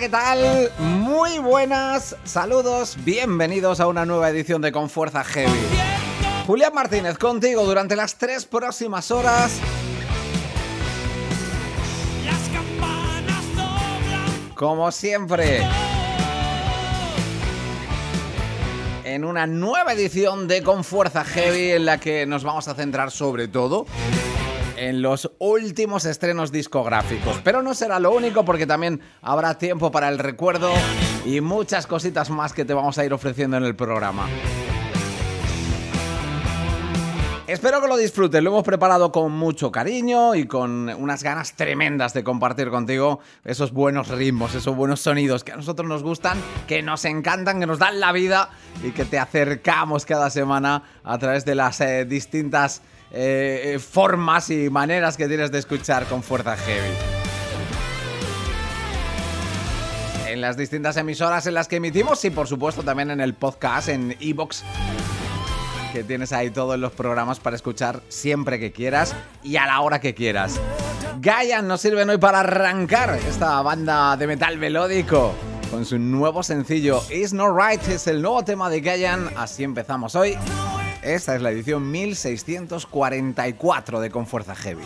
¿qué tal? Muy buenas, saludos, bienvenidos a una nueva edición de Con Fuerza Heavy. Julián Martínez contigo durante las 3 próximas horas. Como siempre, en una nueva edición de Con Fuerza Heavy en la que nos vamos a centrar sobre todo en los últimos estrenos discográficos. Pero no será lo único, porque también habrá tiempo para el recuerdo y muchas cositas más que te vamos a ir ofreciendo en el programa. Espero que lo disfrutes, lo hemos preparado con mucho cariño y con unas ganas tremendas de compartir contigo esos buenos ritmos, esos buenos sonidos que a nosotros nos gustan, que nos encantan, que nos dan la vida y que te acercamos cada semana a través de las distintas formas y maneras que tienes de escuchar Con Fuerza Heavy. En las distintas emisoras en las que emitimos y por supuesto también en el podcast, en iVoox, que tienes ahí todos los programas para escuchar siempre que quieras y a la hora que quieras. Gayan nos sirven hoy para arrancar esta banda de metal melódico con su nuevo sencillo It's Not Right. Es el nuevo tema de Gayan, así empezamos hoy. Esta es la edición 1644 de Con Fuerza Heavy.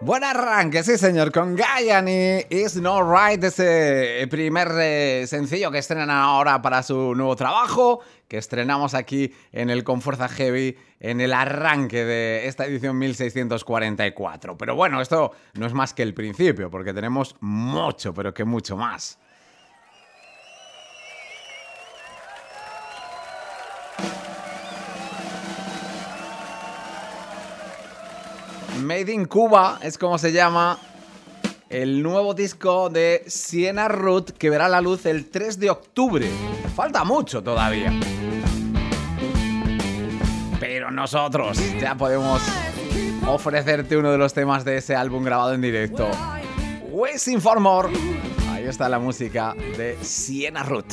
Buen arranque, sí señor, con Gayan y It's Not Right, ese primer sencillo que estrenan ahora para su nuevo trabajo, que estrenamos aquí en el Con Fuerza Heavy en el arranque de esta edición 1644. Pero bueno, esto no es más que el principio, porque tenemos mucho, pero que mucho más. Made in Cuba es como se llama el nuevo disco de Siena Root, que verá la luz el 3 de octubre. Falta mucho todavía. Pero nosotros ya podemos ofrecerte uno de los temas de ese álbum grabado en directo. Waiting for More. Ahí está la música de Siena Root.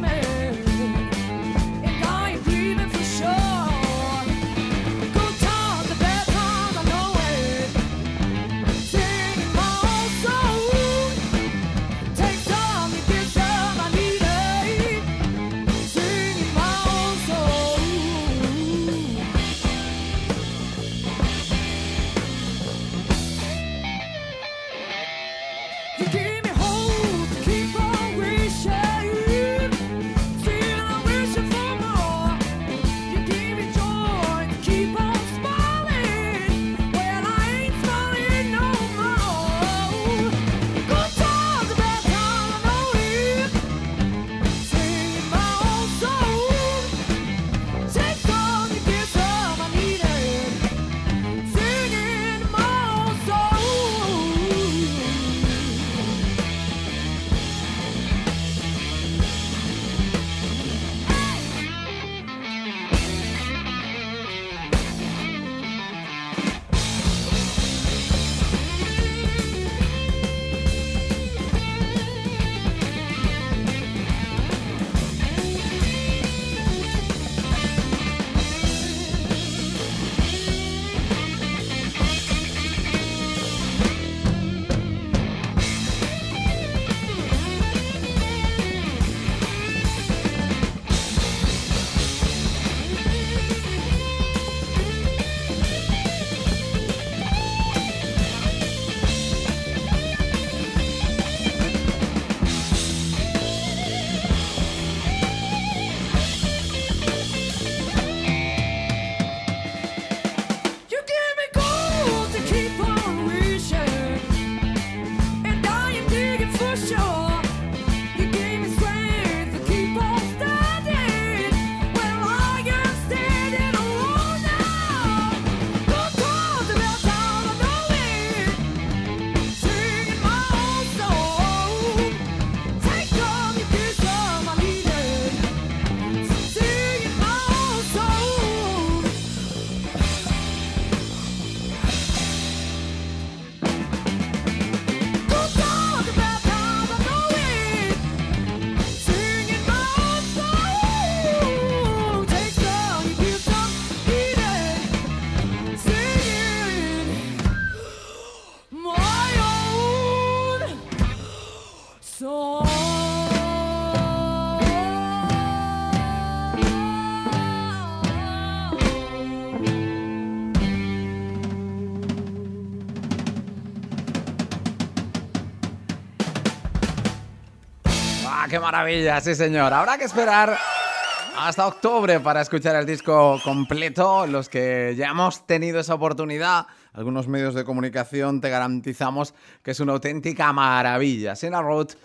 ¡Qué maravilla! Sí, señor. Habrá que esperar hasta octubre para escuchar el disco completo. Los que ya hemos tenido esa oportunidad, algunos medios de comunicación, te garantizamos que es una auténtica maravilla. Siena Root,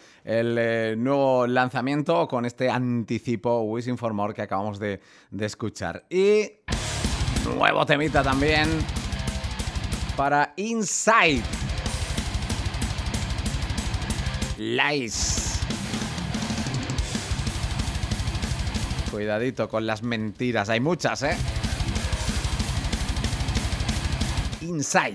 el nuevo lanzamiento con este anticipo Waiting for More que acabamos de escuchar. Y nuevo temita también para Inside. Lies. Cuidadito con las mentiras, hay muchas, ¿eh? Inside.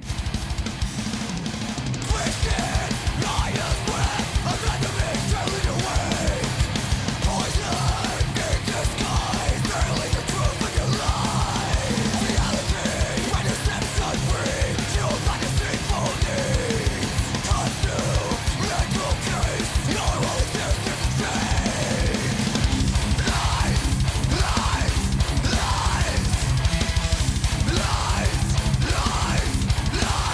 Lies, lies, lies.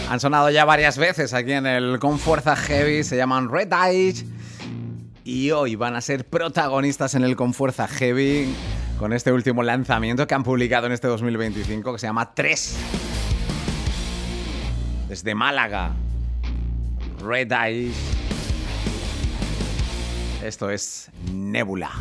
Han sonado ya varias veces aquí en el Con Fuerza Heavy, se llaman Red Eyes y hoy van a ser protagonistas en el Con Fuerza Heavy con este último lanzamiento que han publicado en este 2025 que se llama 3. Desde Málaga, Red Eyes. Esto es Nebula.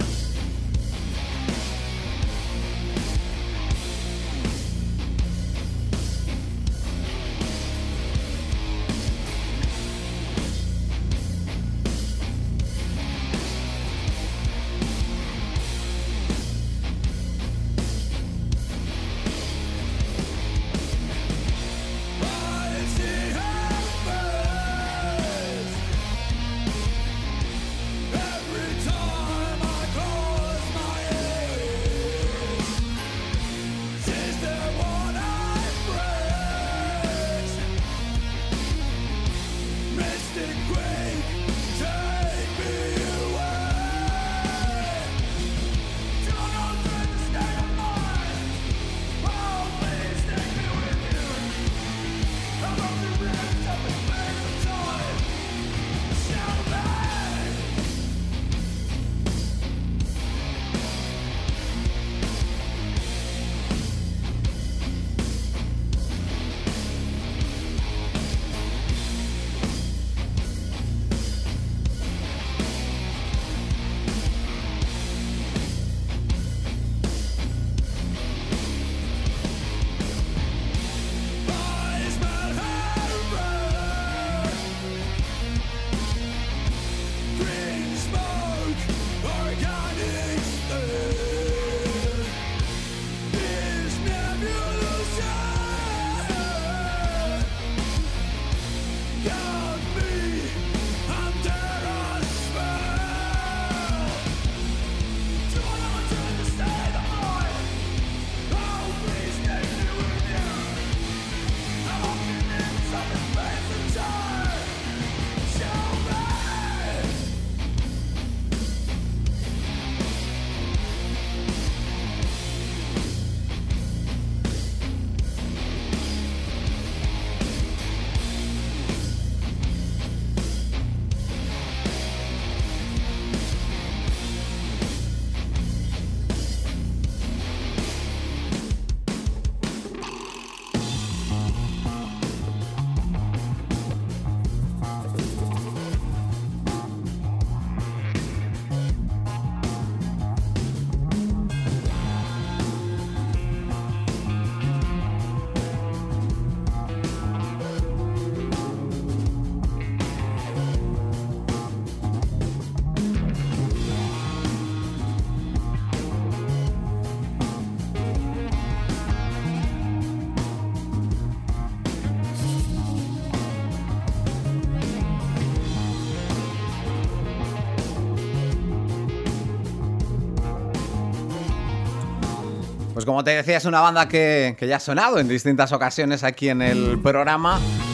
Pues como te decía, es una banda que ya ha sonado en distintas ocasiones aquí en el programa,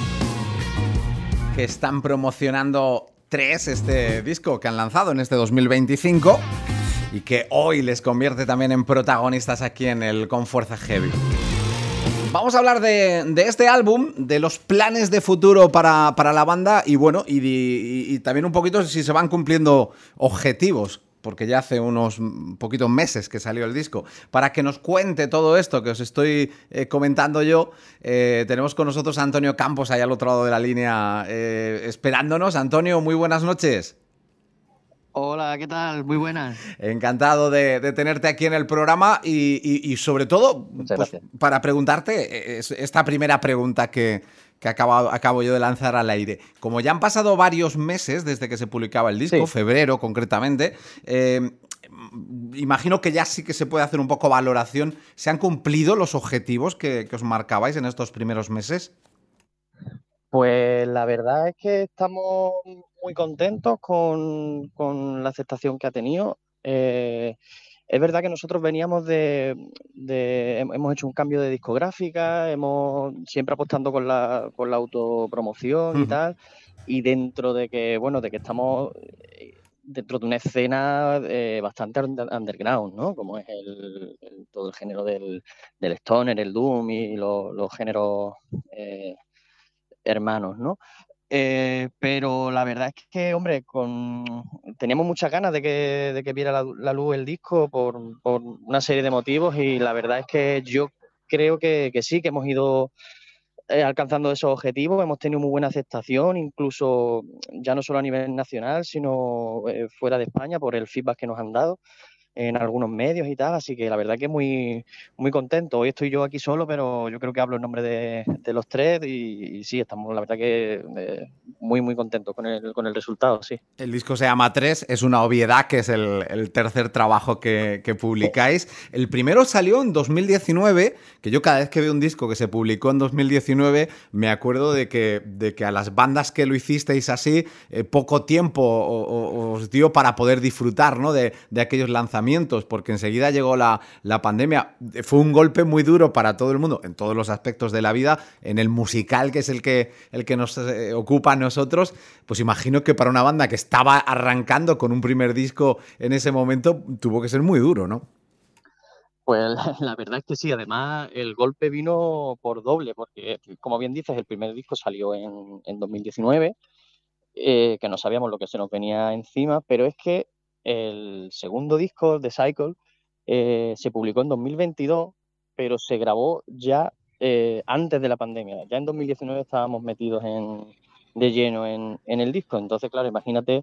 que están promocionando 3, este disco que han lanzado en este 2025 y que hoy les convierte también en protagonistas aquí en el Con Fuerza Heavy. Vamos a hablar de este álbum, de los planes de futuro para la banda y bueno, y también un poquito si se van cumpliendo objetivos, porque ya hace unos poquitos meses que salió el disco. Para que nos cuente todo esto que os estoy comentando yo, tenemos con nosotros a Antonio Campos, ahí al otro lado de la línea, esperándonos. Antonio, muy buenas noches. Hola, ¿qué tal? Muy buenas. Encantado de tenerte aquí en el programa y sobre todo, pues, para preguntarte esta primera pregunta que acabo yo de lanzar al aire. Como ya han pasado varios meses desde que se publicaba el disco, sí, febrero concretamente, imagino que ya sí que se puede hacer un poco valoración. ¿Se han cumplido los objetivos que os marcabais en estos primeros meses? Pues la verdad es que estamos muy contentos con la aceptación que ha tenido. Es verdad que nosotros veníamos hemos hecho un cambio de discográfica, siempre apostando con la autopromoción y tal, y dentro de que, bueno, de que estamos dentro de una escena bastante underground, ¿no? Como es todo el género del stoner, el doom y los géneros hermanos, ¿no? Pero la verdad es que, hombre, teníamos muchas ganas de que viera la luz el disco por una serie de motivos, y la verdad es que yo creo que sí, que hemos ido alcanzando esos objetivos. Hemos tenido muy buena aceptación, incluso ya no solo a nivel nacional, sino fuera de España, por el feedback que nos han dado en algunos medios y tal, así que la verdad que muy, muy contento. Hoy estoy yo aquí solo, pero yo creo que hablo en nombre de los tres, y sí, estamos la verdad que muy, muy contentos con el resultado, sí. El disco se llama 3, es una obviedad que es el tercer trabajo que publicáis. El primero salió en 2019, que yo cada vez que veo un disco que se publicó en 2019 me acuerdo de que a las bandas que lo hicisteis así, poco tiempo os dio para poder disfrutar, ¿no?, de aquellos lanzamientos, porque enseguida llegó la pandemia. Fue un golpe muy duro para todo el mundo, en todos los aspectos de la vida, en el musical, que es el que nos ocupa a nosotros. Pues imagino que para una banda que estaba arrancando con un primer disco en ese momento tuvo que ser muy duro, ¿no? Pues la verdad es que sí, además el golpe vino por doble, porque como bien dices, el primer disco salió en 2019, que no sabíamos lo que se nos venía encima, pero es que el segundo disco, The Cycle, se publicó en 2022, pero se grabó ya antes de la pandemia. Ya en 2019 estábamos metidos de lleno en el disco, entonces claro, imagínate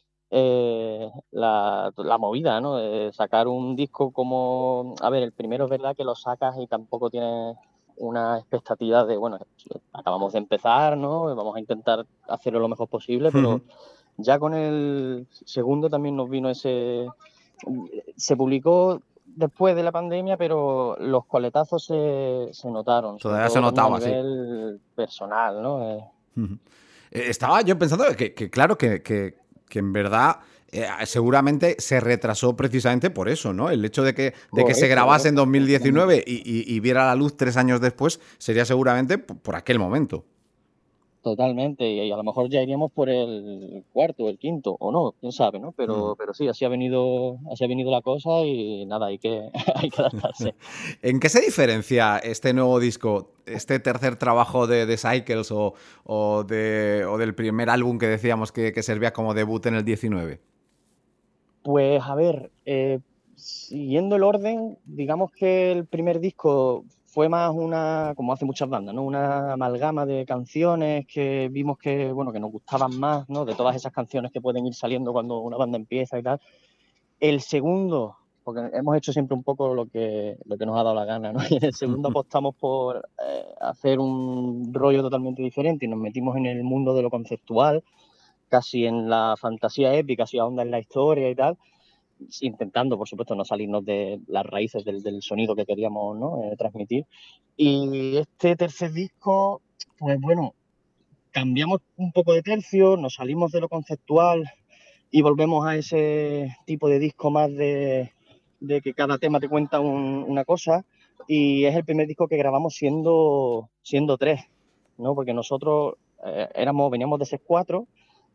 la movida, ¿no? De sacar un disco como... A ver, el primero es verdad que lo sacas y tampoco tienes una expectativa de, bueno, acabamos de empezar, ¿no? Vamos a intentar hacerlo lo mejor posible, pero ya con el segundo también nos vino ese... Se publicó después de la pandemia, pero los coletazos se notaron, sobre Todavía se todo también a notaba, sí. nivel personal, ¿no? Estaba yo pensando que claro, que en verdad seguramente se retrasó precisamente por eso, ¿no? El hecho de que se Correcto, grabase en correcto. 2019 y viera la luz 3 años después sería seguramente por aquel momento. Totalmente, y a lo mejor ya iríamos por el cuarto, el quinto, o no, quién sabe, ¿no? Pero sí, así ha venido la cosa, y nada, hay que, hay que adaptarse. ¿En qué se diferencia este nuevo disco, este tercer trabajo de The Cycles o del primer álbum que decíamos que servía como debut en el 19? Pues a ver, siguiendo el orden, digamos que el primer disco fue más como hace muchas bandas, ¿no? Una amalgama de canciones que vimos que, bueno, que nos gustaban más, ¿no? De todas esas canciones que pueden ir saliendo cuando una banda empieza y tal. El segundo, porque hemos hecho siempre un poco lo que nos ha dado la gana, ¿no? Y en el segundo apostamos por hacer un rollo totalmente diferente, y nos metimos en el mundo de lo conceptual, casi en la fantasía épica, así ahonda en la historia y tal, intentando, por supuesto, no salirnos de las raíces del sonido que queríamos, ¿no? Transmitir. Y este tercer disco, pues bueno, cambiamos un poco de tercio, nos salimos de lo conceptual y volvemos a ese tipo de disco más de que cada tema te cuenta una cosa, y es el primer disco que grabamos siendo tres, ¿no? Porque nosotros veníamos de ser cuatro,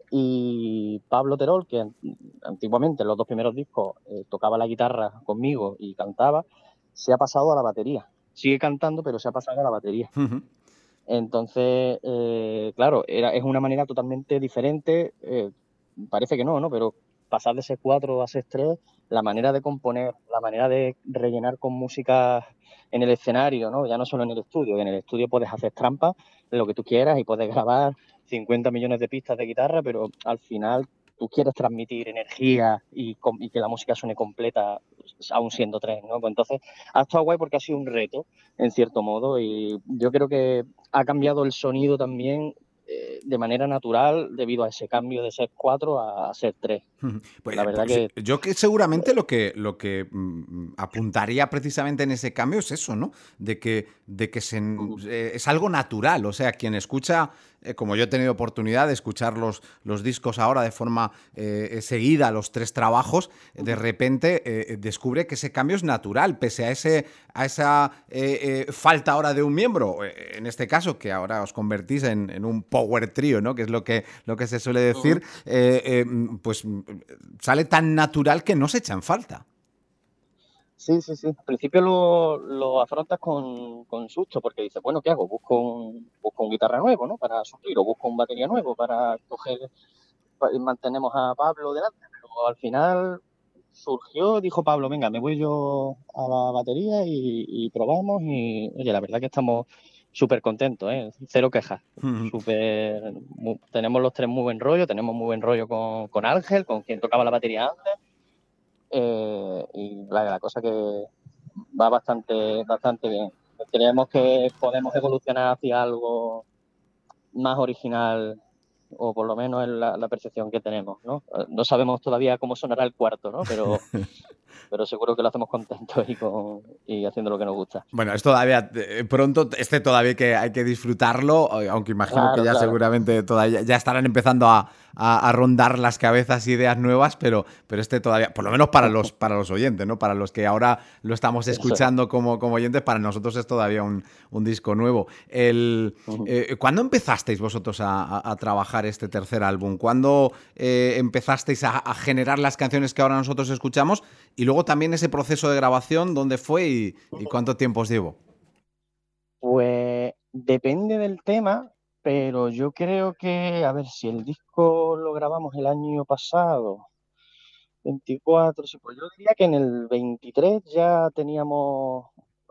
y Pablo Terol, que antiguamente en los dos primeros discos tocaba la guitarra conmigo y cantaba, se ha pasado a la batería. Sigue cantando, pero se ha pasado a la batería. Entonces, claro, es una manera totalmente diferente, parece que no, pero pasar de ser cuatro a ser tres, la manera de componer, la manera de rellenar con música en el escenario, ¿no? Ya no solo en el estudio, que en el estudio puedes hacer trampas, lo que tú quieras, y puedes grabar 50 millones de pistas de guitarra, pero al final tú quieres transmitir energía y que la música suene completa, aún siendo tres, ¿no? Pues entonces ha estado guay porque ha sido un reto, en cierto modo, y yo creo que ha cambiado el sonido también de manera natural debido a ese cambio de ser cuatro a ser tres. Pues, La verdad pues, que... yo que seguramente lo que apuntaría precisamente en ese cambio es eso, ¿no? Es algo natural. O sea, quien escucha, como yo he tenido oportunidad de escuchar los discos ahora de forma seguida, los tres trabajos, de repente descubre que ese cambio es natural, pese a esa falta ahora de un miembro. En este caso, que ahora os convertís en un power trio, ¿no? Que es lo que se suele decir, pues sale tan natural que no se echa en falta. Sí, sí, sí. Al principio lo afrontas con susto porque dices, bueno, ¿qué hago? Busco un guitarra nuevo, ¿no? Para suplir, o busco un batería nuevo para coger, y mantenemos a Pablo delante. Pero al final surgió, dijo Pablo, venga, me voy yo a la batería y probamos. Y oye, la verdad que estamos súper contentos, ¿eh? Cero quejas. Tenemos los tres muy buen rollo, tenemos muy buen rollo con Ángel, con quien tocaba la batería antes. Y la cosa que va bastante bien. Creemos que podemos evolucionar hacia algo más original, o por lo menos es la percepción que tenemos, ¿no? No sabemos todavía cómo sonará el cuarto, ¿no? Pero seguro que lo hacemos contentos y haciendo lo que nos gusta. Bueno, es todavía pronto, todavía hay que disfrutarlo, aunque imagino que Claro, ya claro. seguramente todavía ya estarán empezando a rondar las cabezas ideas nuevas, pero todavía, por lo menos para los oyentes, ¿no? Para los que ahora lo estamos Eso es. escuchando como oyentes, para nosotros es todavía un disco nuevo. Ujú. ¿Cuándo empezasteis vosotros a trabajar este tercer álbum? ¿Cuándo empezasteis a generar las canciones que ahora nosotros escuchamos? Y luego también ese proceso de grabación, ¿dónde fue y cuánto tiempo os llevó? Pues depende del tema, pero yo creo que, a ver, si el disco lo grabamos el año pasado, 24, sí, pues yo diría que en el 23 ya teníamos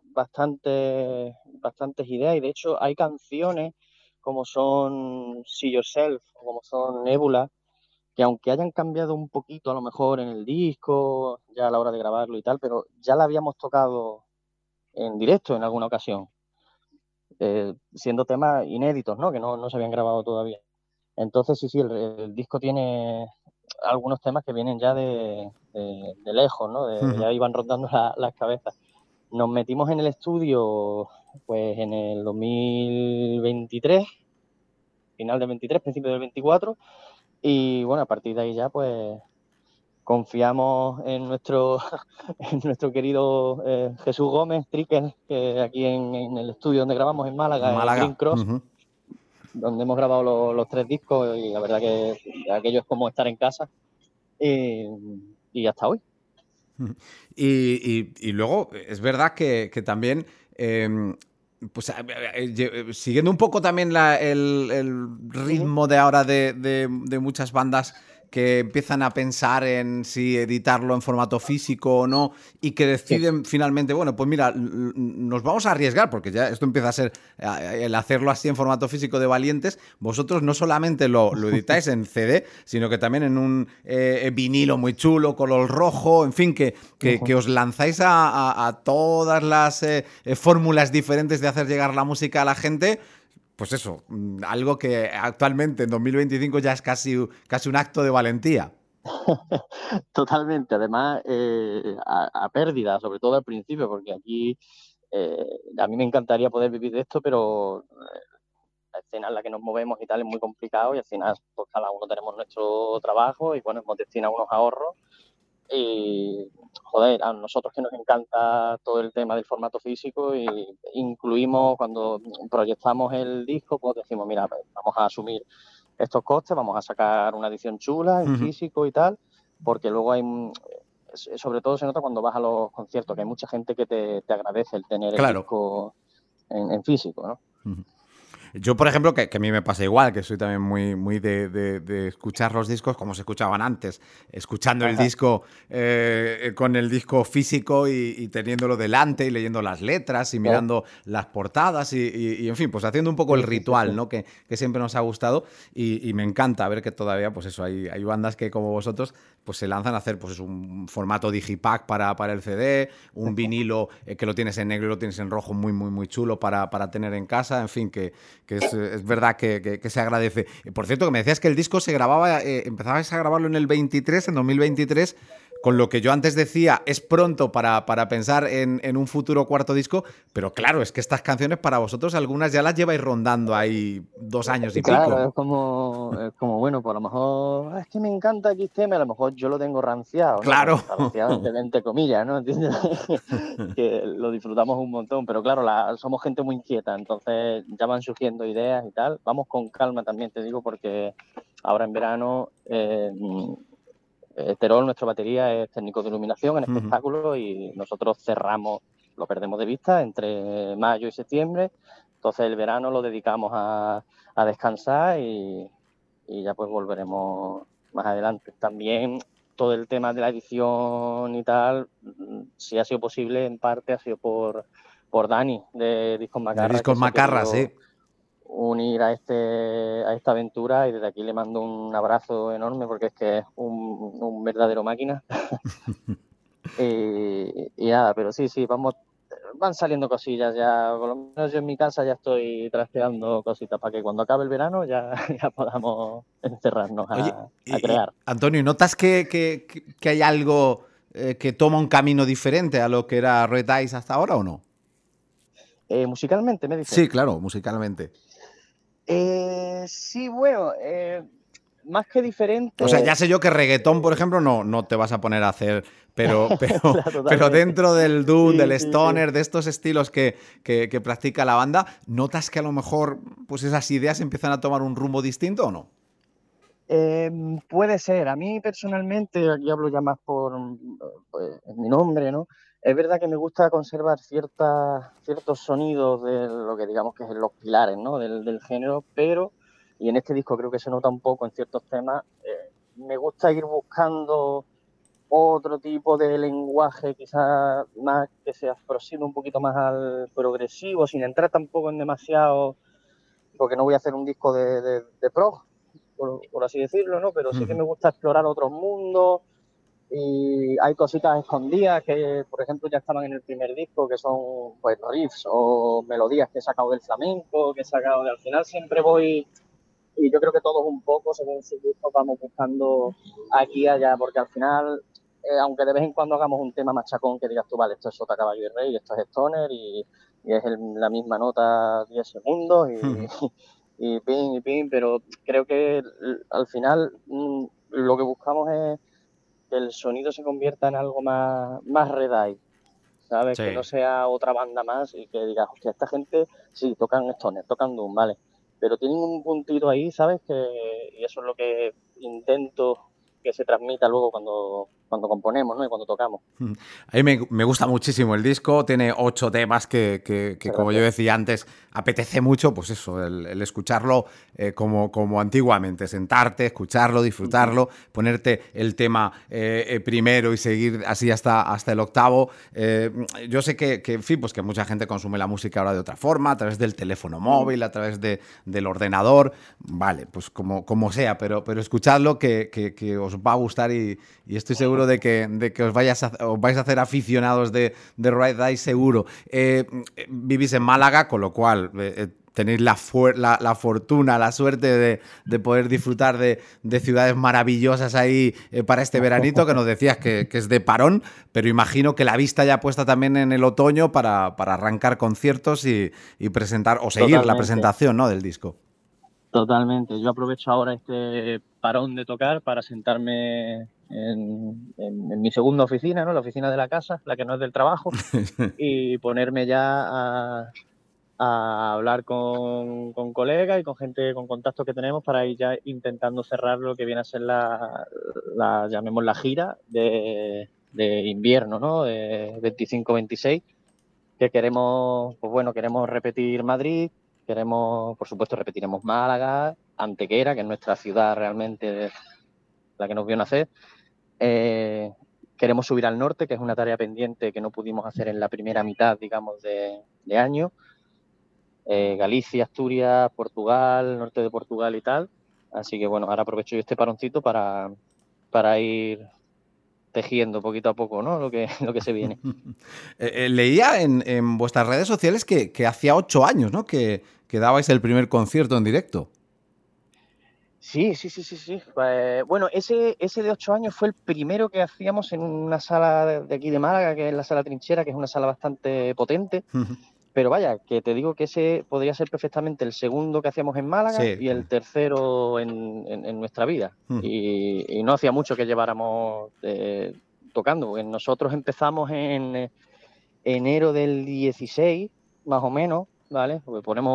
bastantes ideas, y de hecho hay canciones como son See Yourself o como son Nebula, que aunque hayan cambiado un poquito a lo mejor en el disco, ya a la hora de grabarlo y tal, pero ya la habíamos tocado en directo en alguna ocasión, siendo temas inéditos, ¿no? Que no se habían grabado todavía. Entonces, sí, el disco tiene algunos temas que vienen ya de lejos, ¿no? Ya iban rondando las cabezas. Nos metimos en el estudio pues en el 2023, final del 23, principio del 24, y bueno, a partir de ahí ya pues confiamos en nuestro, en nuestro querido Jesús Gómez, Tricker, que aquí en el estudio donde grabamos en Málaga, en Green Málaga. Cross, donde hemos grabado los tres discos, y la verdad que aquello es como estar en casa, y, y hasta hoy. Y luego es verdad que también, pues siguiendo un poco también el Uh -huh. ritmo de ahora de muchas bandas que empiezan a pensar en si editarlo en formato físico o no y que Sí. deciden finalmente, bueno, pues mira, nos vamos a arriesgar porque ya esto empieza a ser el hacerlo así en formato físico de valientes. Vosotros no solamente lo editáis en CD, sino que también en un vinilo muy chulo, color rojo, en fin, Uh -huh. que os lanzáis a todas las fórmulas diferentes de hacer llegar la música a la gente. Pues eso, algo que actualmente en 2025 ya es casi un acto de valentía. Totalmente, además a pérdida, sobre todo al principio, porque aquí a mí me encantaría poder vivir de esto, pero la escena en la que nos movemos y tal es muy complicado, y al final pues cada uno tenemos nuestro trabajo y bueno, hemos destinado unos ahorros. Y joder, a nosotros que nos encanta todo el tema del formato físico, y incluimos cuando proyectamos el disco, pues decimos, mira, pues vamos a asumir estos costes, vamos a sacar una edición chula en físico y tal, porque luego hay, sobre todo se nota cuando vas a los conciertos, que hay mucha gente que te agradece el tener el Claro. disco en físico, ¿no? Yo, por ejemplo, que a mí me pasa igual, que soy también muy de escuchar los discos como se escuchaban antes, escuchando el Ajá. disco con el disco físico y teniéndolo delante y leyendo las letras y Sí, mirando las portadas en fin, pues haciendo un poco el sí, sí, sí. ritual, ¿no? Que siempre nos ha gustado y me encanta ver que todavía, pues eso, hay bandas que como vosotros pues se lanzan a hacer pues un formato digipack para el CD, un vinilo que lo tienes en negro y lo tienes en rojo muy chulo para tener en casa, en fin, que es verdad que se agradece. Por cierto, que me decías que el disco se grababa, empezabais a grabarlo en el 23, en 2023, con lo que yo antes decía, es pronto para pensar en un futuro cuarto disco, pero claro, es que estas canciones para vosotros algunas ya las lleváis rondando ahí 2 años y Claro, pico. es como, bueno, pues a lo mejor es que me encanta X tema, a lo mejor yo lo tengo ranciado, ¿no? Claro. Bueno, ranciado entre comillas, ¿no? ¿Entiendes? Que lo disfrutamos un montón, pero claro, somos gente muy inquieta, entonces ya van surgiendo ideas y tal. Vamos con calma también, te digo, porque ahora en verano Terol, nuestra batería, es técnico de iluminación en espectáculos y nosotros cerramos, lo perdemos de vista entre mayo y septiembre. Entonces el verano lo dedicamos a descansar y ya pues volveremos más adelante. También todo el tema de la edición y tal, si ha sido posible, en parte ha sido por Dani de Discos De Macarra, que Discos se ha Macarra, sí. querido unir a esta aventura, y desde aquí le mando un abrazo enorme porque es que es un verdadero máquina. y nada, pero sí, van saliendo cosillas ya, por lo menos yo en mi casa ya estoy trasteando cositas para que cuando acabe el verano ya, ya podamos encerrarnos Oye, a crear. Antonio, ¿notas que hay algo que toma un camino diferente a lo que era Red Eyes hasta ahora o no? Musicalmente, me dices. Sí, claro, musicalmente. Sí, bueno, más que diferente. O sea, ya sé yo que reggaetón, por ejemplo, no te vas a poner a hacer, pero dentro del doom, Sí, del sí, sí. stoner, de estos estilos que practica la banda, ¿notas que a lo mejor pues esas ideas empiezan a tomar un rumbo distinto o no? Puede ser. A mí personalmente, aquí hablo ya más por pues, mi nombre, ¿no? Es verdad que me gusta conservar ciertos sonidos de lo que digamos que es los pilares, ¿no? del género, pero, y en este disco creo que se nota un poco en ciertos temas, me gusta ir buscando otro tipo de lenguaje, quizás más que se aproxime un poquito más al progresivo, sin entrar tampoco en demasiado, porque no voy a hacer un disco de prog, por así decirlo, ¿no? Pero sí que me gusta explorar otros mundos y hay cositas escondidas que, por ejemplo, ya estaban en el primer disco, que son pues riffs o melodías que he sacado del flamenco, que he sacado de... Al final siempre voy, y yo creo que todos un poco, según sus discos, vamos buscando aquí y allá, porque al final, aunque de vez en cuando hagamos un tema machacón que digas tú, vale, esto es Sota Caballo y Rey, esto es Stoner y es la misma nota 10 segundos y ping, pero creo que al final lo que buscamos es que el sonido se convierta en algo más Red Eye, ¿sabes? Que no Sí. sea otra banda más y que digas, hostia, esta gente sí, tocan Stoner, tocan Doom, vale, pero tienen un puntito ahí, ¿sabes? Y eso es lo que intento que se transmita luego cuando componemos, ¿no? Y cuando tocamos. A mí me gusta muchísimo el disco, tiene 8 temas que, Muchas como yo gracias. decía antes, apetece mucho, pues eso, el escucharlo como antiguamente, sentarte, escucharlo, disfrutarlo, ponerte el tema primero y seguir así hasta el octavo. Yo sé en fin, pues que mucha gente consume la música ahora de otra forma, a través del teléfono móvil, a través del ordenador, vale, pues como sea, pero escuchadlo que os va a gustar y estoy seguro de que os vais a hacer aficionados de Red Eye seguro. Vivís en Málaga, con lo cual tenéis la fortuna, la suerte de poder disfrutar de ciudades maravillosas ahí para este veranito, que nos decías que es de parón, pero imagino que la vista ya puesta también en el otoño para arrancar conciertos y presentar, o seguir la Totalmente. presentación, ¿no?, del disco. Totalmente. Yo aprovecho ahora este parón de tocar para sentarme en mi segunda oficina, ¿no? La oficina de la casa, la que no es del trabajo, y ponerme ya a hablar con colegas y con gente, con contactos que tenemos para ir ya intentando cerrar lo que viene a ser llamemos la gira de invierno, ¿no? De 25-26, que queremos, pues bueno, queremos repetir Madrid, por supuesto, repetiremos Málaga, Antequera, que es nuestra ciudad realmente, la que nos vio nacer. Queremos subir al norte, que es una tarea pendiente que no pudimos hacer en la primera mitad, digamos, de año. Galicia, Asturias, Portugal, norte de Portugal y tal. Así que bueno, ahora aprovecho yo este paroncito para ir tejiendo poquito a poco, ¿no? Lo que se viene. Leía en vuestras redes sociales que hacía 8 años, ¿no?, que dabais el primer concierto en directo. Sí. Bueno, ese de 8 años fue el primero que hacíamos en una sala de aquí de Málaga, que es la Sala Trinchera, que es una sala bastante potente. Pero vaya, que te digo que ese podría ser perfectamente el segundo que hacíamos en Málaga Sí. y el tercero en nuestra vida. Y no hacía mucho que lleváramos tocando, porque nosotros empezamos en enero del 16, más o menos, ¿vale? Porque ponemos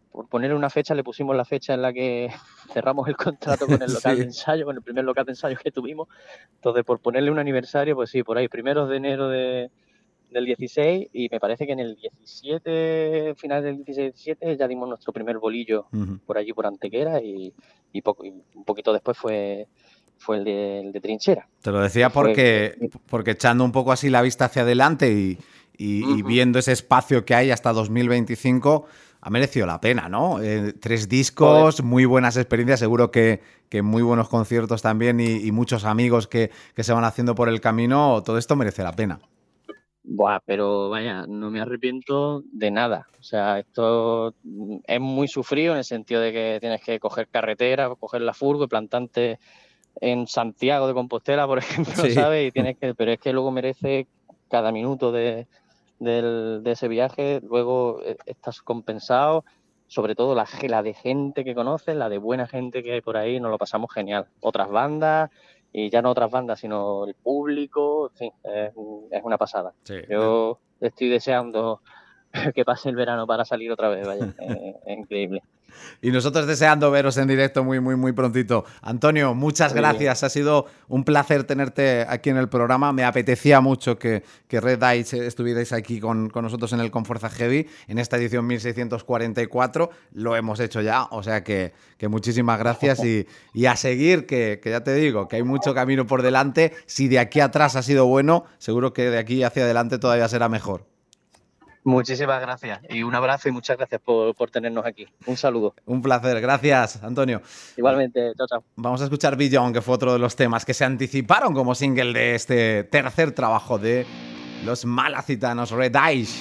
por ponerle una fecha, le pusimos la fecha en la que cerramos el contrato con el local Sí. de ensayo, con el primer local de ensayo que tuvimos. Entonces, por ponerle un aniversario, pues sí, por ahí, 1 de enero del 16, y me parece que en el 17, final del 17, ya dimos nuestro primer bolillo por allí, por Antequera, y un poquito después fue el de Trinchera. Te lo decía porque echando un poco así la vista hacia adelante y viendo ese espacio que hay hasta 2025, ha merecido la pena, ¿no? 3 discos, Joder. muy buenas experiencias, seguro que muy buenos conciertos también y muchos amigos que se van haciendo por el camino, todo esto merece la pena. Buah, pero vaya, no me arrepiento de nada. O sea, esto es muy sufrido en el sentido de que tienes que coger carretera, coger la furgo y plantarte en Santiago de Compostela, por ejemplo, Sí. ¿sabes? Pero es que luego merece cada minuto de ese viaje, luego estás compensado, sobre todo la de gente que conoces, la de buena gente que hay por ahí, nos lo pasamos genial. Otras bandas, y ya no otras bandas, sino el público, en fin, es una pasada. Sí. Yo estoy deseando que pase el verano para salir otra vez, vaya, es increíble. Y nosotros deseando veros en directo muy, muy, muy prontito. Antonio, muchas Muy gracias. bien. Ha sido un placer tenerte aquí en el programa. Me apetecía mucho que Red Eyes estuvierais aquí con nosotros en el Confuerza Heavy, en esta edición 1644. Lo hemos hecho ya, o sea que muchísimas gracias y a seguir, que ya te digo, que hay mucho camino por delante. Si de aquí atrás ha sido bueno, seguro que de aquí hacia adelante todavía será mejor. Muchísimas gracias y un abrazo y muchas gracias por tenernos aquí. Un saludo. Un placer. Gracias, Antonio. Igualmente, chao, chao. Vamos a escuchar Beyond, que fue otro de los temas que se anticiparon como single de este tercer trabajo de los malacitanos Red Eyes.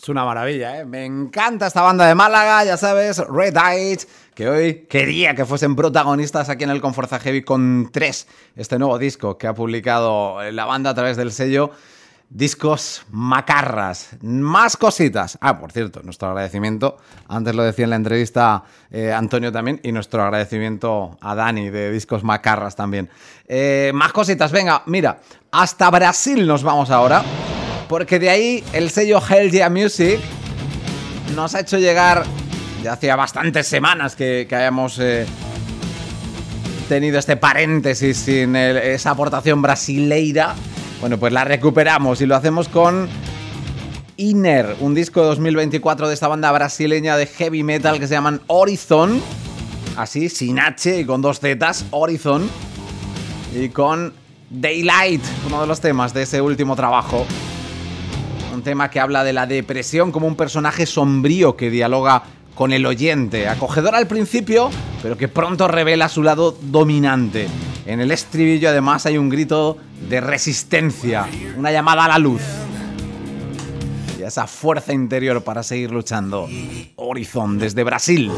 Es una maravilla, ¿eh? Me encanta esta banda de Málaga, ya sabes, Red Eyes, que hoy quería que fuesen protagonistas aquí en el Conforza Heavy con 3, este nuevo disco que ha publicado la banda a través del sello Discos Macarras. Más cositas. Por cierto, nuestro agradecimiento, antes lo decía en la entrevista Antonio también, y nuestro agradecimiento a Dani de Discos Macarras también. Más cositas, venga, mira, hasta Brasil nos vamos ahora, porque de ahí el sello Hell Yeah Music nos ha hecho llegar, ya hacía bastantes semanas que hayamos tenido este paréntesis sin esa aportación brasileira. Bueno, pues la recuperamos y lo hacemos con Inner, un disco de 2024 de esta banda brasileña de heavy metal que se llaman Horizon, así, sin H y con 2 Z's, Horizon, y con Daylight, uno de los temas de ese último trabajo. Un tema que habla de la depresión como un personaje sombrío que dialoga con el oyente, acogedor al principio, pero que pronto revela su lado dominante. En el estribillo además hay un grito de resistencia, una llamada a la luz y a esa fuerza interior para seguir luchando. Horizon desde Brasil.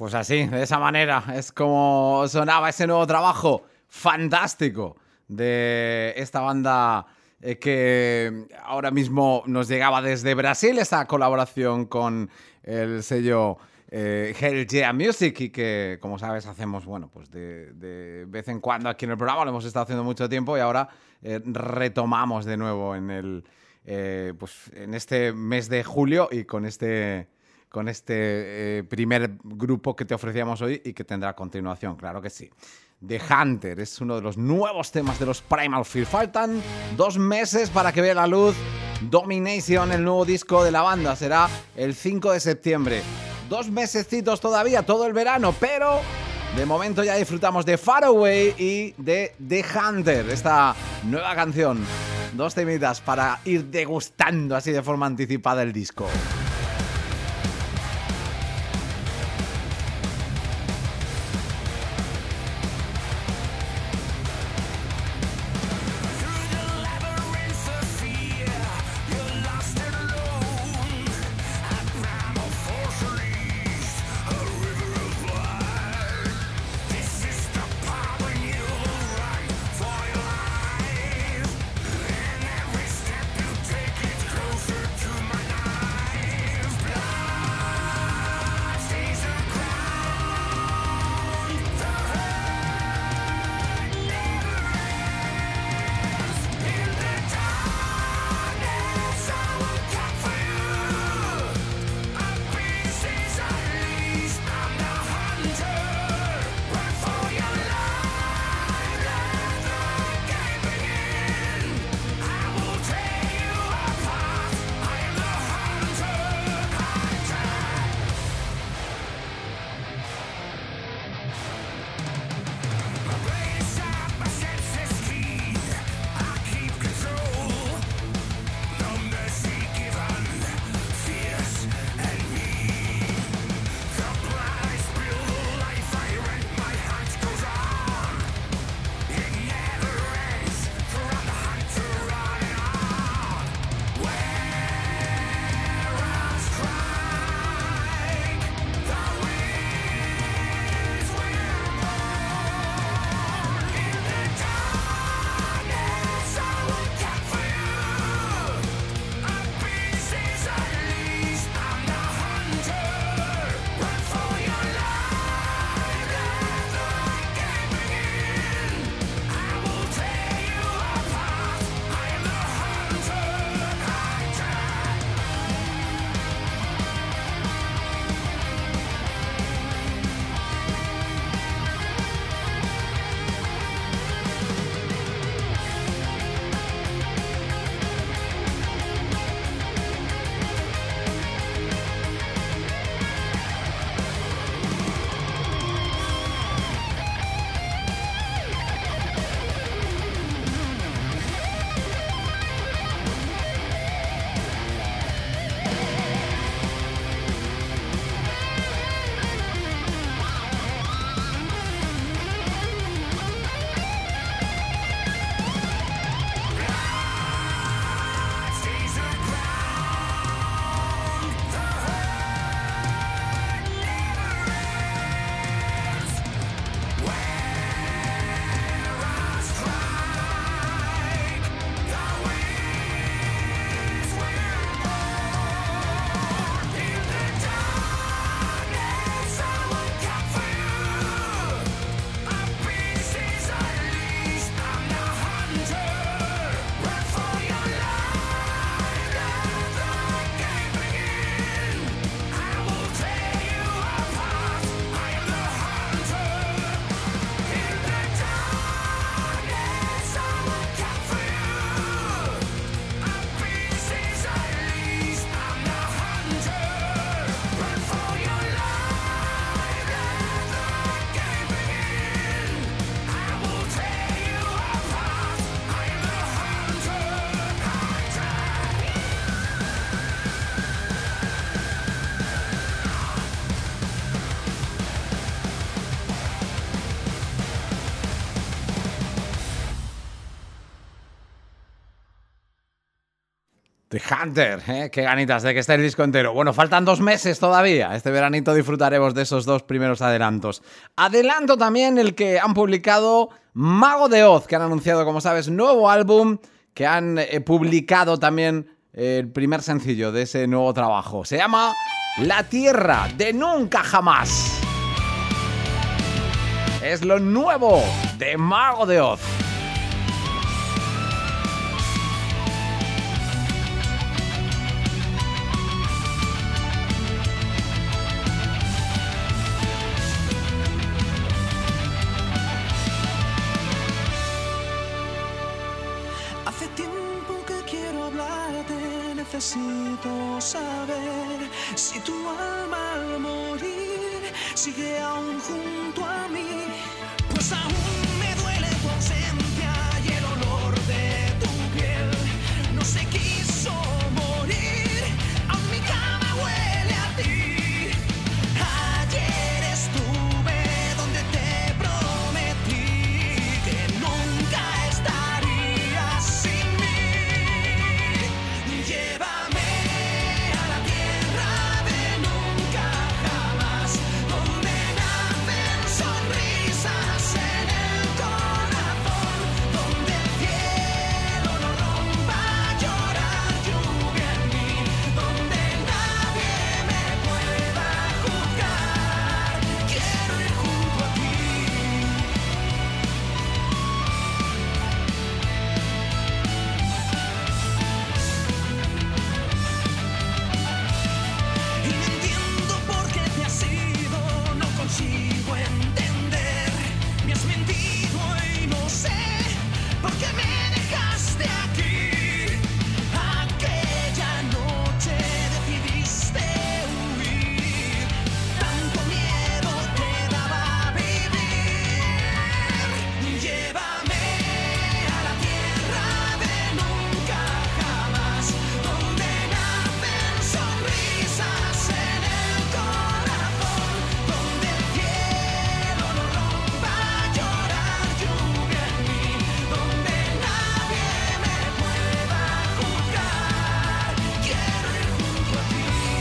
Pues así, de esa manera, es como sonaba ese nuevo trabajo fantástico de esta banda que ahora mismo nos llegaba desde Brasil, esta colaboración con el sello Hell Yeah Music, y que, como sabes, hacemos, bueno, pues de vez en cuando aquí en el programa, lo hemos estado haciendo mucho tiempo y ahora retomamos de nuevo pues en este mes de julio y con este primer grupo que te ofrecíamos hoy y que tendrá continuación, claro que sí. The Hunter es uno de los nuevos temas de los Primal Fear. Faltan 2 meses para que vea la luz Domination, el nuevo disco de la banda. Será el 5 de septiembre. 2 mesecitos todavía, todo el verano, pero de momento ya disfrutamos de Far Away y de The Hunter, esta nueva canción. 2 temitas para ir degustando así de forma anticipada el disco. The Hunter, ¿eh? Qué ganitas de que esté el disco entero. Bueno, faltan 2 meses todavía. Este veranito disfrutaremos de esos 2 primeros adelantos. Adelanto también el que han publicado Mago de Oz, que han anunciado, como sabes, nuevo álbum, que han publicado también el primer sencillo de ese nuevo trabajo. Se llama La Tierra de Nunca Jamás. Es lo nuevo de Mago de Oz. Necesito saber si tu alma al morir sigue aún junto a mí, pues aún me duele tu ausencia y el olor de tu piel. No se quiso morir, aún mi cama huele a ti. Ayer estuve donde te prometí que nunca estaría sin mí. Llévame a la tierra de nunca jamás, donde nacen sonrisas en el corazón, donde el cielo no rompa a llorar lluvia en mí, donde nadie me pueda juzgar. Quiero ir junto a ti. Y no entiendo por qué te has ido, no consigo entender. Me has mentido y no sé por qué me dejaste aquí. Aquella noche decidiste huir, tanto miedo te daba vivir. Llévame a la tierra de nunca jamás, donde nacen sonrisas en el corazón, donde el cielo no rompa a llorar lluvia en mí, donde nadie me pueda juzgar. Quiero ir junto a ti.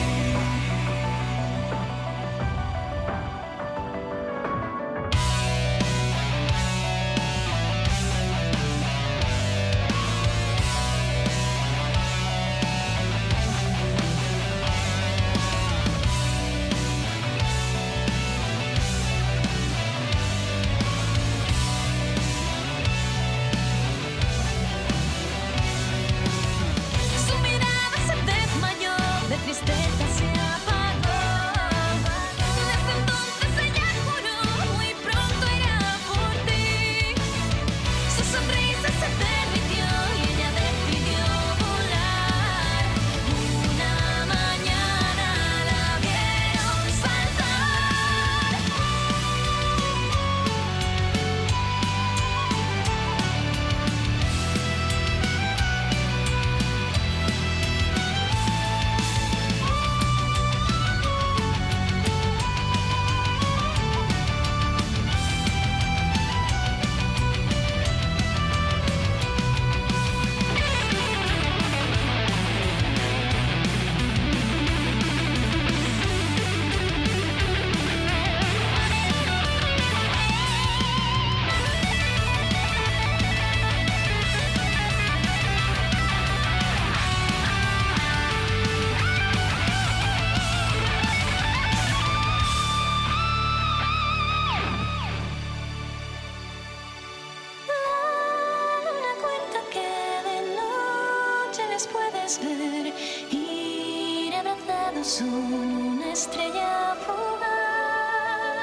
Su mirada se desmayó, de tristeza se apagó. Desde entonces ella juró, muy pronto irá por ti. Su sonrisa se derritió y ella decidió volar. Una mañana la vieron saltar. Una cuenta que de noche les puedes ver ir abrazados son una estrella fugaz.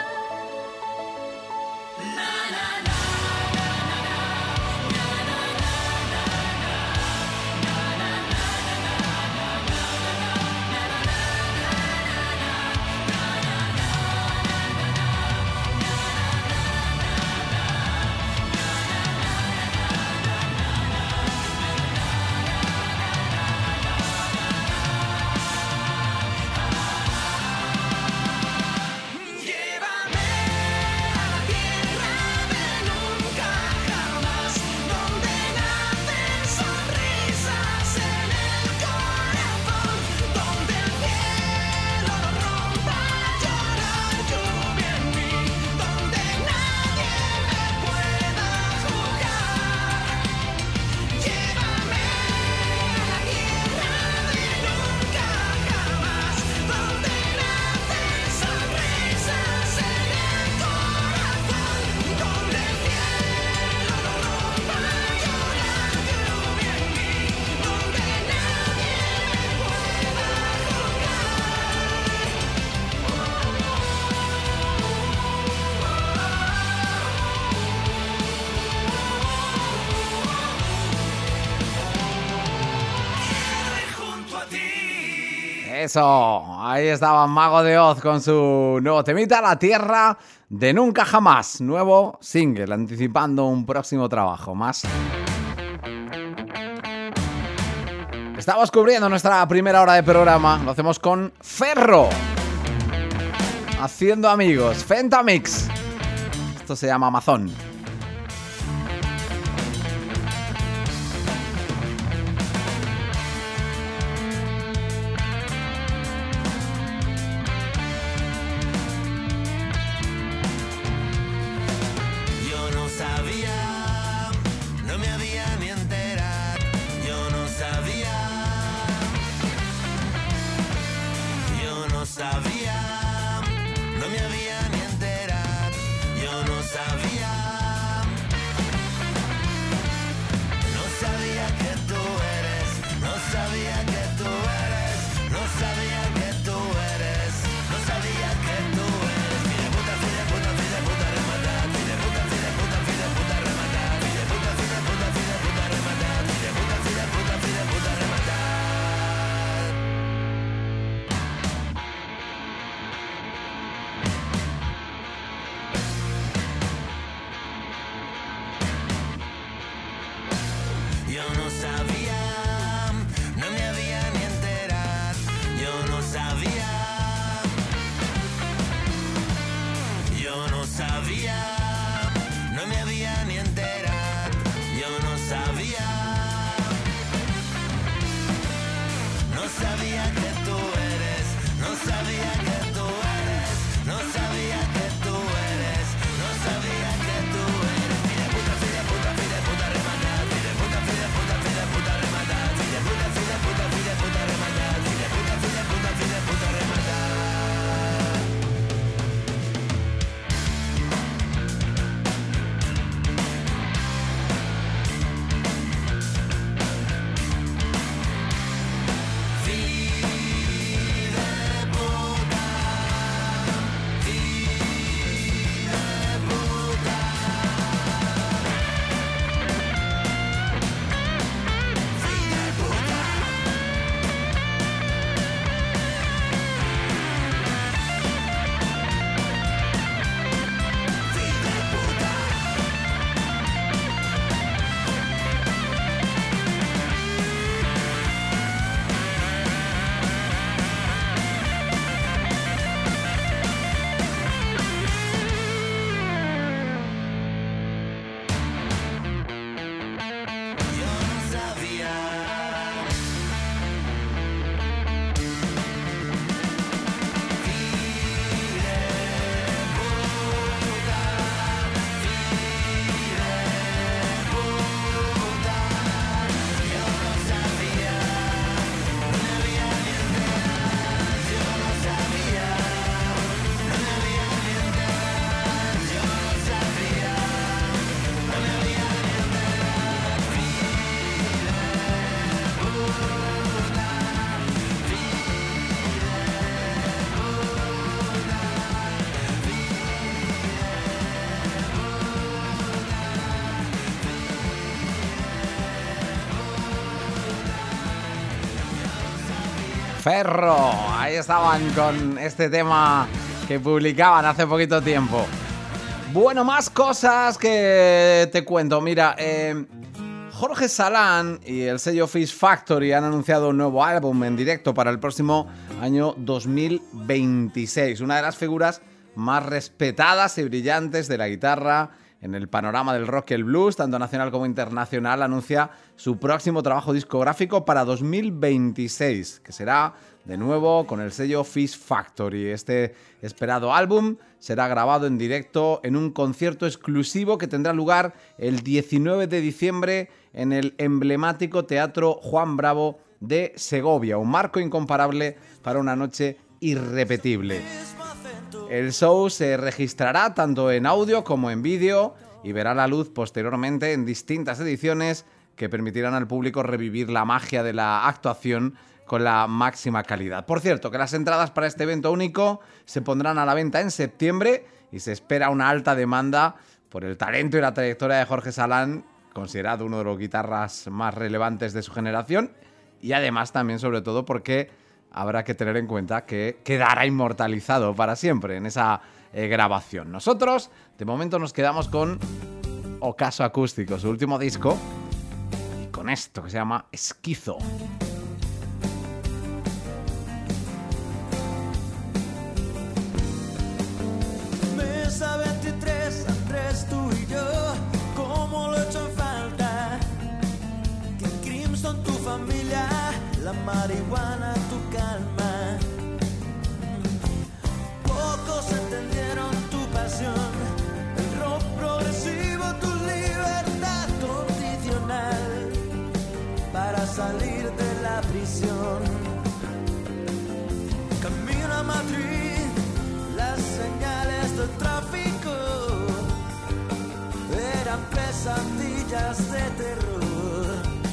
Eso, ahí estaba Mago de Oz con su nuevo temita, La Tierra de Nunca Jamás. Nuevo single, anticipando un próximo trabajo más. Estamos cubriendo nuestra primera hora de programa. Lo hacemos con Ferro. Haciendo amigos, Fentamix. Esto se llama Amazon. Ferro, ahí estaban con este tema que publicaban hace poquito tiempo. Bueno, más cosas que te cuento. Mira, Jorge Salán y el sello Fish Factory han anunciado un nuevo álbum en directo para el próximo año 2026. Una de las figuras más respetadas y brillantes de la guitarra en el panorama del rock y el blues, tanto nacional como internacional, anuncia su próximo trabajo discográfico para 2026, que será de nuevo con el sello Fish Factory. Este esperado álbum será grabado en directo en un concierto exclusivo que tendrá lugar el 19 de diciembre en el emblemático Teatro Juan Bravo de Segovia, un marco incomparable para una noche irrepetible. El show se registrará tanto en audio como en vídeo y verá la luz posteriormente en distintas ediciones que permitirán al público revivir la magia de la actuación con la máxima calidad. Por cierto, que las entradas para este evento único se pondrán a la venta en septiembre y se espera una alta demanda por el talento y la trayectoria de Jorge Salán, considerado uno de los guitarras más relevantes de su generación, y además también, sobre todo, porque habrá que tener en cuenta que quedará inmortalizado para siempre en esa grabación. Nosotros, de momento, nos quedamos con Ocaso Acústico, su último disco, y con esto que se llama Esquizo. Mesa 23, Andrés, tú y yo, cómo lo he hecho en falta. King Crimson, tu familia, la marihuana, tu calma. Pocos entendieron tu pasión, el rock progresivo, tu libertad condicional para salir de la prisión. Camino a Madrid, las señales del tráfico eran pesadillas de terror.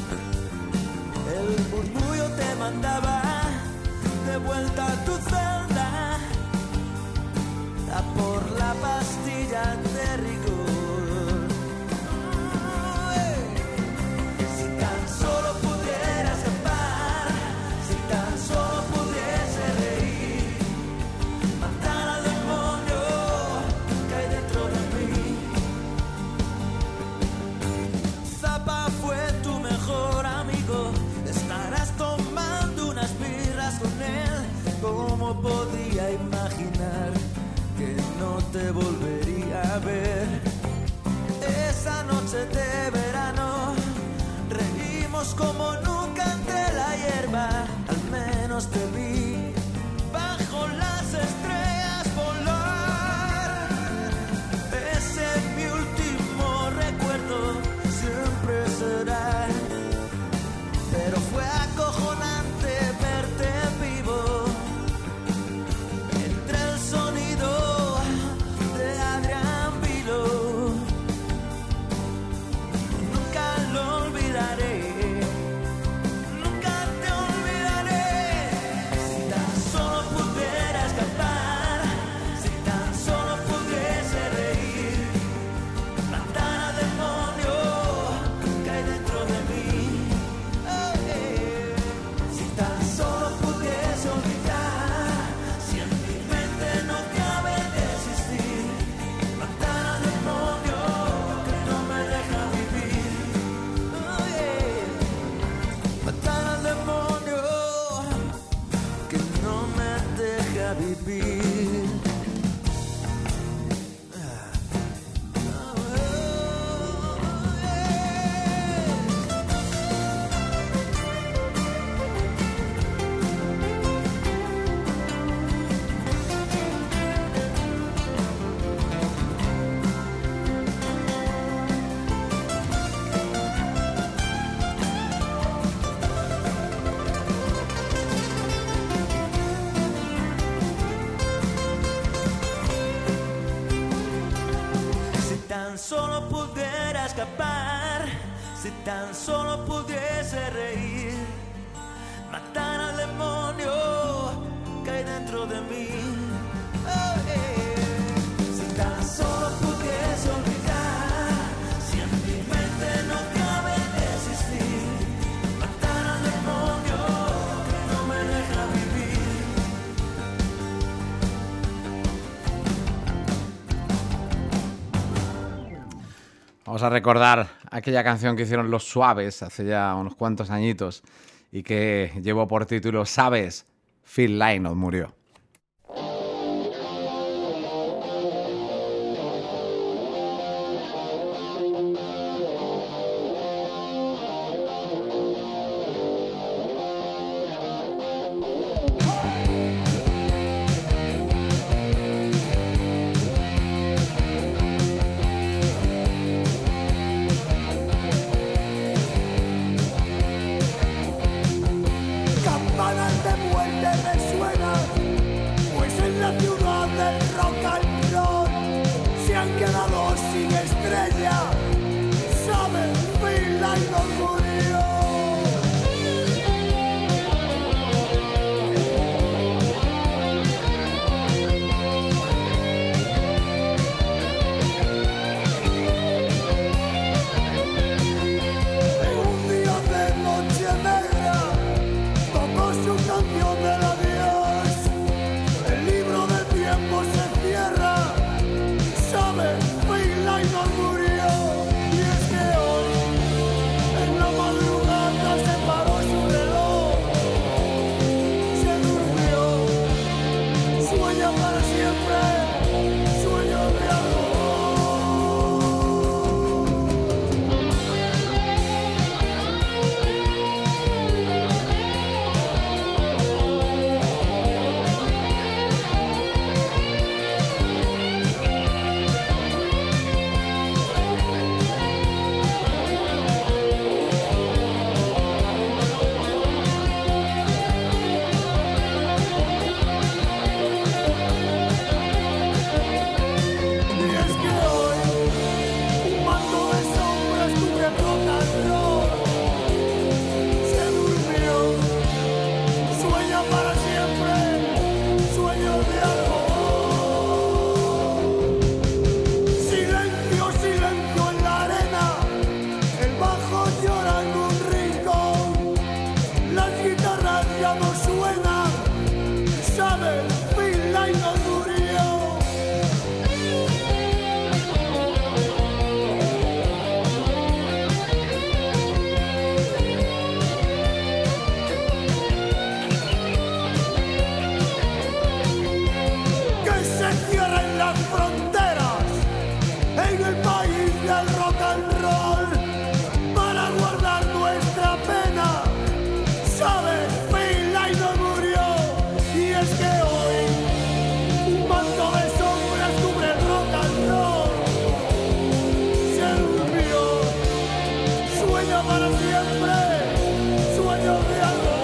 El murmullo te mandaba de vuelta a tu celda, a por la pastilla de rigor. Si tan solo pudiera escapar, si tan solo pudiese reír, matar al demonio que hay dentro de mí. Zappa fue tu mejor amigo, estarás tomando unas birras con él. ¿Cómo podía imaginar que no te volvería a ver? Esa noche de verano reímos como nunca ante la hierba. Al menos te vi bajo las estrellas volar. Ese es mi último recuerdo, siempre será. Pero fue acojonante verte vivo entre el sonido de Adrián Vilo. Nunca lo olvidaré, nunca te olvidaré. Si tan solo pudiera escapar, si tan solo pudiese reír, matar al demonio que hay dentro de mí. Si tan solo pudiese olvidar, si en mi mente no cabe existir, matar al demonio que no me deja vivir. Matar al demonio que no me deja vivir. Si tan solo pudiera escapar, si tan solo pudiese reír, matar al demonio que hay dentro de mí. Si tan solo pudiese olvidar, si en mi mente no cabe existir, matar al demonio que no me deja vivir. Vamos a recordar aquella canción que hicieron Los Suaves hace ya unos cuantos añitos y que llevó por título ¿Sabes? Phil Lynott murió. Campanas de muerte resuenan cómo suena, sabes, Phil Lynott murió. Que se cierren las fronteras en el país del rock and roll para guardar nuestra pena. Sabes, Phil Lynott murió y es que hoy un manto de sombras cubre el rock and roll. Se durmió, sueño para siempre, sueño de algodón.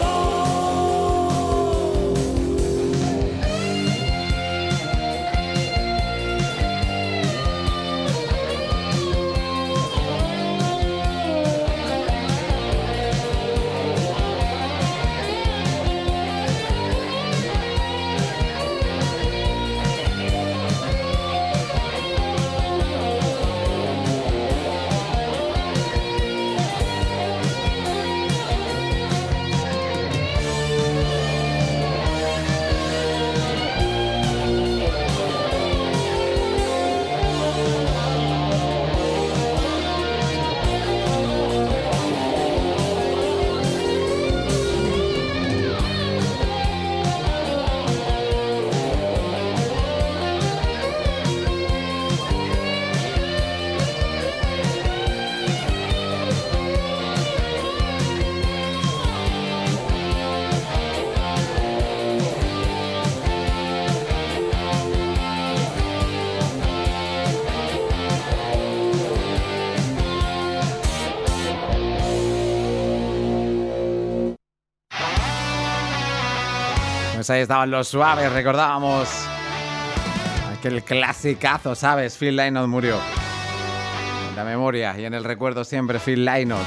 Pues ahí estaban los Suaves, recordábamos aquel clasicazo, ¿sabes? Phil Lynott murió. En la memoria y en el recuerdo siempre Phil Lynott.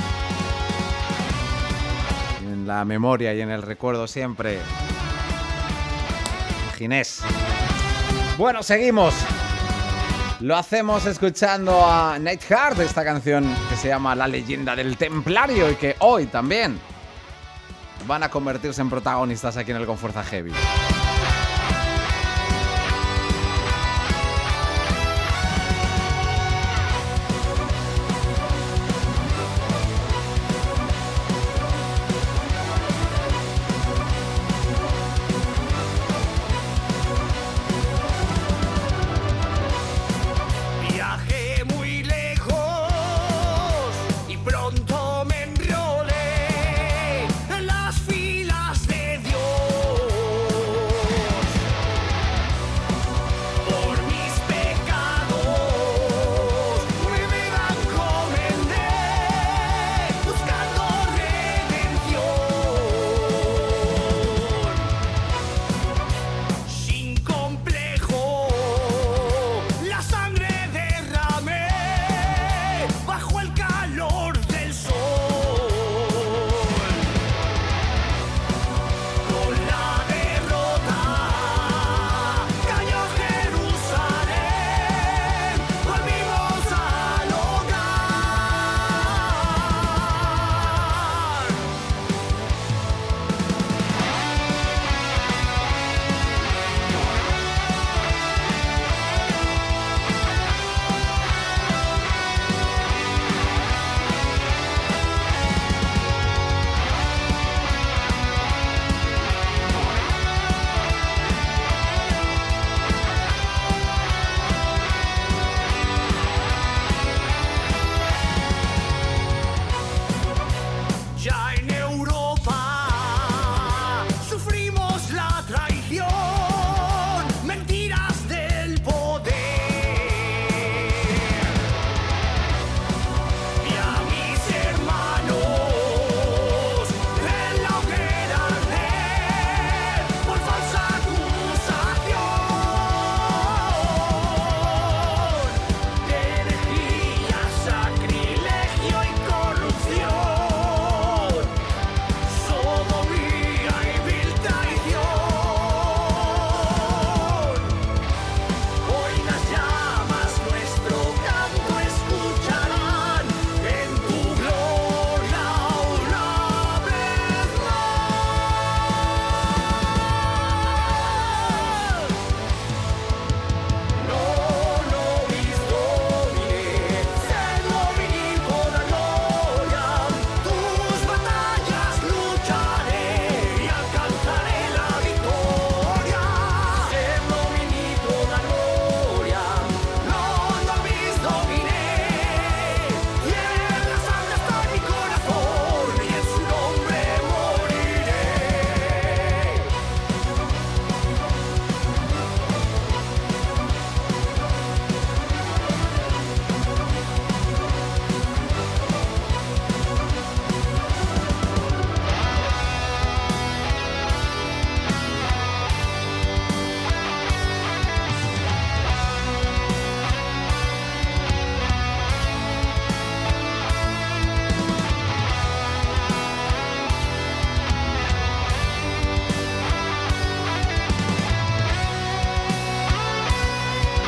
En la memoria y en el recuerdo siempre Ginés. Bueno, seguimos. Lo hacemos escuchando a Neidhart, esta canción que se llama La leyenda del Templario y que hoy también van a convertirse en protagonistas aquí en el Con Fuerza Heavy. Viajé muy lejos y pronto me enrolé en las filas de Dios.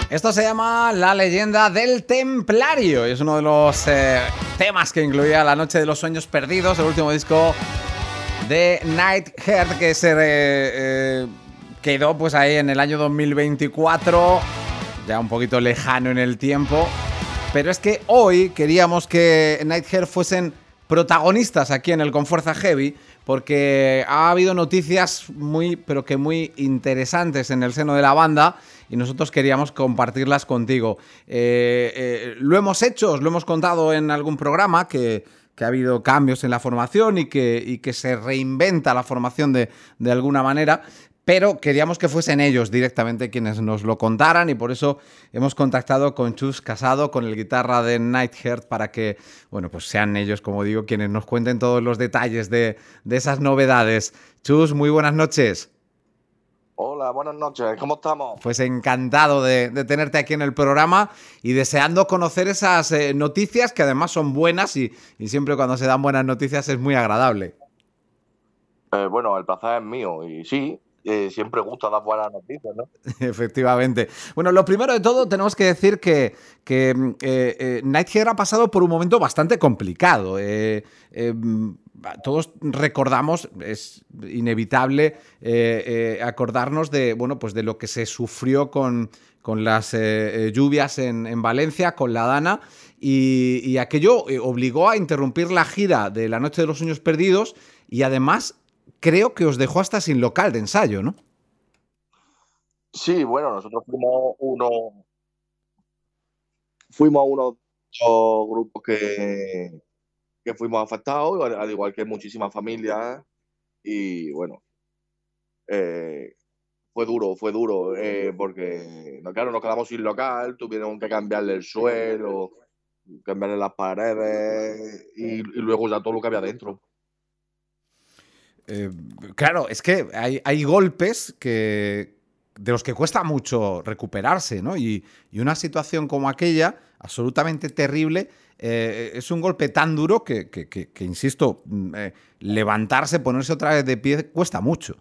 Esto se llama La leyenda del Templario. Es uno de los temas que incluía La noche de los sueños perdidos, el último disco de Nightheart, que se quedó pues ahí en el año 2024, ya un poquito lejano en el tiempo. Pero es que hoy queríamos que Nightheart fuesen protagonistas aquí en el Con Fuerza Heavy, porque ha habido noticias muy interesantes en el seno de la banda y nosotros queríamos compartirlas contigo. Lo hemos hecho, os lo hemos contado en algún programa, que ha habido cambios en la formación y que se reinventa la formación de alguna manera, pero queríamos que fuesen ellos directamente quienes nos lo contaran y por eso hemos contactado con Chus Casado, con el guitarra de Nightheart, para que, bueno, pues sean ellos, como digo, quienes nos cuenten todos los detalles de esas novedades. Chus, muy buenas noches. Hola, buenas noches, ¿cómo estamos? Pues encantado de tenerte aquí en el programa y deseando conocer esas noticias que además son buenas y siempre cuando se dan buenas noticias es muy agradable. Bueno, el placer es mío y sí, siempre gusta dar buenas noticias, ¿no? Efectivamente. Bueno, lo primero de todo tenemos que decir que Nightheart ha pasado por un momento bastante complicado. Todos recordamos, es inevitable acordarnos de, bueno, pues de lo que se sufrió con las lluvias en Valencia, con la Dana, y aquello obligó a interrumpir la gira de La Noche de los Sueños Perdidos y además creo que os dejó hasta sin local de ensayo, ¿no? Sí, bueno, nosotros fuimos uno de los grupos que fuimos afectados, al igual que muchísimas familias, y bueno, fue duro, porque claro, nos quedamos sin local, tuvieron que cambiarle el suelo, cambiarle las paredes y luego ya todo lo que había dentro. Claro, es que hay golpes de los que cuesta mucho recuperarse, ¿no? Y una situación como aquella, absolutamente terrible, es un golpe tan duro que insisto, levantarse, ponerse otra vez de pie, cuesta mucho.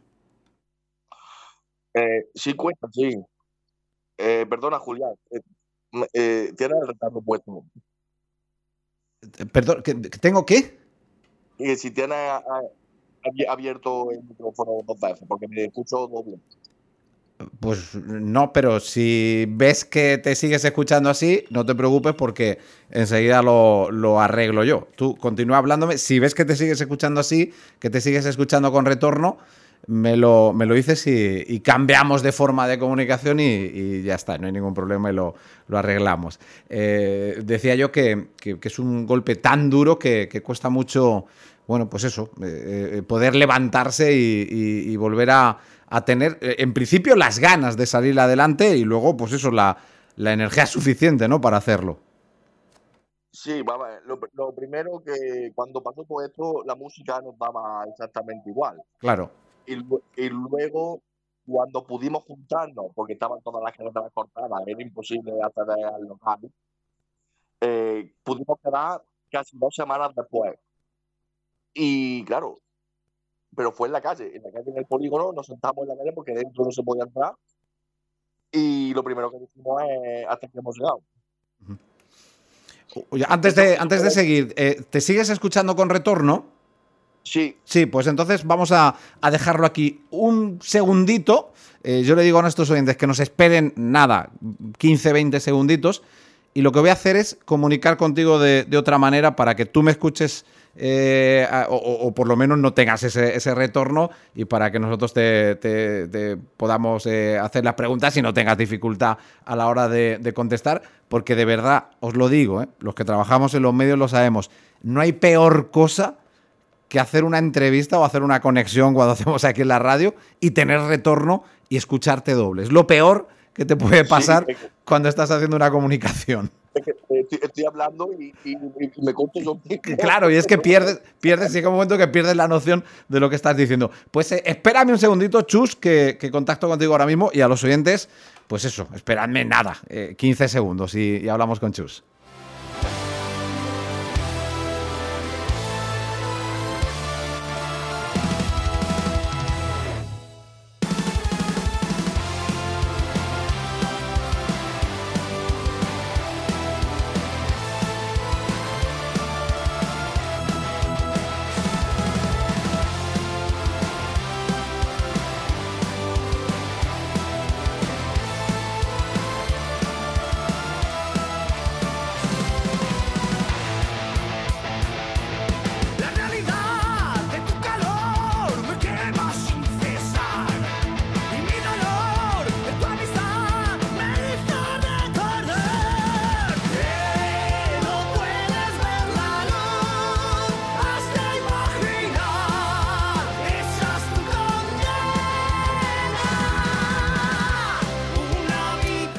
Sí, cuesta, sí. Perdona, Julián, tienes el retardo puesto. Perdón, ¿tengo qué? Y si tienes abierto el micrófono 2 veces, porque me escucho doble. Pues no, pero si ves que te sigues escuchando así, no te preocupes porque enseguida lo arreglo yo. Tú continúa hablándome. Si ves que te sigues escuchando así, que te sigues escuchando con retorno, me lo dices y cambiamos de forma de comunicación y ya está, no hay ningún problema y lo arreglamos. Decía yo que es un golpe tan duro que cuesta mucho, bueno, pues eso, poder levantarse y volver a tener, en principio, las ganas de salir adelante y luego, pues eso, la energía suficiente, ¿no?, para hacerlo. Sí, vamos, lo primero que cuando pasó todo esto, la música nos daba exactamente igual. Claro. Y luego, cuando pudimos juntarnos, porque estaban todas las carreteras cortadas, era imposible acceder al local, pudimos quedar casi 2 semanas después. Y claro, pero fue en la calle en el polígono, nos sentamos en la calle porque dentro no se podía entrar y lo primero que dijimos es hasta que hemos llegado. Oye, antes de seguir, ¿te sigues escuchando con retorno? Sí. Sí, pues entonces vamos a dejarlo aquí un segundito. Yo le digo a nuestros oyentes que nos esperen, nada, 15, 20 segunditos y lo que voy a hacer es comunicar contigo de otra manera para que tú me escuches o por lo menos no tengas ese retorno y para que nosotros te podamos hacer las preguntas y no tengas dificultad a la hora de contestar, porque de verdad, os lo digo, los que trabajamos en los medios lo sabemos, no hay peor cosa que hacer una entrevista o hacer una conexión cuando hacemos aquí en la radio y tener retorno y escucharte doble. Es lo peor que te puede pasar cuando estás haciendo una comunicación. Estoy hablando y me conto yo. Claro, y es que pierdes, llega un momento que pierdes la noción de lo que estás diciendo. Pues espérame un segundito, Chus, que contacto contigo ahora mismo y a los oyentes, pues eso, esperadme nada, 15 segundos y hablamos con Chus.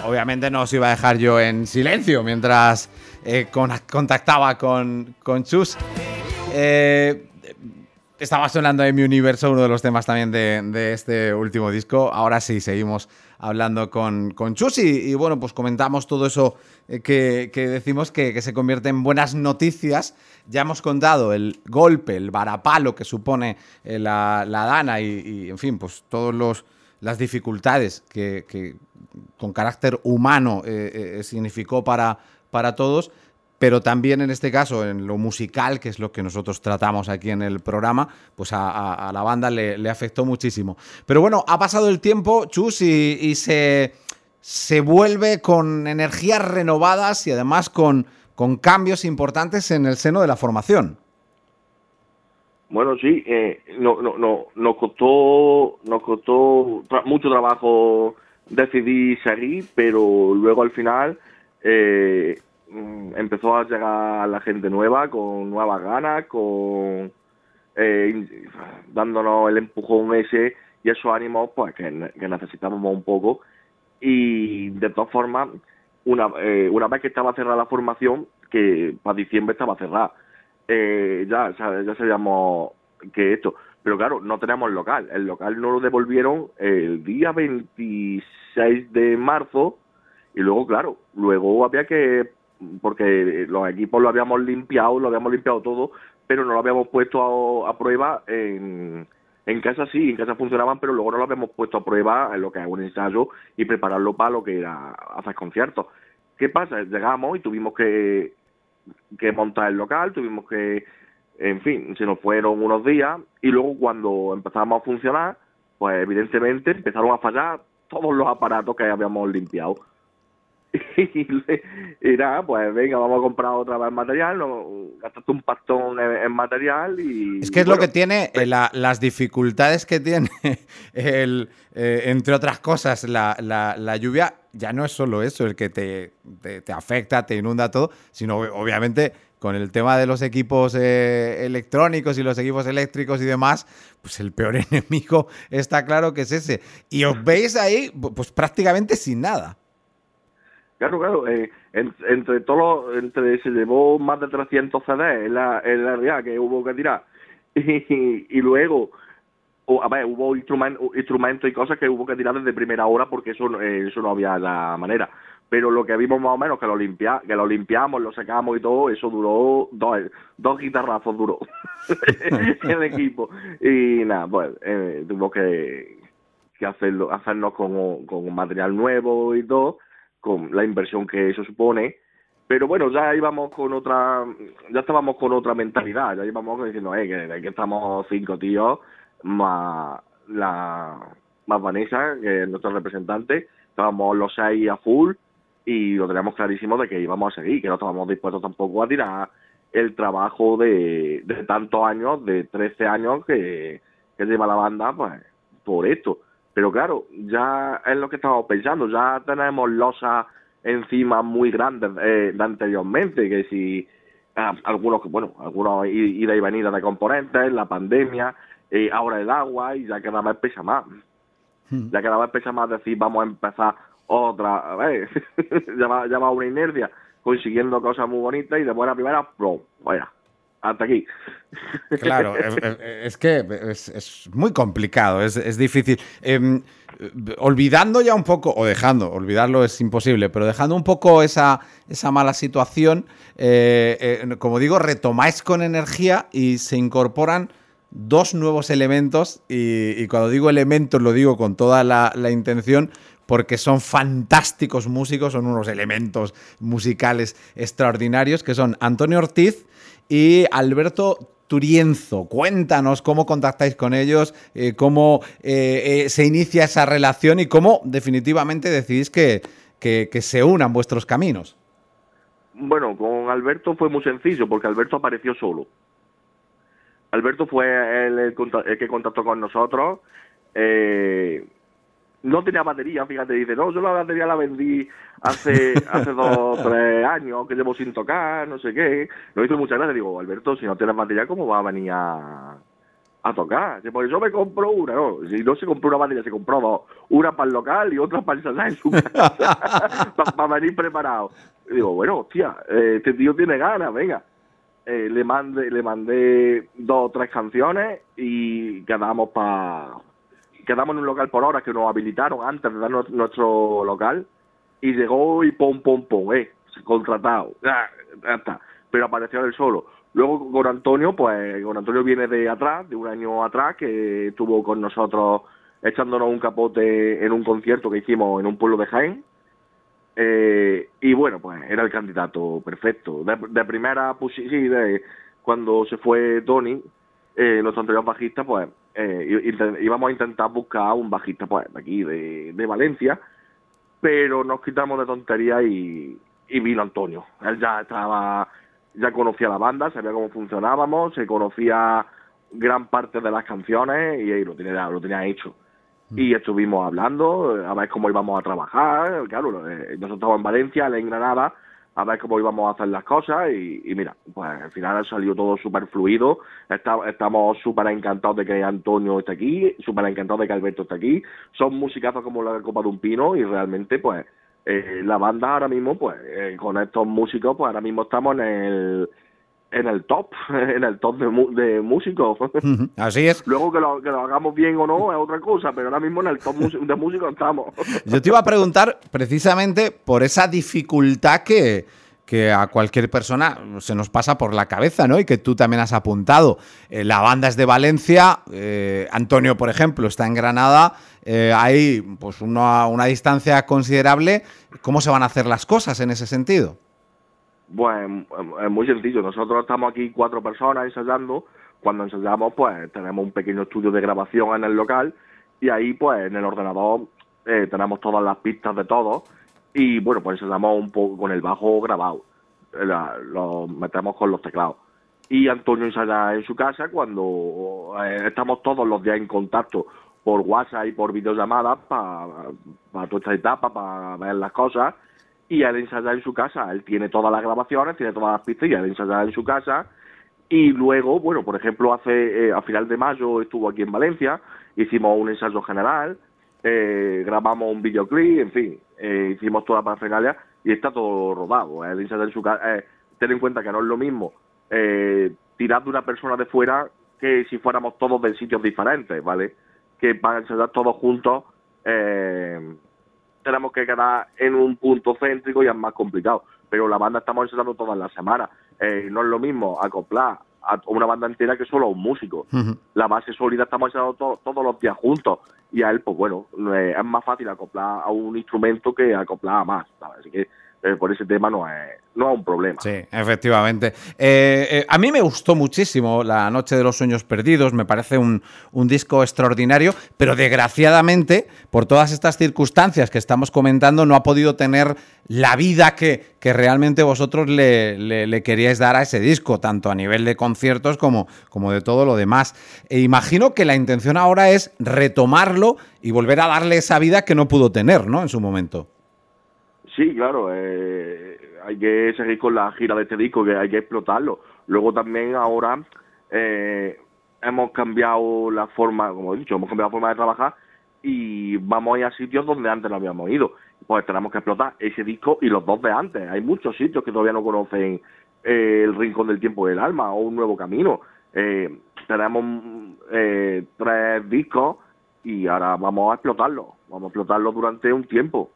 obviamente no os iba a dejar yo en silencio mientras contactaba con Chus. Estaba sonando en Mi Universo, uno de los temas también de este último disco. Ahora sí, seguimos hablando con Chus y bueno, pues comentamos todo eso que decimos que se convierte en buenas noticias. Ya hemos contado el golpe, el varapalo que supone la Dana y en fin, pues todas las dificultades que con carácter humano significó para todos. Pero también en este caso, en lo musical, que es lo que nosotros tratamos aquí en el programa, pues a la banda le afectó muchísimo. Pero bueno, ha pasado el tiempo, Chus, y se vuelve con energías renovadas y además con cambios importantes en el seno de la formación. Bueno, sí, nos costó mucho trabajo decidir seguir, pero luego al final empezó a llegar la gente nueva, con nuevas ganas, dándonos el empujón ese y esos ánimos pues que necesitábamos un poco. Y de todas formas, una vez que estaba cerrada la formación, que para diciembre estaba cerrada, ya sabíamos que esto, pero claro, no teníamos local. El local nos lo devolvieron el día 26 de marzo y luego, claro, había que, porque los equipos lo habíamos limpiado todo, pero no lo habíamos puesto a prueba en casa. Sí, en casa funcionaban, pero luego no lo habíamos puesto a prueba en lo que es un ensayo y prepararlo para lo que era hacer conciertos. ¿Qué pasa? Llegamos y tuvimos que montar el local, tuvimos que, en fin, se nos fueron unos días y luego cuando empezamos a funcionar, pues evidentemente empezaron a fallar todos los aparatos que habíamos limpiado. Y nada, pues venga, vamos a comprar otra vez material, gastaste un pastón en material y... Es que es lo que tiene, las dificultades que tiene, entre otras cosas, la lluvia, ya no es solo eso, el que te afecta, te inunda todo, sino obviamente con el tema de los equipos electrónicos y los equipos eléctricos y demás, pues el peor enemigo está claro que es ese. Y os veis ahí, pues prácticamente sin nada. Claro, se llevó más de 300 CDs en la realidad que hubo que tirar y luego, hubo instrumentos y cosas que hubo que tirar desde primera hora porque eso no había la manera, pero lo que vimos más o menos que lo limpiamos, lo sacamos y todo, eso duró dos guitarrazos duró el equipo y nada, pues tuvimos que hacernos con material nuevo y todo, con la inversión que eso supone, pero bueno, ya estábamos con otra mentalidad, ya íbamos diciendo que estamos 5 tíos, más Vanessa, que es nuestra representante, estábamos los 6 a full y lo teníamos clarísimo de que íbamos a seguir, que no estábamos dispuestos tampoco a tirar el trabajo de tantos años, de 13 años que lleva la banda, pues por esto. Pero claro, ya es lo que estamos pensando, ya tenemos losas encima muy grandes de anteriormente, que si algunos ida y venida de componentes, la pandemia, ahora el agua, y ya cada vez pesa más. Ya cada vez pesa más decir, vamos a empezar otra vez, ya va una inercia, consiguiendo cosas muy bonitas y de buena primera, vaya. Hasta aquí. Claro, es que es muy complicado, es difícil. Olvidando ya un poco, o dejando, olvidarlo es imposible, pero dejando un poco esa mala situación, como digo, retomáis con energía y se incorporan 2 nuevos elementos, y cuando digo elementos lo digo con toda la intención, porque son fantásticos músicos, son unos elementos musicales extraordinarios, que son Antonio Ortiz y Alberto Turienzo. Cuéntanos cómo contactáis con ellos, cómo se inicia esa relación y cómo definitivamente decidís que se unan vuestros caminos. Bueno, con Alberto fue muy sencillo, porque Alberto apareció solo. Alberto fue el que contactó con nosotros. No tenía batería, fíjate, dice, no, yo la batería la vendí hace 2 o 3 años que llevo sin tocar, no sé qué. Lo hizo muchas gracias, digo, Alberto, si no tienes batería, ¿cómo va a venir a a tocar. Por eso me compro una, ¿no? Si no se compró una bandera, se compró dos. Una para el local y otra para ensayar en su casa. para venir preparado. Y digo, bueno, hostia, este tío tiene ganas, venga. Le mandé 2 o 3 canciones y quedamos en un local por hora que nos habilitaron antes de dar nuestro local. Y llegó y pum, contratado. Ya está. Pero apareció él solo. Luego con Antonio, pues con Antonio viene de atrás, de un año atrás, que estuvo con nosotros echándonos un capote en un concierto que hicimos en un pueblo de Jaén. Y bueno, pues era el candidato perfecto. De primera, pues sí, cuando se fue Tony, nuestro anterior bajista, pues íbamos a intentar buscar un bajista pues de aquí, de Valencia, pero nos quitamos de tonterías y vino Antonio. Él ya conocía la banda, sabía cómo funcionábamos, se conocía gran parte de las canciones y lo tenía hecho. Y estuvimos hablando a ver cómo íbamos a trabajar. Claro, nosotros estamos en Valencia, él en Granada, a ver cómo íbamos a hacer las cosas y mira, pues al final salió todo súper fluido. Estamos súper encantados de que Antonio esté aquí, súper encantados de que Alberto esté aquí. Son musicazos como la copa de un pino y realmente pues la banda ahora mismo pues con estos músicos pues ahora mismo estamos en el top de músicos. Así es. Luego que lo hagamos bien o no es otra cosa, pero ahora mismo en el top de músicos estamos. Yo te iba a preguntar precisamente por esa dificultad que a cualquier persona se nos pasa por la cabeza, ¿no? Y que tú también has apuntado. La banda es de Valencia, Antonio, por ejemplo, está en Granada, hay pues una distancia considerable. ¿Cómo se van a hacer las cosas en ese sentido? Pues es muy sencillo. Nosotros estamos aquí 4 personas ensayando. Cuando ensayamos, pues tenemos un pequeño estudio de grabación en el local y ahí, pues en el ordenador tenemos todas las pistas de todo y, bueno, pues ensayamos un poco con el bajo grabado. Lo metemos con los teclados. Y Antonio ensaya en su casa cuando estamos todos los días en contacto por WhatsApp y por videollamadas para toda esta etapa, para ver las cosas. Y él ensaya en su casa, él tiene todas las grabaciones, tiene todas las pistas y él ensaya en su casa. Y luego, bueno, por ejemplo, a final de mayo estuvo aquí en Valencia, hicimos un ensayo general, grabamos un videoclip, en fin, hicimos toda la parafernalia y está todo rodado. Él ensaya en su casa. Ten en cuenta que no es lo mismo tirar de una persona de fuera que si fuéramos todos de sitios diferentes, ¿vale? Que para ensayar todos juntos tenemos que quedar en un punto céntrico y es más complicado. Pero la banda estamos ensayando todas las semanas. No es lo mismo acoplar a una banda entera que solo a un músico. La base sólida estamos ensayando todos los días juntos. Y a él, pues bueno, es más fácil acoplar a un instrumento que acoplar a más, ¿sabes? Así que por ese tema no es un problema. Sí, efectivamente. A mí me gustó muchísimo La Noche de los Sueños Perdidos, me parece un disco extraordinario, pero desgraciadamente, por todas estas circunstancias que estamos comentando, no ha podido tener la vida que realmente vosotros le queríais dar a ese disco, tanto a nivel de conciertos como de todo lo demás. Imagino que la intención ahora es retomarlo y volver a darle esa vida que no pudo tener, ¿no?, en su momento. Sí, claro, hay que seguir con la gira de este disco, que hay que explotarlo. Luego también ahora hemos cambiado la forma, como he dicho, hemos cambiado la forma de trabajar y vamos a ir a sitios donde antes no habíamos ido. Pues tenemos que explotar ese disco y los 2 de antes. Hay muchos sitios que todavía no conocen el Rincón del Tiempo y del Alma o Un Nuevo Camino. Tenemos 3 discos y ahora vamos a explotarlo. Vamos a explotarlo durante un tiempo.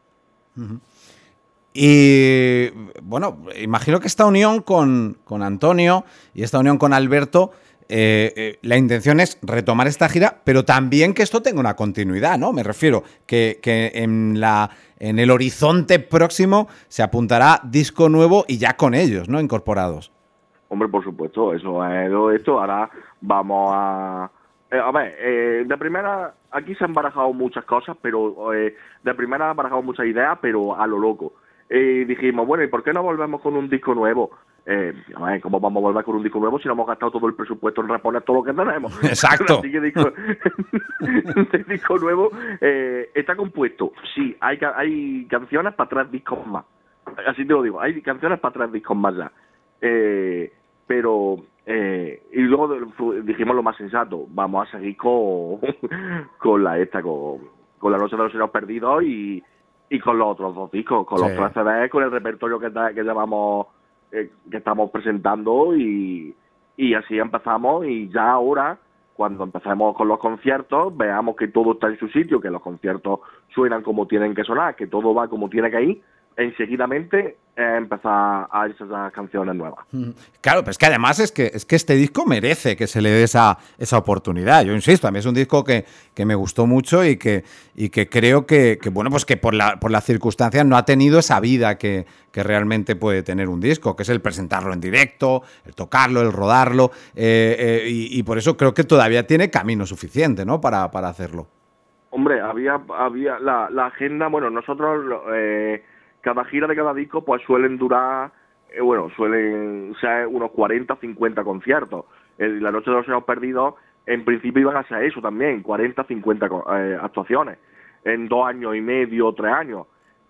Y bueno, imagino que esta unión con Antonio y esta unión con Alberto, la intención es retomar esta gira, pero también que esto tenga una continuidad, ¿no? Me refiero que en el horizonte próximo se apuntará disco nuevo y ya con ellos, ¿no?, incorporados. Hombre, por supuesto, eso es esto. Ahora vamos a ver, de primera, aquí se han barajado muchas cosas, pero de primera han barajado muchas ideas, pero a lo loco. Dijimos, bueno, ¿y por qué no volvemos con un disco nuevo? A ver, ¿cómo vamos a volver con un disco nuevo si no hemos gastado todo el presupuesto en reponer todo lo que tenemos? Exacto. Así que el disco nuevo está compuesto. Sí, hay canciones para 3 discos más. Así te lo digo, hay canciones para 3 discos más ya. Pero Y luego dijimos lo más sensato, vamos a seguir con la con la Noche de los Sueños Perdidos y con los otros 2 discos, con los 3 CDs, con el repertorio que llevamos, que estamos presentando y así empezamos. Y ya ahora, cuando empecemos con los conciertos, veamos que todo está en su sitio, que los conciertos suenan como tienen que sonar, que todo va como tiene que ir, enseguidamente empezar a irse esas canciones nuevas. Claro, pero es que además es que este disco merece que se le dé esa oportunidad. Yo insisto, a mí es un disco que me gustó mucho y que creo que bueno, pues que por las circunstancias no ha tenido esa vida que realmente puede tener un disco, que es el presentarlo en directo, el tocarlo, el rodarlo, y por eso creo que todavía tiene camino suficiente, ¿no? para hacerlo. Hombre, había la agenda, bueno, nosotros cada gira de cada disco pues suelen durar, suelen ser unos 40, 50 conciertos. La Noche de los Sueños Perdidos en principio iban a ser eso también, 40, 50 actuaciones, en 2 años y medio, 3 años.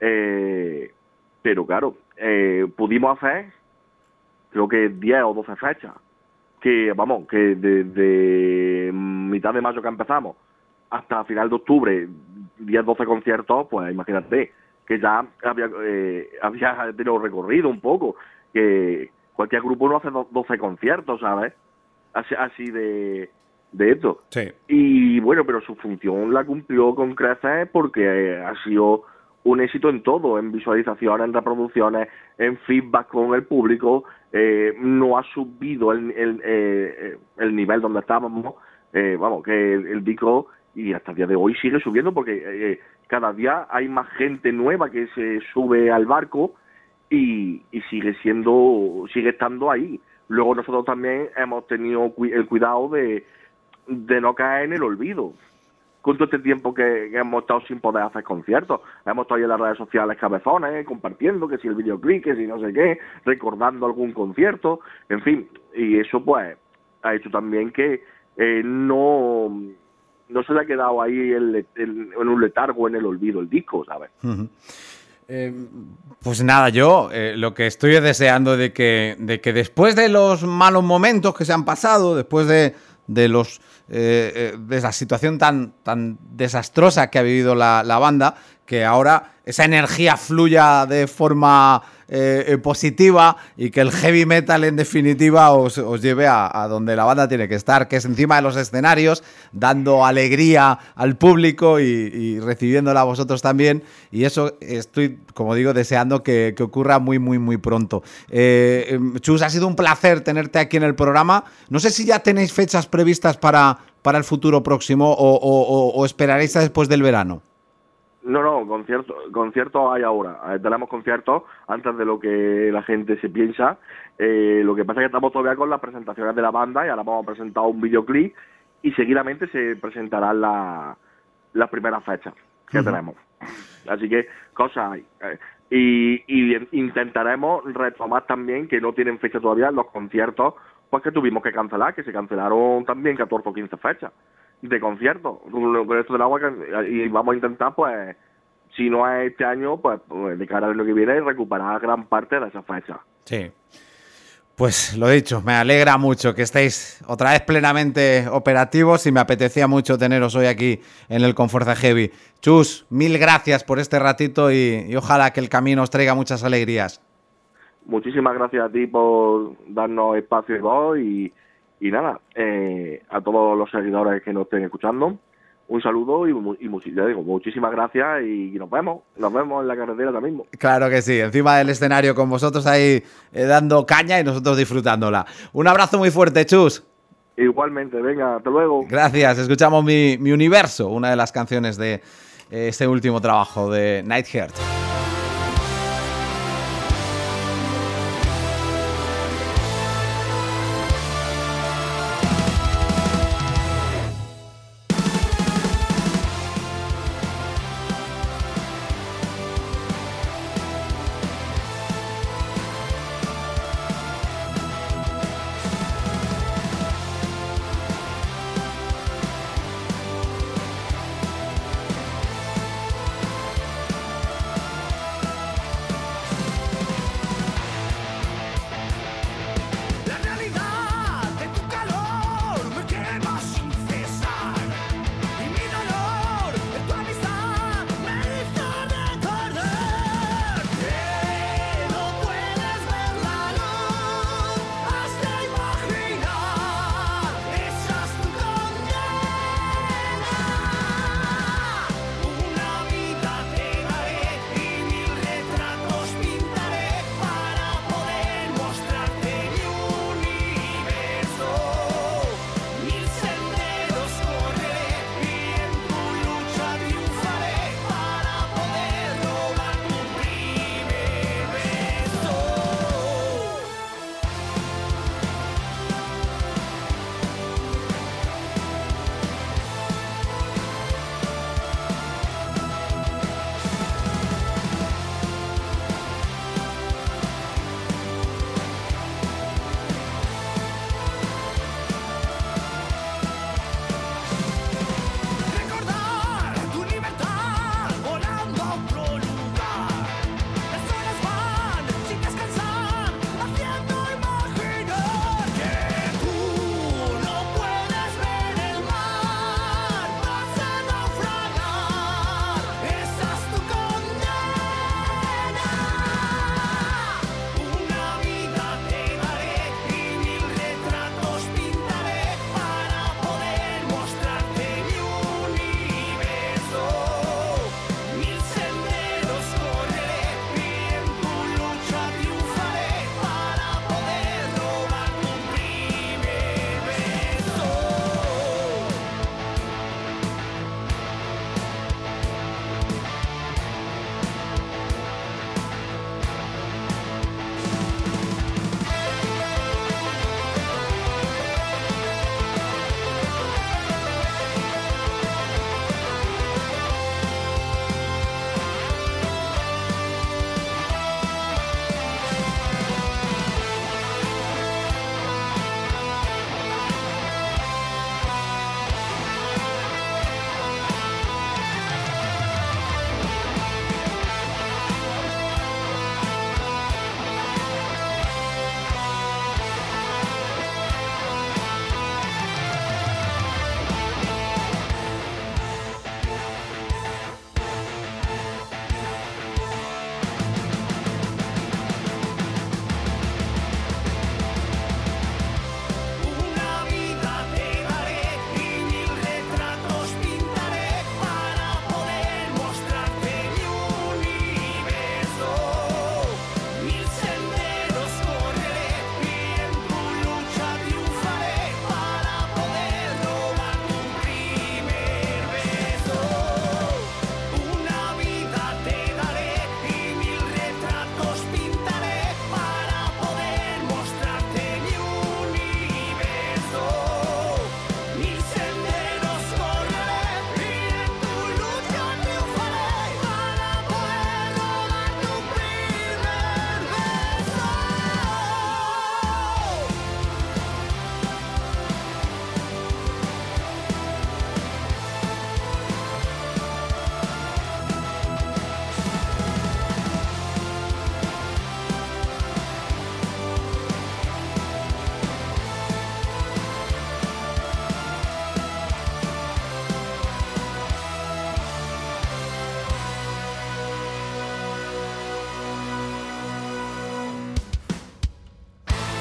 Pero claro, pudimos hacer creo que 10 o 12 fechas, que vamos, que desde mitad de mayo que empezamos hasta final de octubre, 10, 12 conciertos, pues imagínate, que ya había tenido recorrido un poco, que cualquier grupo no hace 12 conciertos, ¿sabes? Así de esto. Sí. Y bueno, pero su función la cumplió con creces porque ha sido un éxito en todo, en visualizaciones, en reproducciones, en feedback con el público. No ha subido el nivel donde estábamos. Vamos, que el disco, y hasta el día de hoy sigue subiendo porque cada día hay más gente nueva que se sube al barco y sigue estando ahí. Luego nosotros también hemos tenido el cuidado de no caer en el olvido. Con todo este tiempo que hemos estado sin poder hacer conciertos, hemos estado ahí en las redes sociales cabezones, compartiendo que si el videoclip, que si no sé qué, recordando algún concierto, en fin, y eso pues ha hecho también que no se le ha quedado ahí en un letargo, en el olvido el disco, ¿sabes? Uh-huh. Pues nada, yo lo que estoy deseando de que después de los malos momentos que se han pasado, después de la situación tan desastrosa que ha vivido la banda, que ahora esa energía fluya de forma positiva y que el heavy metal en definitiva os lleve a donde la banda tiene que estar, que es encima de los escenarios, dando alegría al público y recibiéndola a vosotros también, y eso estoy, como digo, deseando que ocurra muy, muy, muy pronto. Chus, ha sido un placer tenerte aquí en el programa. No sé si ya tenéis fechas previstas para el futuro próximo o esperaréis a después del verano. No, conciertos hay ahora. Tenemos conciertos antes de lo que la gente se piensa. Lo que pasa es que estamos todavía con las presentaciones de la banda y ahora vamos a presentar un videoclip y seguidamente se presentarán las primeras fechas que tenemos. Así que cosas hay. Y intentaremos retomar también, que no tienen fecha todavía, los conciertos pues que tuvimos que cancelar, que se cancelaron también 14 o 15 fechas de conciertos con esto del agua, y vamos a intentar, pues, si no es este año, pues de cara al año que viene, recuperar gran parte de esa fecha. Sí. Pues lo dicho, me alegra mucho que estéis otra vez plenamente operativos y me apetecía mucho teneros hoy aquí en el Confuerza Heavy. Chus, 1000 gracias por este ratito y ojalá que el camino os traiga muchas alegrías. Muchísimas gracias a ti por darnos espacio y voz y nada, a todos los seguidores que nos estén escuchando, un saludo y ya digo, muchísimas gracias y nos vemos en la carretera ahora mismo. Claro que sí, encima del escenario con vosotros ahí dando caña y nosotros disfrutándola. Un abrazo muy fuerte, Chus. Igualmente, venga, hasta luego. Gracias, escuchamos mi Universo, una de las canciones de este último trabajo de Nightheart.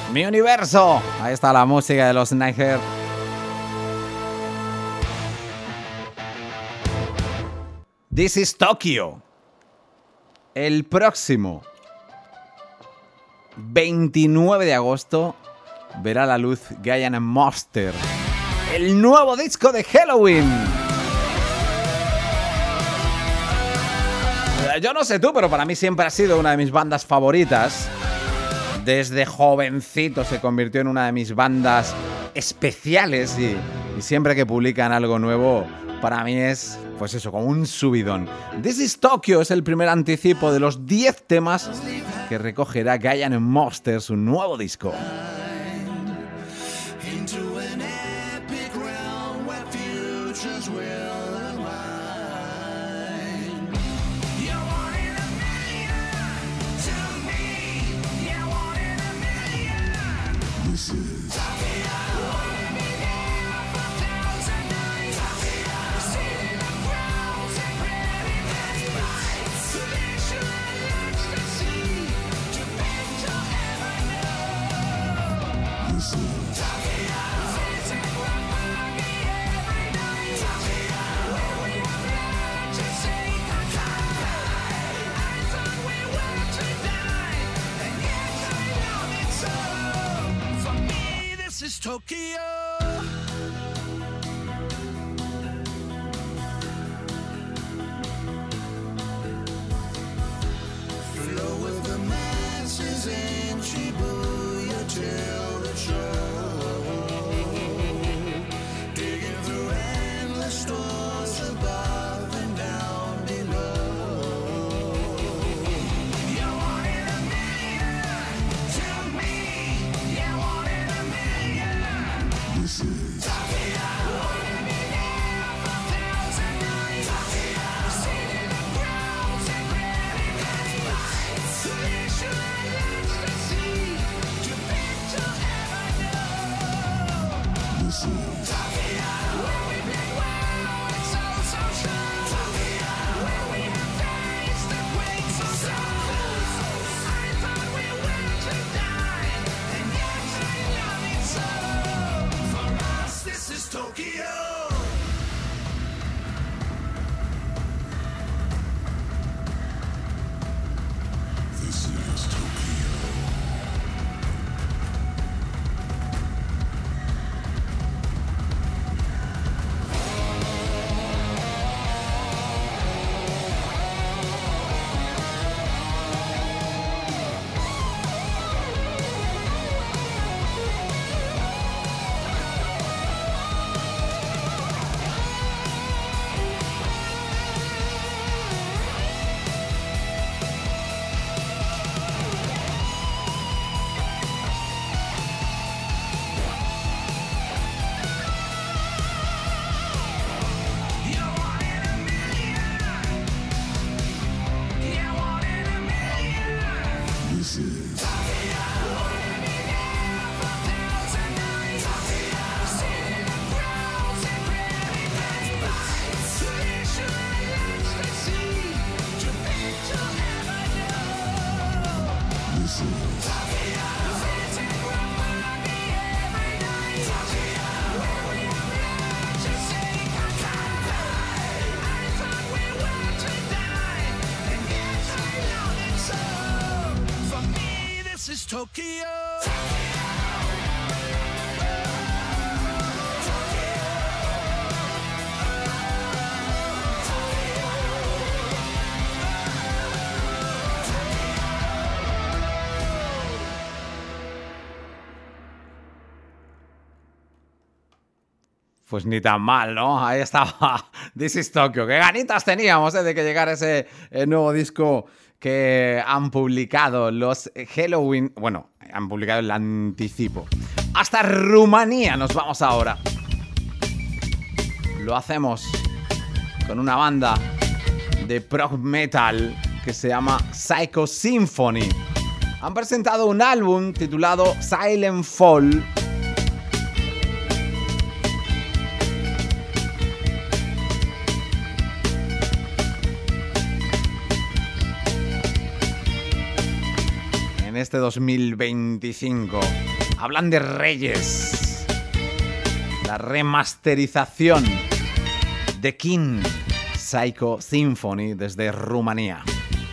Mi universo. Ahí está la música de los Niger. This is Tokyo. El próximo 29 de agosto verá la luz Giant Monster, el nuevo disco de Helloween. Yo no sé tú, pero para mí siempre ha sido una de mis bandas favoritas. Desde jovencito se convirtió en una de mis bandas especiales y siempre que publican algo nuevo, para mí es, pues eso, como un subidón. This is Tokyo es el primer anticipo de los 10 temas que recogerá Giant Monster, su nuevo disco. Tokyo. Flow with the masses in Shibuya till the show. Digging through endless stores above and down below. You wanted a million to me. You wanted a million. This is Tokyo. Tokyo. Pues ni tan mal, ¿no? Ahí estaba This is Tokyo. Qué ganitas teníamos de que llegara ese nuevo disco que han publicado los Helloween. Bueno, han publicado el anticipo. Hasta Rumanía nos vamos ahora. Lo hacemos con una banda de prog metal que se llama Psycho Symphony. Han presentado un álbum titulado Silent Fall. En este 2025. Hablan de reyes. La remasterización de King Psycho Symphony desde Rumanía.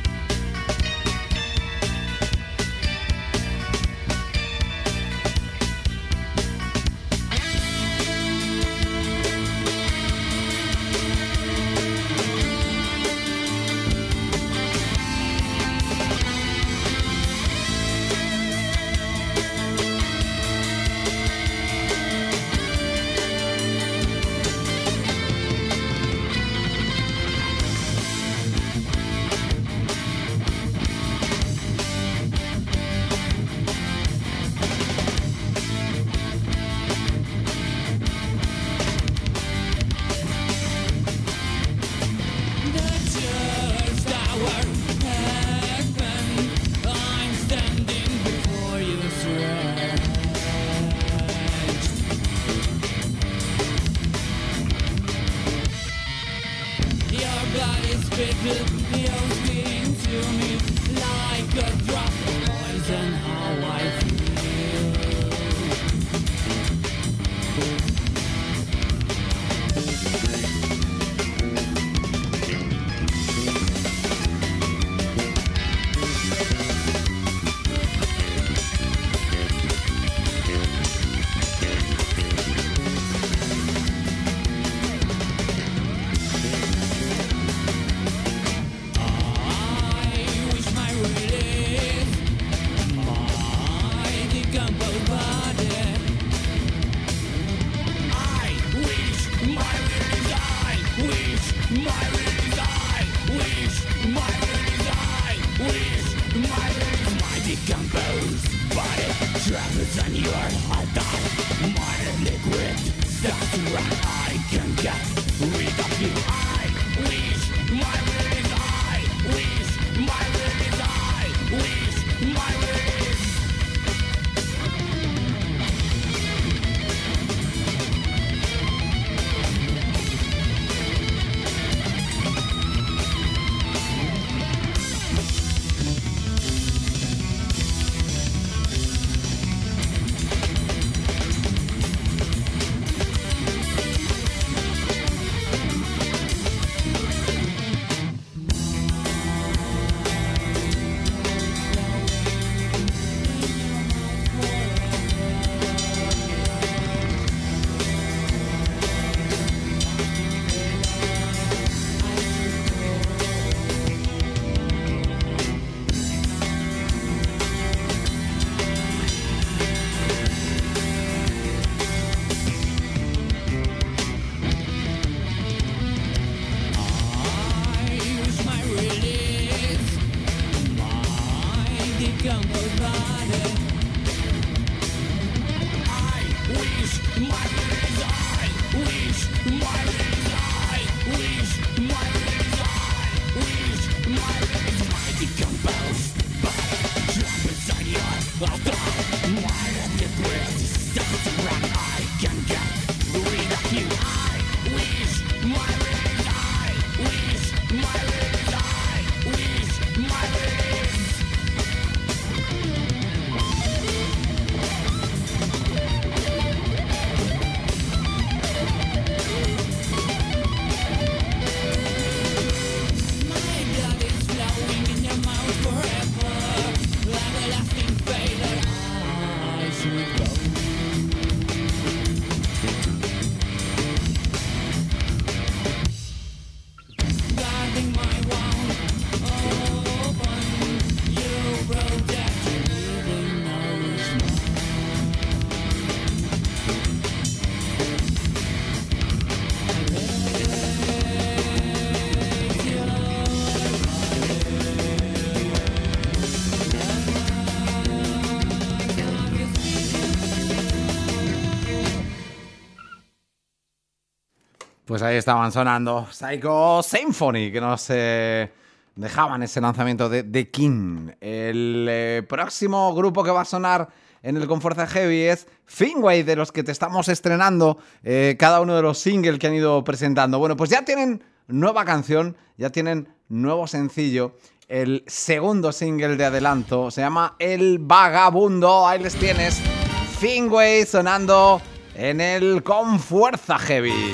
Pues ahí estaban sonando Psycho Symphony, que nos dejaban ese lanzamiento de King. El próximo grupo que va a sonar en el Con Fuerza Heavy es Finway, de los que te estamos estrenando cada uno de los singles que han ido presentando. Bueno, pues ya tienen nueva canción, ya tienen nuevo sencillo. El segundo single de adelanto se llama El Vagabundo. Ahí les tienes. Finway sonando en el Con Fuerza Heavy.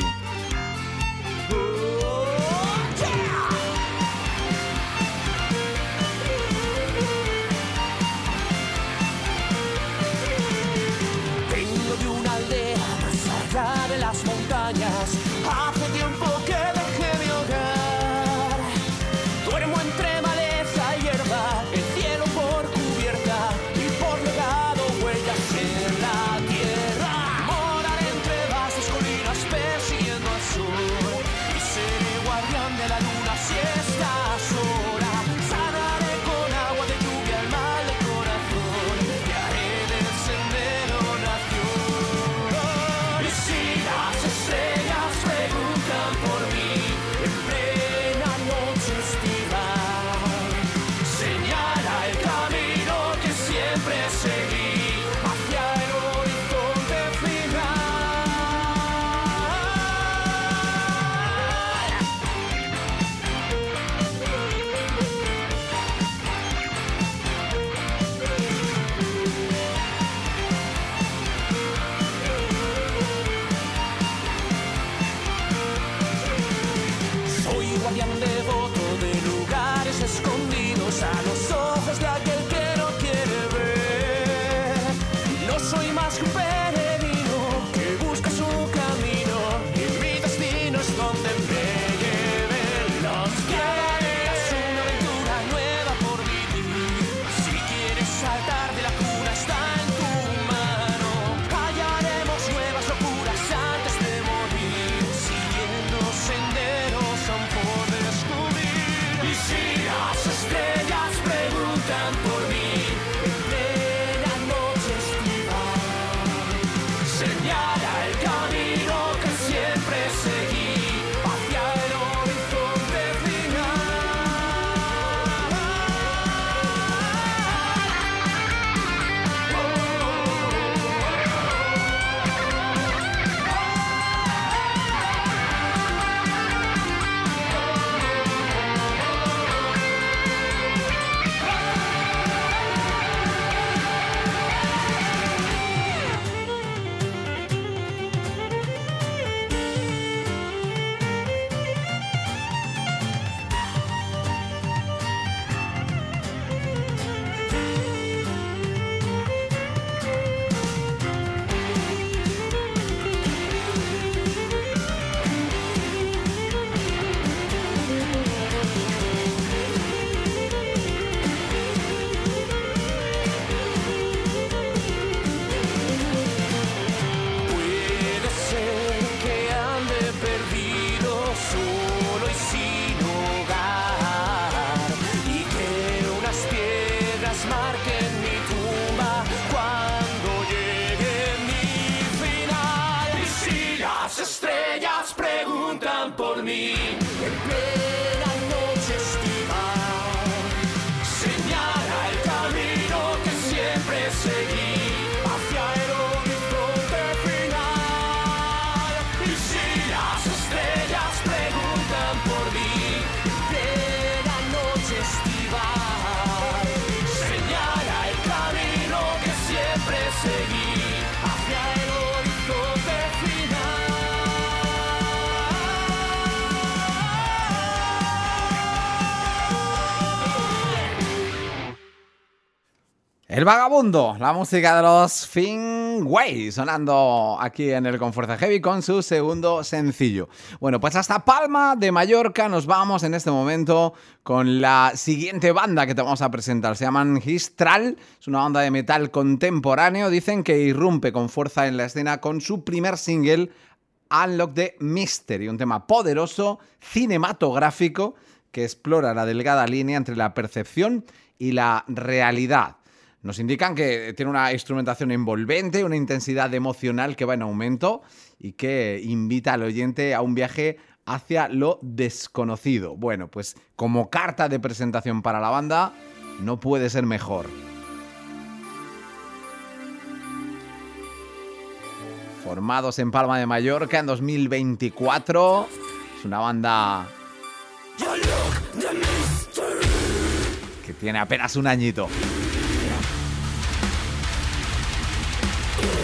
Vengo de una aldea más allá de las montañas. Hace tiempo que dejé mi hogar. Duermo entre maleza y hierba, el cielo por cubierta y por legado huellas en la tierra. Moraré entre vastas colinas persiguiendo al sol y seré guardián de la luna si está sola. Sanaré con agua de lluvia el mal de corazón y haré del sendero nación. Y si las estrellas preguntan por mí en plena noche estival, señala el camino que siempre seguí hacia el horizonte final. Soy guardián devoto de lugares escondidos a los ojos de aquel que no quiere ver. No soy más que un peregrino que busca su camino y mi destino es donde me lleven los pies. Es una aventura nueva por vivir. Si quieres saltar de la cuna está en tu mano. Hallaremos nuevas locuras antes de morir, siguiendo senderos aún por descubrir. Y si las estrellas preguntan por mí en plena noche estival, señala el camino que siempre seguí hacia el horizonte final. Puede ser que ande perdido, solo y sin hogar, y que unas piedras marquen mi tumba cuando llegue mi final. Y si las estrellas preguntan por mí en plena noche estival, señala el camino que siempre seguí hacia el horizonte final. Y si las estrellas preguntan por mí en plena noche estival, señala el camino que siempre seguí hacia el horizonte final. El Vagabundo, la música de los Finway, sonando aquí en el Con Fuerza Heavy con su segundo sencillo. Bueno, pues hasta Palma de Mallorca nos vamos en este momento con la siguiente banda que te vamos a presentar. Se llaman Histral, es una banda de metal contemporáneo. Dicen que irrumpe con fuerza en la escena con su primer single, Unlock the Mystery, un tema poderoso, cinematográfico, que explora la delgada línea entre la percepción y la realidad. Nos indican que tiene una instrumentación envolvente, una intensidad emocional que va en aumento y que invita al oyente a un viaje hacia lo desconocido. Bueno, pues como carta de presentación para la banda, no puede ser mejor. Formados en Palma de Mallorca en 2024, es una banda que tiene apenas un añito.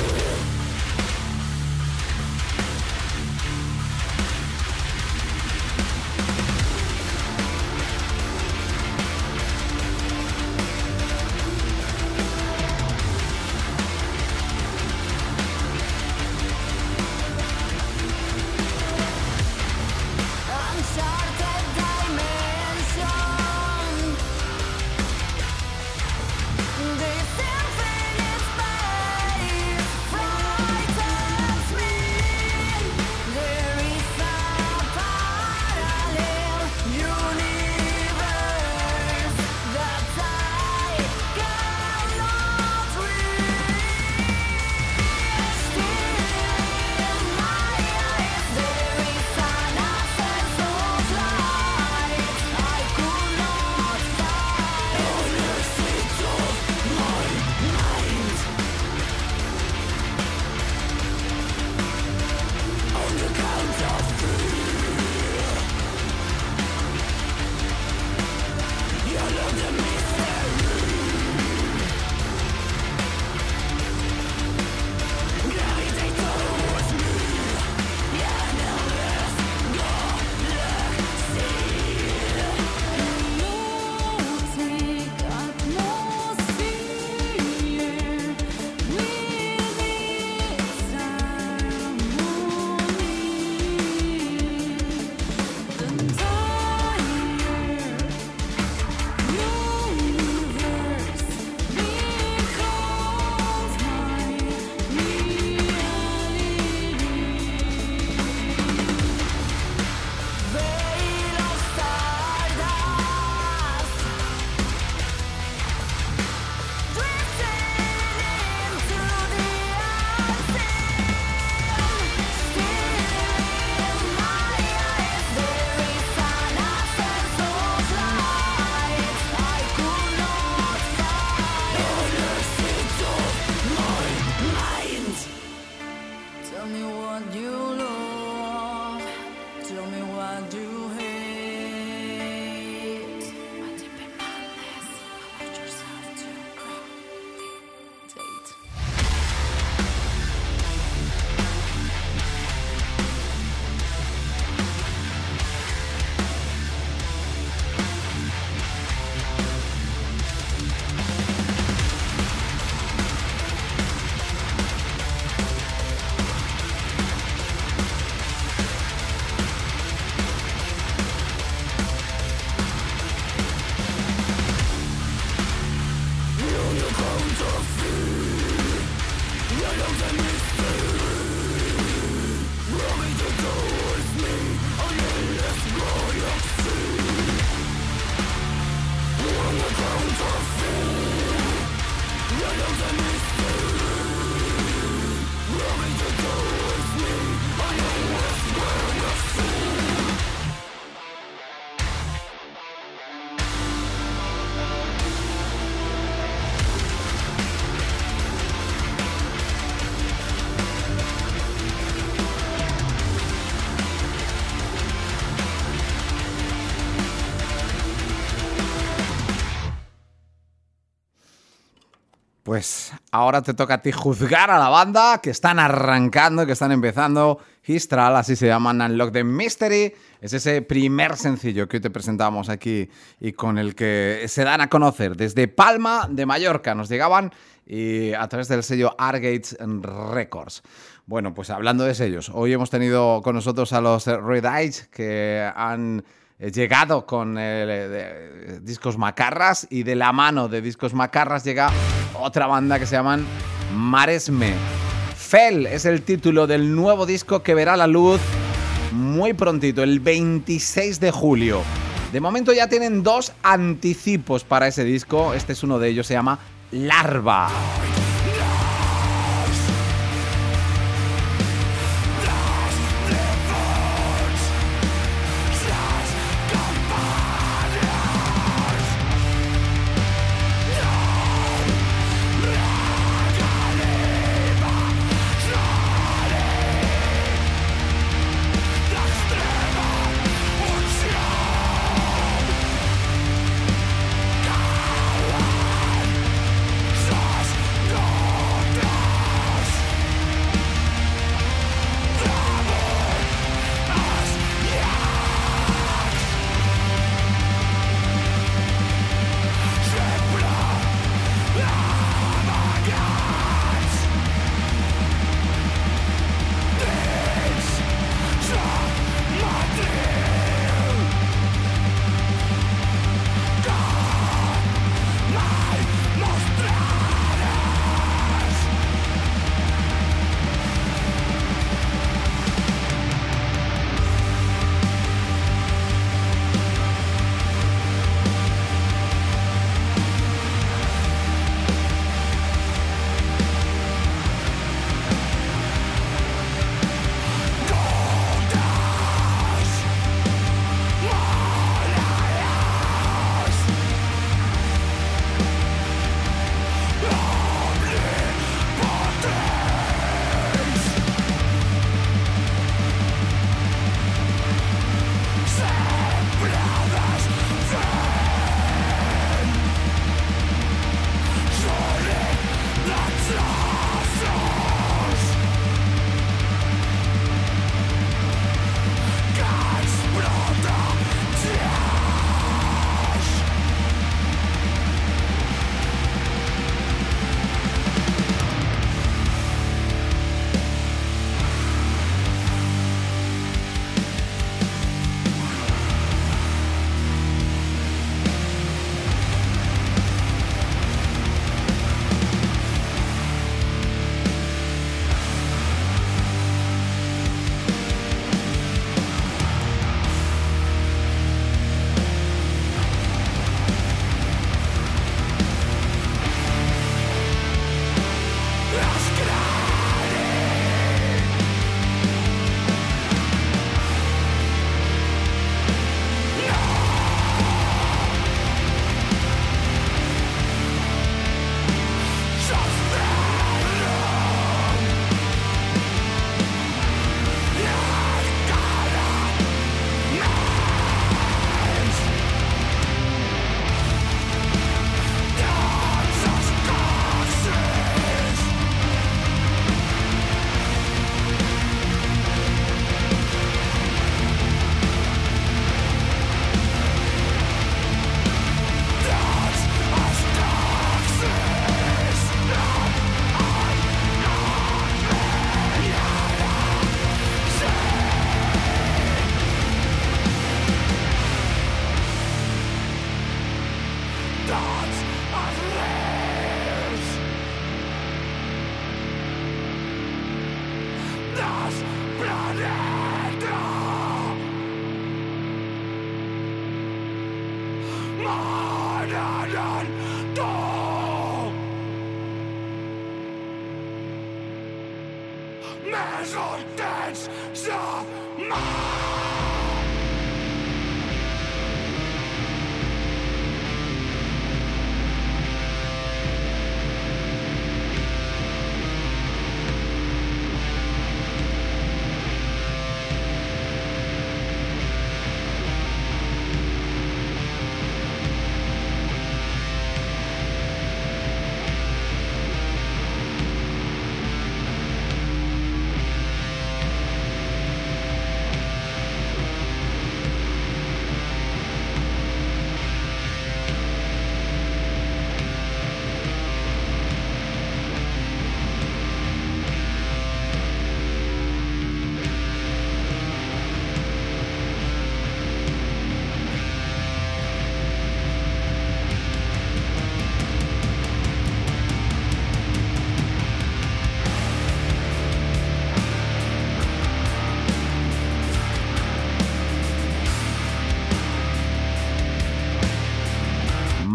Pues ahora te toca a ti juzgar a la banda que están arrancando, que están empezando. Histral, así se llaman, Unlock the Mystery. Es ese primer sencillo que hoy te presentamos aquí y con el que se dan a conocer desde Palma de Mallorca. Nos llegaban y a través del sello Argate Records. Bueno, pues hablando de sellos, hoy hemos tenido con nosotros a los Red Eyes que han llegado con Discos Macarras, y de la mano de Discos Macarras llega otra banda que se llaman Maresme. Fel es el título del nuevo disco que verá la luz muy prontito, el 26 de julio. De momento ya tienen 2 anticipos para ese disco. Este es uno de ellos, se llama Larva.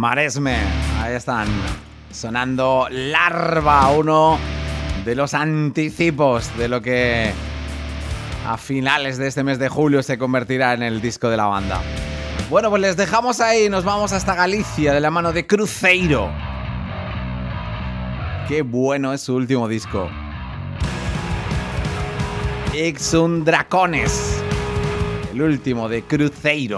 Maresme. Ahí están sonando Larva, uno de los anticipos de lo que a finales de este mes de julio se convertirá en el disco de la banda. Bueno, pues les dejamos ahí, nos vamos hasta Galicia de la mano de Cruzeiro. Qué bueno es su último disco. Ixun Dracones, el último de Cruzeiro.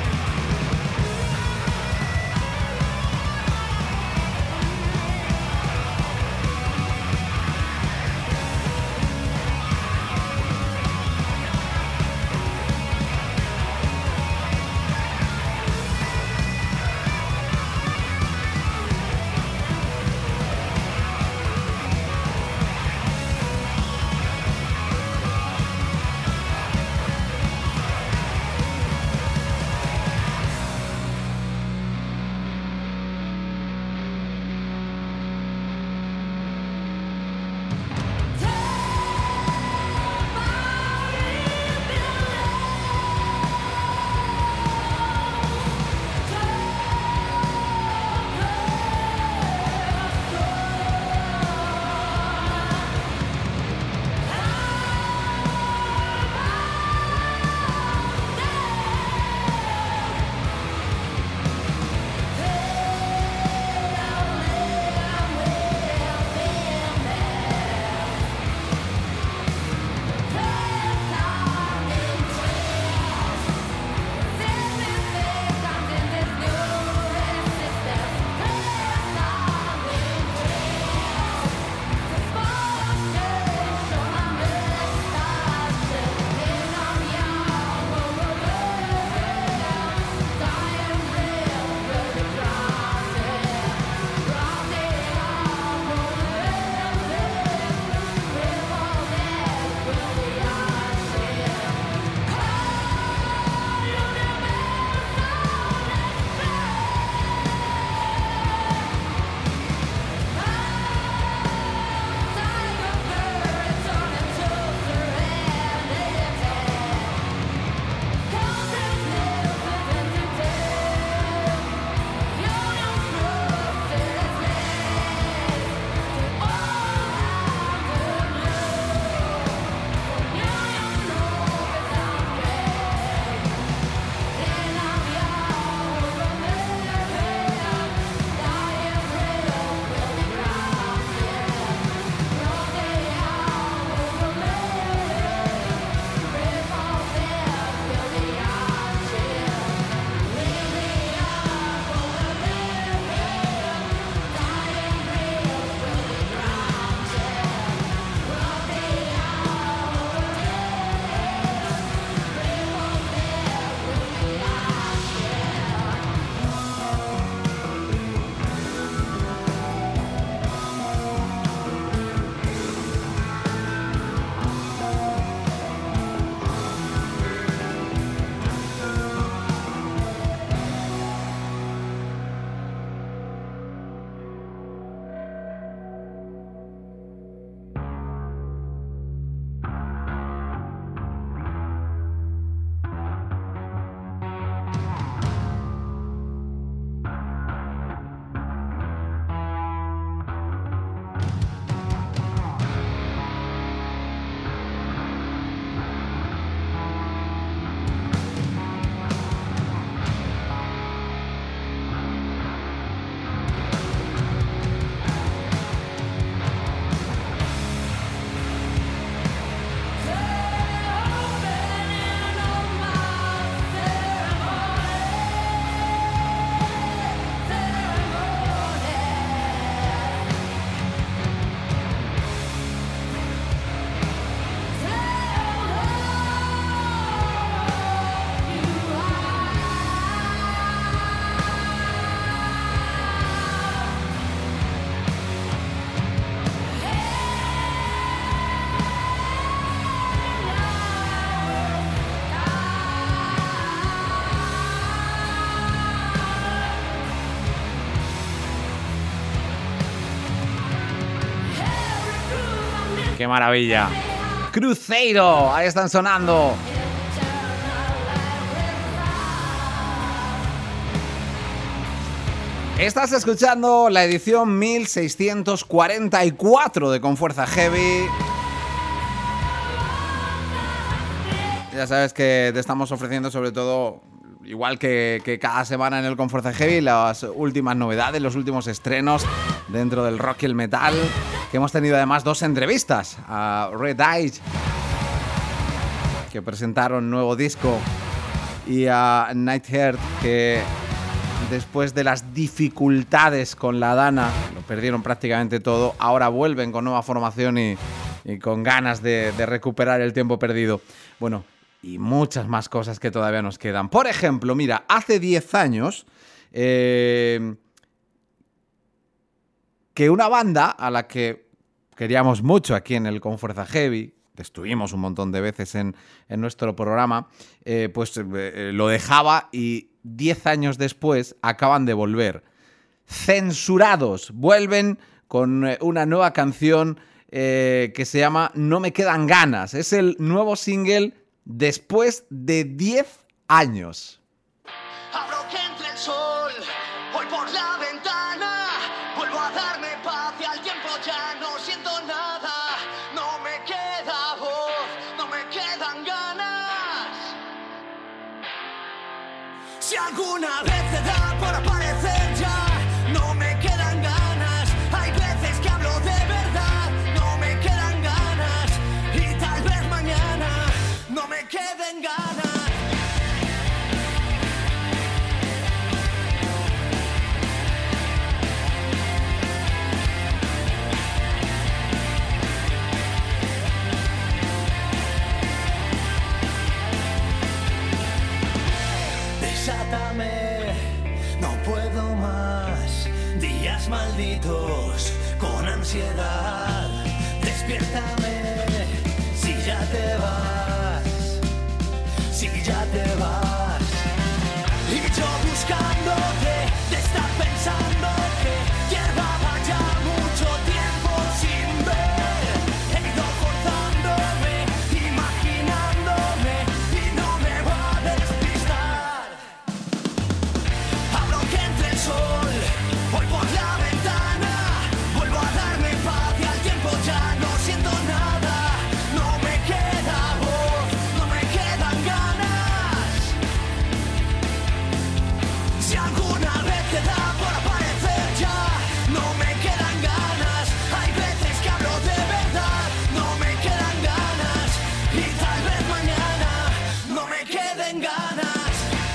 ¡Qué maravilla! Cruzeiro, ahí están sonando. Estás escuchando la edición 1644 de Con Fuerza Heavy. Ya sabes que te estamos ofreciendo sobre todo, igual que cada semana en el Con Fuerza Heavy, las últimas novedades, los últimos estrenos dentro del rock y el metal. Que hemos tenido además 2 entrevistas a Red Eyes, que presentaron nuevo disco, y a Nightheart, que después de las dificultades con la Dana, lo perdieron prácticamente todo, ahora vuelven con nueva formación y con ganas de recuperar el tiempo perdido. Bueno, y muchas más cosas que todavía nos quedan. Por ejemplo, mira, hace 10 años que una banda a la que queríamos mucho aquí en el Con Fuerza Heavy, estuvimos un montón de veces en nuestro programa, lo dejaba, y 10 años después acaban de volver. Censurados. Vuelven con una nueva canción que se llama No me quedan ganas. Es el nuevo single después de 10 años. Abro que entre el sol, voy por la ventana, vuelvo a darme paz y al tiempo ya no siento nada. No me queda voz, no me quedan ganas. Si alguna vez te da por aparecer ya, no me quedan ganas. Hay veces que hablo de verdad, no me quedan ganas. Y tal vez mañana no me queden ganas. Desátame, no puedo más. Días malditos con ansiedad. Despiértame si ya te vas, si ya te vas. Y yo buscándote, de estar pensando que llevaba ya mucho tiempo sin ver. He ido forzándome, imaginándome, y no me va a despistar. Abro que entre el sol, voy por la ventana, vuelvo a darme paz y al tiempo ya no siento nada. No me queda voz, no me quedan ganas. Si alguna vez te da por aparecer ya, no me quedan ganas. Hay veces que hablo de verdad, no me quedan ganas. Y tal vez mañana no me queden ganas.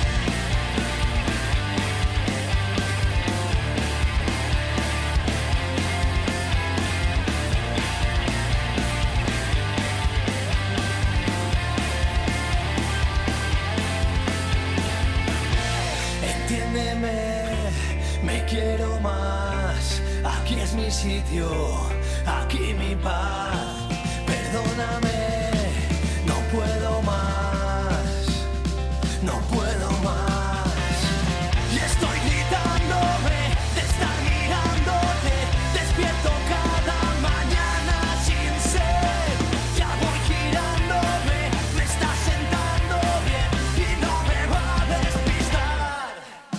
Entiéndeme, me quiero más. Aquí es mi sitio, aquí mi paz. Perdóname, no puedo más, no puedo más. Y estoy gritándome de estar mirándote. Despierto cada mañana sin ser. Ya voy girándome, me está sentando bien y no me va a despistar.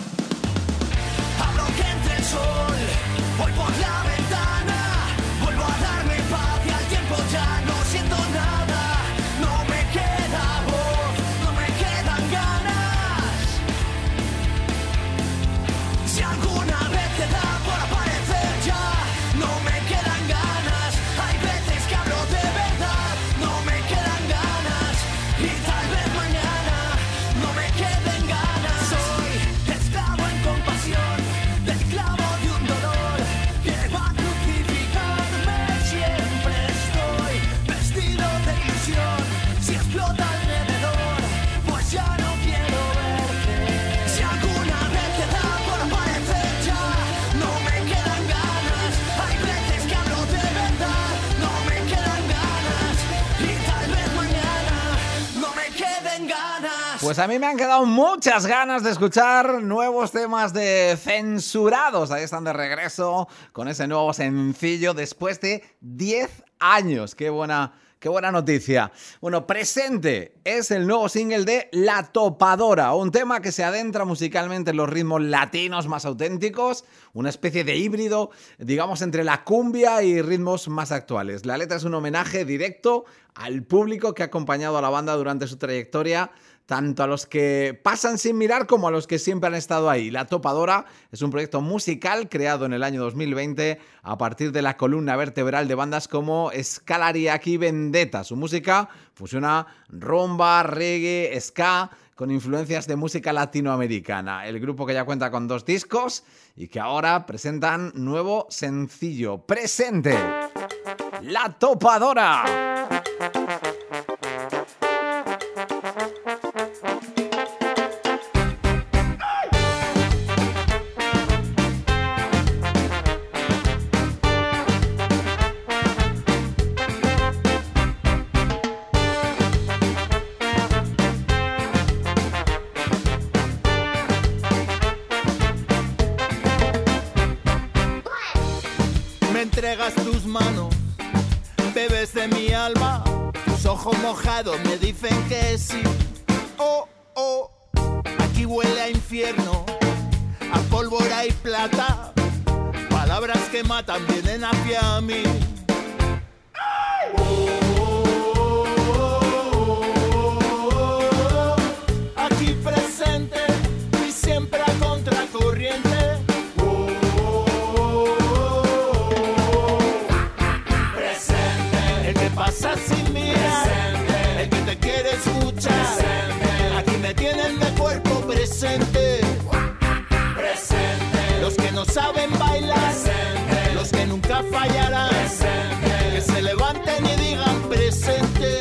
Abro que entre el sol, voy por la ventana, vuelvo a darme paz y al tiempo ya no siento nada. No me queda voz, no me quedan ganas. Si alguna vez te da por aparecer ya, no me quedan ganas. Hay veces que hablo de verdad, no me quedan ganas. Y tal vez mañana no me queden ganas. Soy esclavo en compasión, esclavo de un dolor que va a crucificarme. Siempre estoy vestido de ilusión. Si explota alrededor, pues ya no quiero verte. Si alguna vez te da por aparecer ya, no me quedan ganas. Hay veces que hablo de verdad, no me quedan ganas. Y tal vez mañana no me queden ganas. Pues a mí me han quedado muchas ganas de escuchar nuevos temas de Censurados. Ahí están de regreso con ese nuevo sencillo después de 10 años. Qué buena ¡Qué buena noticia! Bueno, Presente es el nuevo single de La Topadora, un tema que se adentra musicalmente en los ritmos latinos más auténticos, una especie de híbrido, digamos, entre la cumbia y ritmos más actuales. La letra es un homenaje directo al público que ha acompañado a la banda durante su trayectoria, tanto a los que pasan sin mirar como a los que siempre han estado ahí. La Topadora es un proyecto musical creado en el año 2020 a partir de la columna vertebral de bandas como Scalariaki Vendetta. Su música fusiona rumba, reggae, ska con influencias de música latinoamericana. El grupo que ya cuenta con 2 discos y que ahora presentan nuevo sencillo, Presente. La Topadora. Entregas tus manos, bebes de mi alma, tus ojos mojados me dicen que sí. Oh, oh, aquí huele a infierno, a pólvora y plata, palabras que matan vienen hacia mí. Aquí presente y siempre a contracorriente. Pasa sin mirar, el que te quiere escuchar. Aquí me tienen de cuerpo presente. Los que no saben bailar, los que nunca fallarán, que se levanten y digan presente.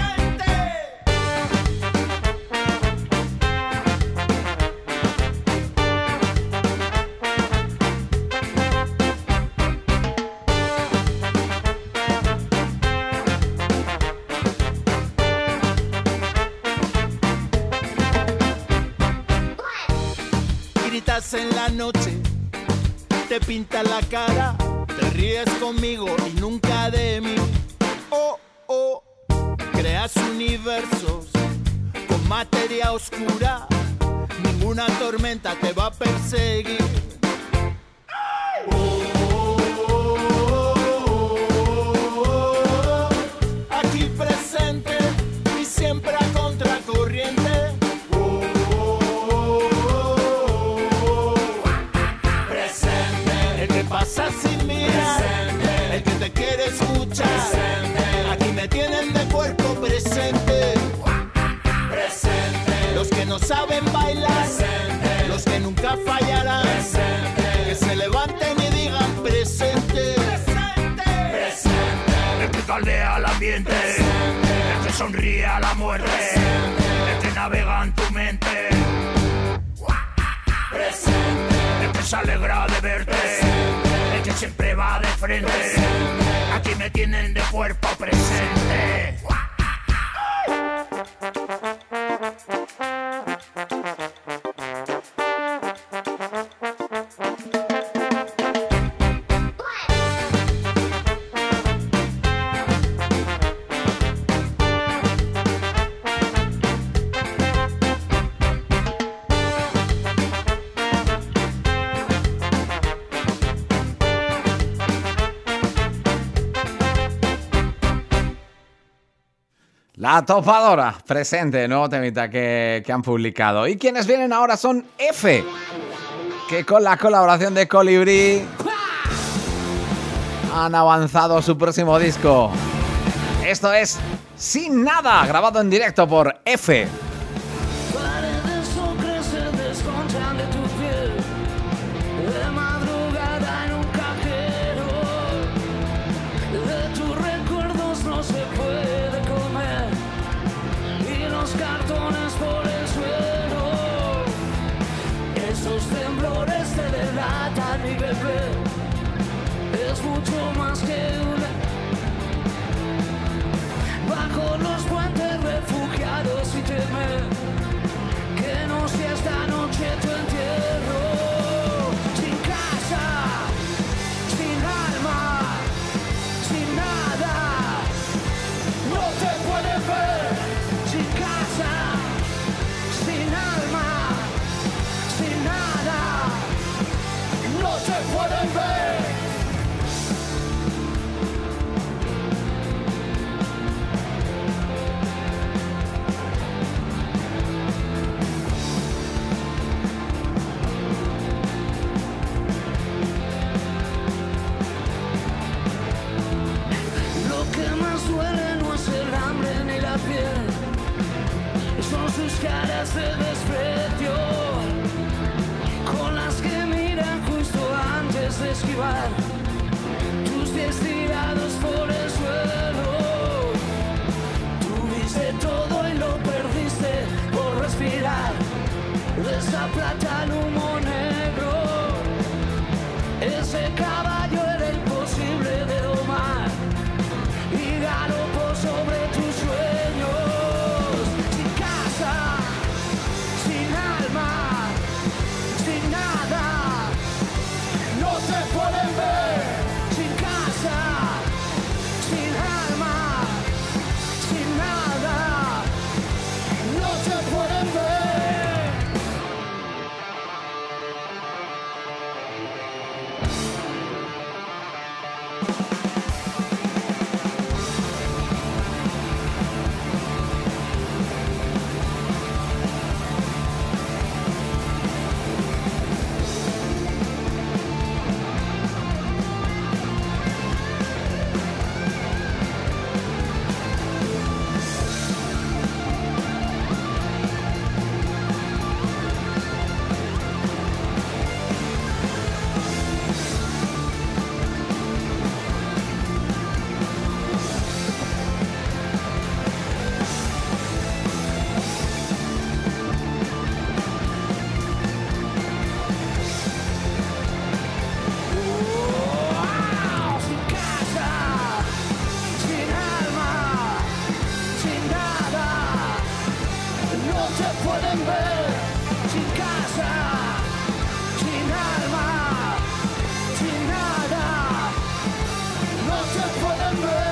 En la noche te pintas la cara, te ríes conmigo y nunca de mí. Oh, oh, creas universos con materia oscura, ninguna tormenta te va a perseguir. Aquí presente y siempre a contracorriente. Pasa sin mirar, el que te quiere escuchar. Aquí me tienen de cuerpo presente. Los que no saben bailar, los que nunca fallarán, que se levanten y digan presente. El que caldea al ambiente, el que sonríe a la muerte, el que navega en tu mente, el que se alegra de verte, el que siempre va de frente. Aquí me tienen de cuerpo presente. La Topadora, presente, nuevo temita que han publicado. Y quienes vienen ahora son F, que con la colaboración de Colibrí han avanzado su próximo disco. Esto es Sin Nada, grabado en directo por F. Paredes ocres se desconchan de tu piel, de madrugada en un cajero, de tus recuerdos no se puede comer, y los cartones por el suelo, esos temblores te delatan, mi bebé, es mucho más que una. Bajo los puentes refugiados y te me se pueden ver. Lo que más duele no es el hambre ni la piel, son sus caras de desprecio, con las que miran justo antes de esquivar tus pies tirados por el suelo. Tuviste todo y lo perdiste por respirar de esa plata al humo negro. Ese caballo era imposible de domar y galopó sobre tus sueños. Sin casa, sin alma, sin nada, No se pueden ver. sin casa, sin alma, sin nada, No se pueden ver. sin casa, sin alma, sin nada, No se pueden ver. sin casa, sin alma, sin nada. No se pueden ver.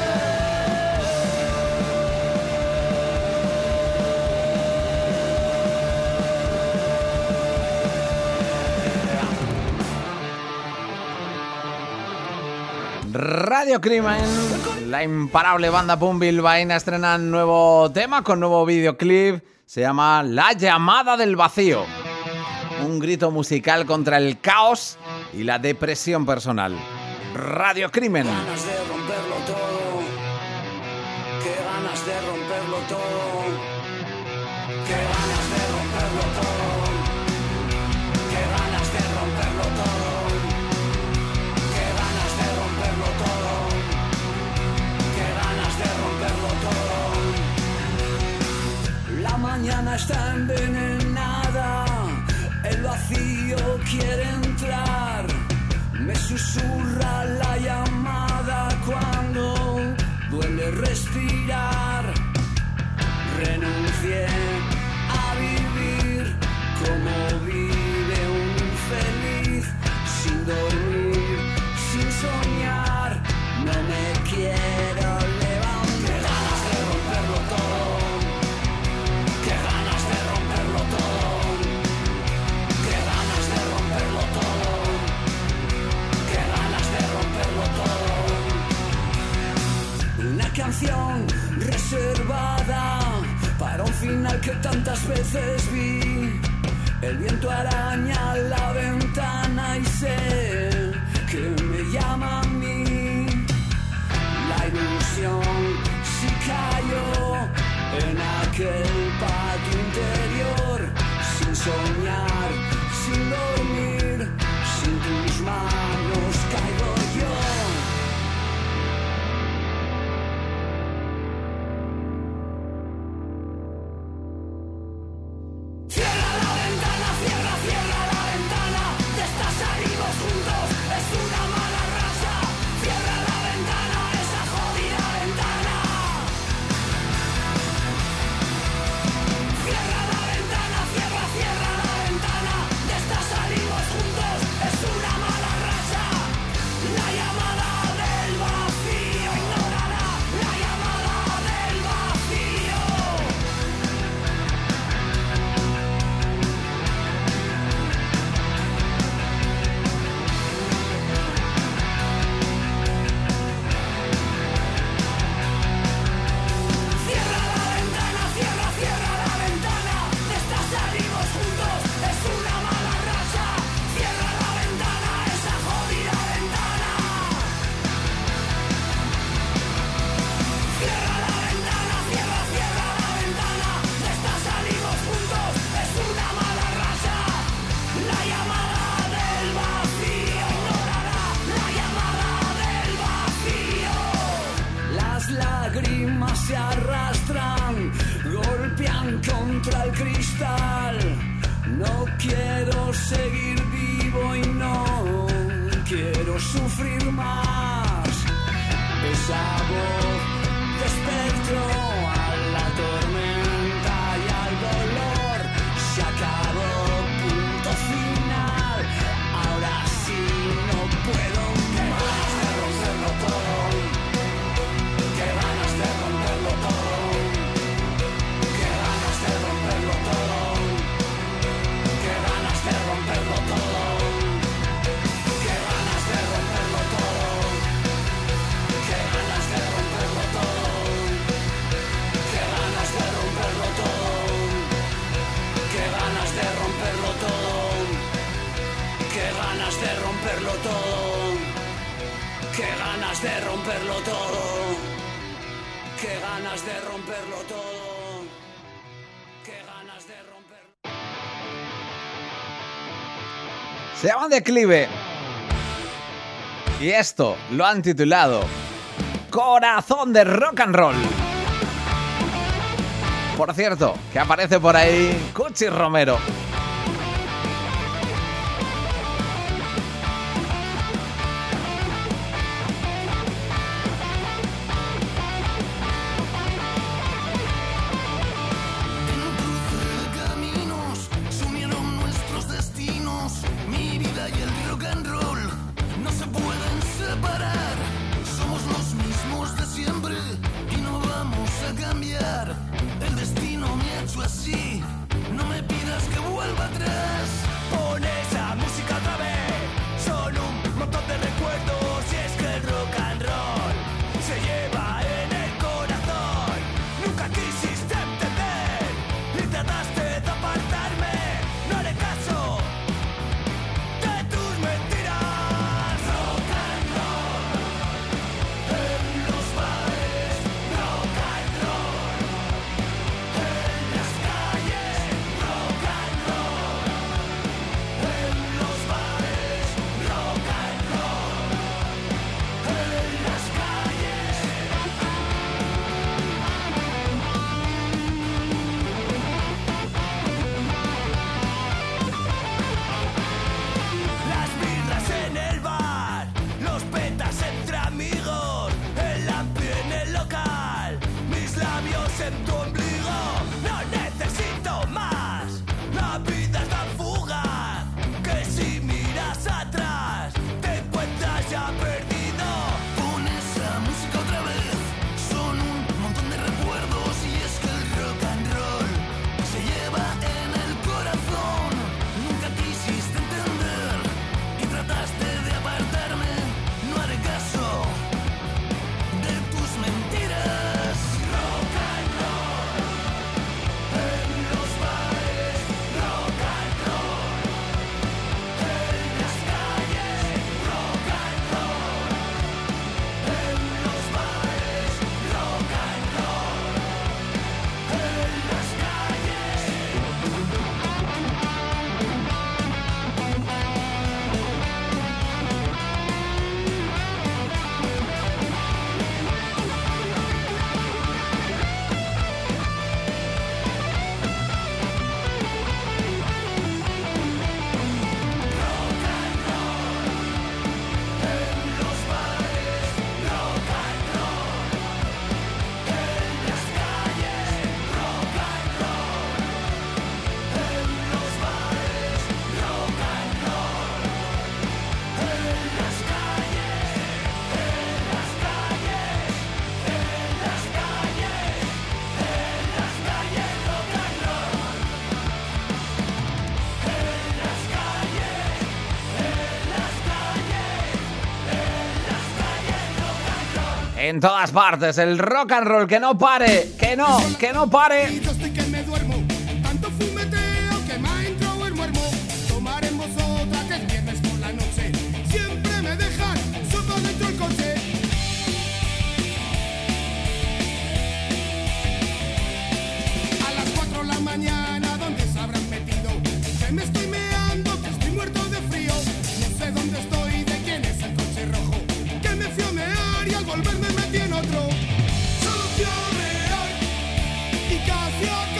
Radio Crimen, la imparable banda punk bilbaína estrena nuevo tema con nuevo videoclip. Se llama La llamada del vacío. Un grito musical contra el caos y la depresión personal. Radio Crimen. Ganas de romperlo todo, qué ganas de romperlo todo, qué ganas de romperlo todo, qué ganas de romperlo todo, qué ganas de romperlo todo, qué ganas de romperlo todo. La mañana está envenenada, el vacío quiere entrar. Me susurra la llamada cuando duele respirar. Renuncié a vivir como vive un infeliz, sin dormir, sin soñar. No me quiero levantar. Qué ganas de romperlo todo, qué ganas de romperlo todo, qué ganas de romperlo todo. Qué ganas de romperlo todo. Una canción reservada para un final que tantas veces vi. El viento araña la ventana y sé que me llama a mí. La ilusión sí cayó en aquel patio interior, sin soñar, sin dormir, sin tus manos caigo yo. Cierra la ventana, cierra la ventana, de estar salimos juntos, es una mala raza. Cierra la ventana, esa jodida ventana. Cierra la ventana, cierra la seguir vivo y no quiero sufrir más. Esa voz de espectro a la tormenta y al dolor se acabó, punto final. Ahora sí no puedo más. De romperlo todo, qué ganas de romperlo todo, qué ganas de romperlo todo, qué ganas de romperlo todo, qué ganas de romperlo todo, qué ganas de romperlo todo, qué ganas de romperlo todo, qué ganas de romperlo todo, qué ganas de romperlo todo, qué ganas de romperlo todo, qué ganas de romperlo todo, qué ganas de romperlo. Se llaman Declive. Y esto lo han titulado Corazón de Rock and Roll. Por cierto, que aparece por ahí Cuchi Romero. En un cruce de caminos se unieron nuestros destinos. Mi vida y el rock and roll no se pueden separar. Somos los mismos de siempre y no vamos a cambiar. El destino me ha hecho así. No me pidas que vuelva atrás. Pon esa música otra vez. Son un montón de recuerdos. Y es que el rock and roll se lleva en el corazón. Nunca quisiste entender y trataste de apartarme. No haré caso de tus mentiras. Rock and roll en los bares. Rock and roll en las calles. Rock and roll en los bares. Rock and roll en las calles. Las birras en el bar, los petas entre amigos, el amplio en el local, mis labios en tu ombligo. No necesito más, la vida es tan fugaz que si miras atrás te encuentras ya perdido. Pon esa música otra vez, son un montón de recuerdos y es que el rock and roll se lleva en el corazón. Nunca quisiste entender y trataste de apartarme. No haré caso de tus mentiras. Rock and roll en los bares. Rock and roll en las calles. Rock and roll en los bares. Rock and roll en las calles. En todas partes, el rock and roll, que no pare, que no pare. Y yo estoy que me duermo, tanto fumeteo que me ha entrado el muermo. Tomaremos otra que es viernes por la noche. Siempre me dejan solo dentro del coche. A las 4 de la mañana, ¿dónde se habrán metido? Que me estoy meando, que estoy muerto de frío. No sé dónde estoy, de quién es el coche rojo. Que me fui a mear y al volver me metí en otro. Soluciones y casi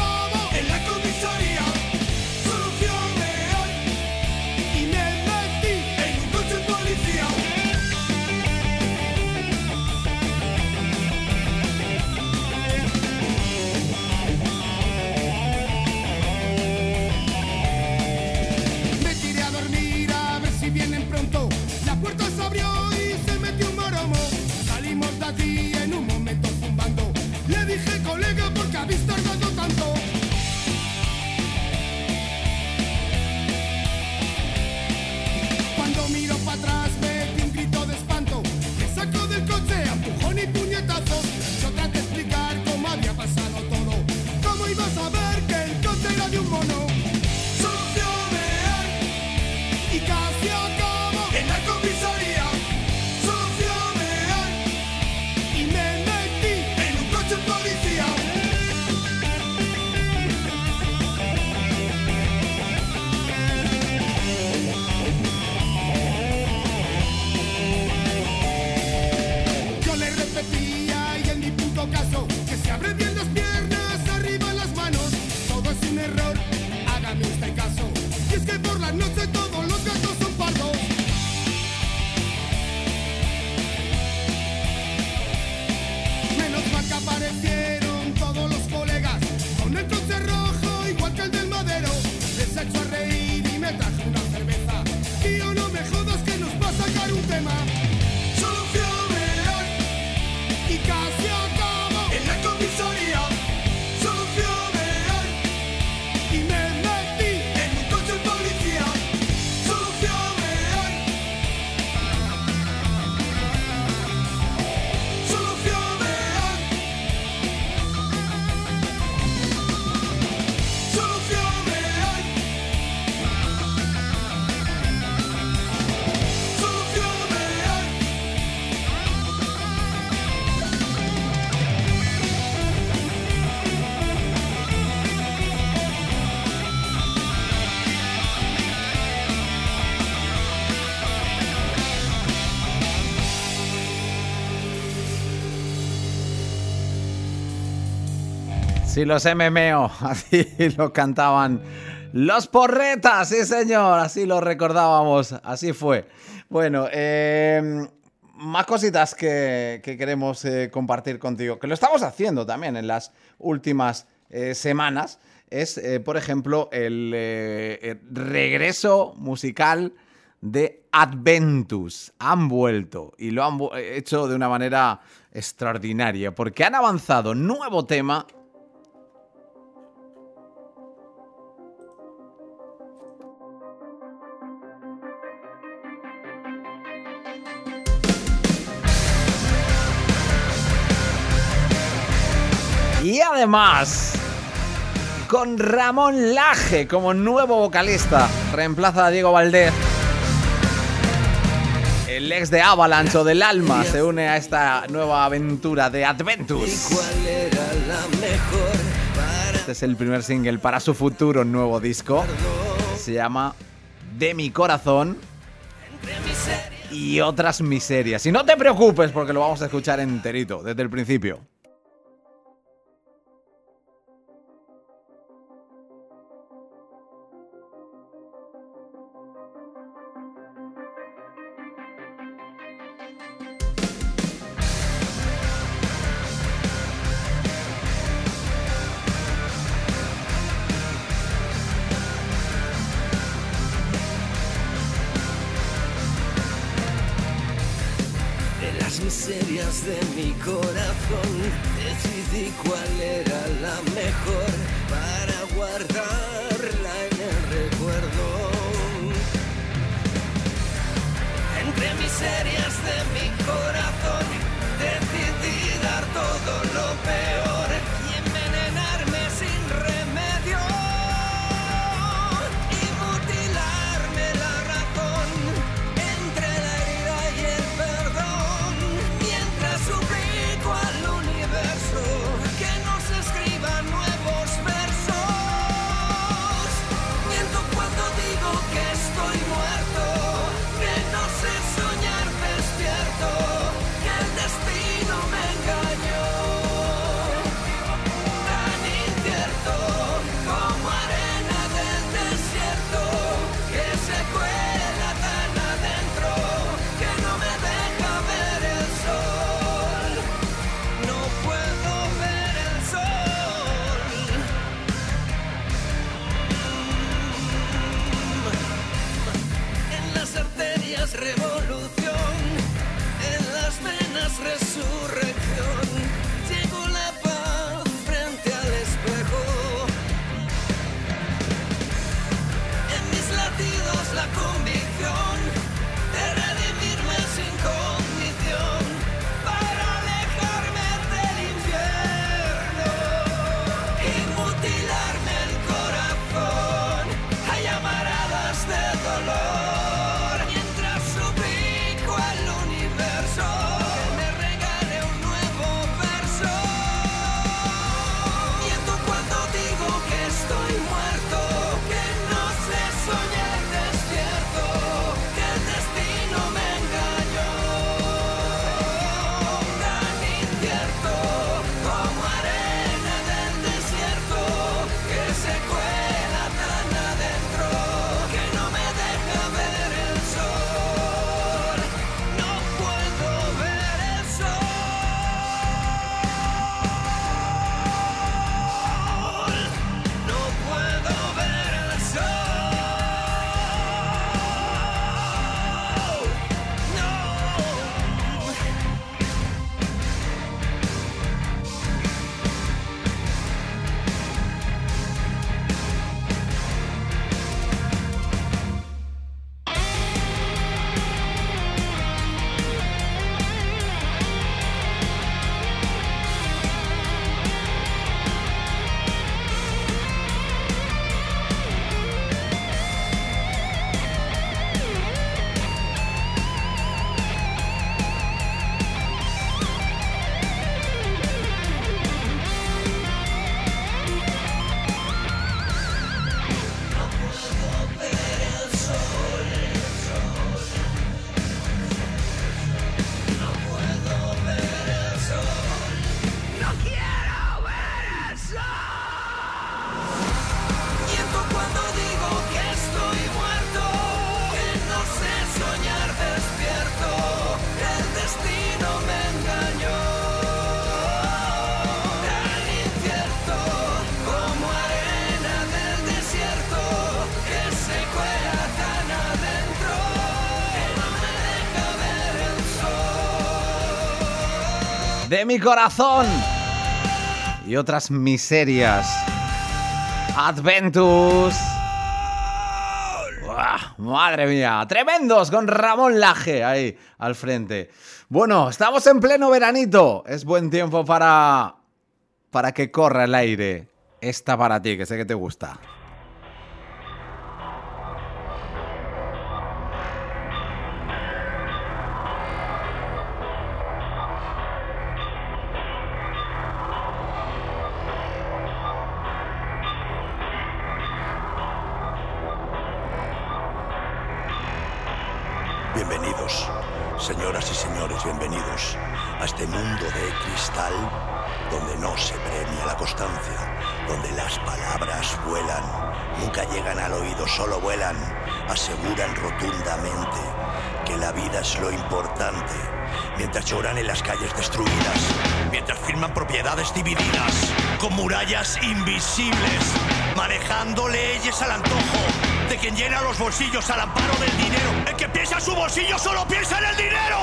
Así los MMO, así lo cantaban los Porretas, sí señor, así lo recordábamos, así fue. Bueno, más cositas que queremos compartir contigo, que lo estamos haciendo también en las últimas semanas, es, por ejemplo, el regreso musical de Adventus. Han vuelto y lo han hecho de una manera extraordinaria, porque han avanzado nuevo tema. Y además, con Ramón Laje como nuevo vocalista, reemplaza a Diego Valdez. El ex de Avalanche o del Alma se une a esta nueva aventura de Adventus. Este es el primer single para su futuro nuevo disco. Se llama De mi corazón y otras miserias. Y no te preocupes porque lo vamos a escuchar enterito, desde el principio. Miserias de mi corazón, decidí cuál era la mejor para guardarla en el recuerdo. Entre miserias de mi corazón, decidí dar todo lo peor y envenenarme sin remedio y mutilarme la razón entre la herida y el perdón. Suplico al universo que nos escriba nuevos versos. Miento cuando digo que estoy muerto, que no sé soñar despierto, que el destino me engañó. Tan incierto como arena del desierto, que se cuela tan adentro que no me deja ver el sol. No puedo ver el sol. En las arterias revolución, en las venas resurrección. Llegó la paz frente al espejo. En mis latidos la convicción de redimirme sin condición para alejarme del infierno y mutilarme el corazón. Hay llamaradas de dolor mientras suplico al universo que me regale un nuevo verso. de mi corazón y otras miserias. Adventus. ¡Uah! Madre mía, tremendos con Ramón Laje ahí al frente. Bueno, estamos en pleno veranito. Es buen tiempo para que corra el aire. Esta para ti, que sé que te gusta. Bienvenidos, señoras y señores, bienvenidos a este mundo de cristal donde no se premia la constancia, donde las palabras vuelan, nunca llegan al oído, solo vuelan, aseguran rotundamente que la vida es lo importante, mientras lloran en las calles destruidas, mientras firman propiedades divididas, con murallas invisibles, manejando leyes al antojo de quien llena los bolsillos al amparo del dinero. El que piensa en su bolsillo solo piensa en el dinero.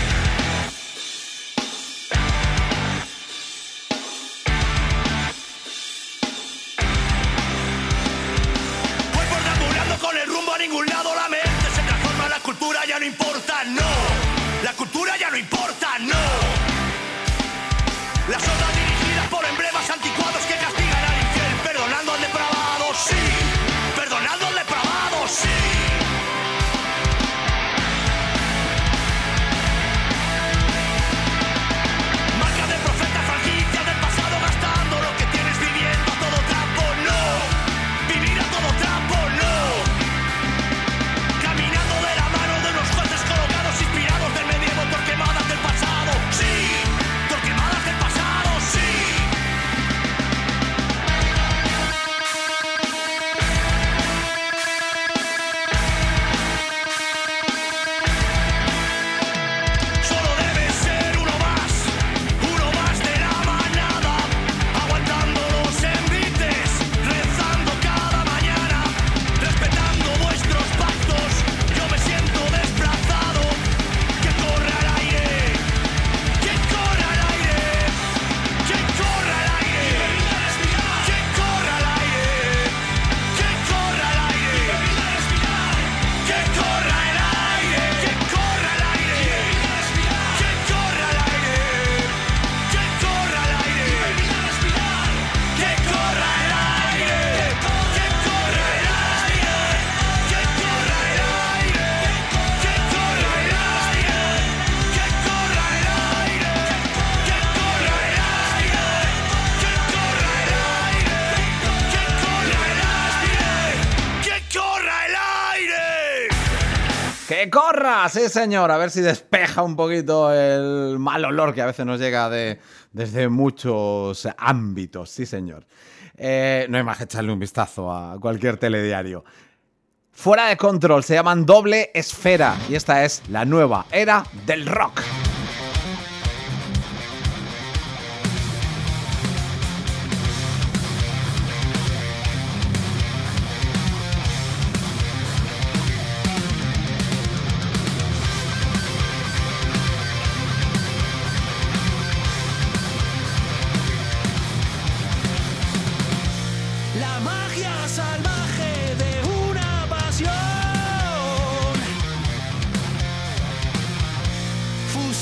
Voy por deambulando con el rumbo a ningún lado, la mente se transforma, la cultura ya no importa, no. La cultura ya no importa, no. Las ondas dirigidas por emblemas anticuados que castigan al infiel, perdonando al depravado, sí. Perdonando al depravado, sí. Marca del profeta, franquicia del pasado, gastando lo que tienes, viviendo a todo trapo, no. Vivir a todo trapo, no. Caminando de la mano de unos jueces colocados, inspirados del medievo, torquemadas del pasado, sí. Torquemadas del pasado, sí. Solo debe ser uno más de la manada, aguantando los envites, rezando cada mañana, respetando vuestros pactos. Yo me siento desplazado, que corra el aire, que corra el aire, que corra el aire, que corra el aire, que corra el aire, que corra el aire, que corra el aire, que corra el aire, que corra el aire, que corra el aire, que corra el aire, que corra el aire, que corra el aire, que corra el aire, que corra el aire, que corra el aire, que corra el aire, que corra el aire. ¡Que corra! Sí, señor. A ver si despeja un poquito el mal olor que a veces nos llega desde muchos ámbitos. Sí, señor. No hay más que echarle un vistazo a cualquier telediario. Fuera de Control, se llaman Doble Esfera. Y esta es la nueva era del rock. La magia salvaje de una pasión,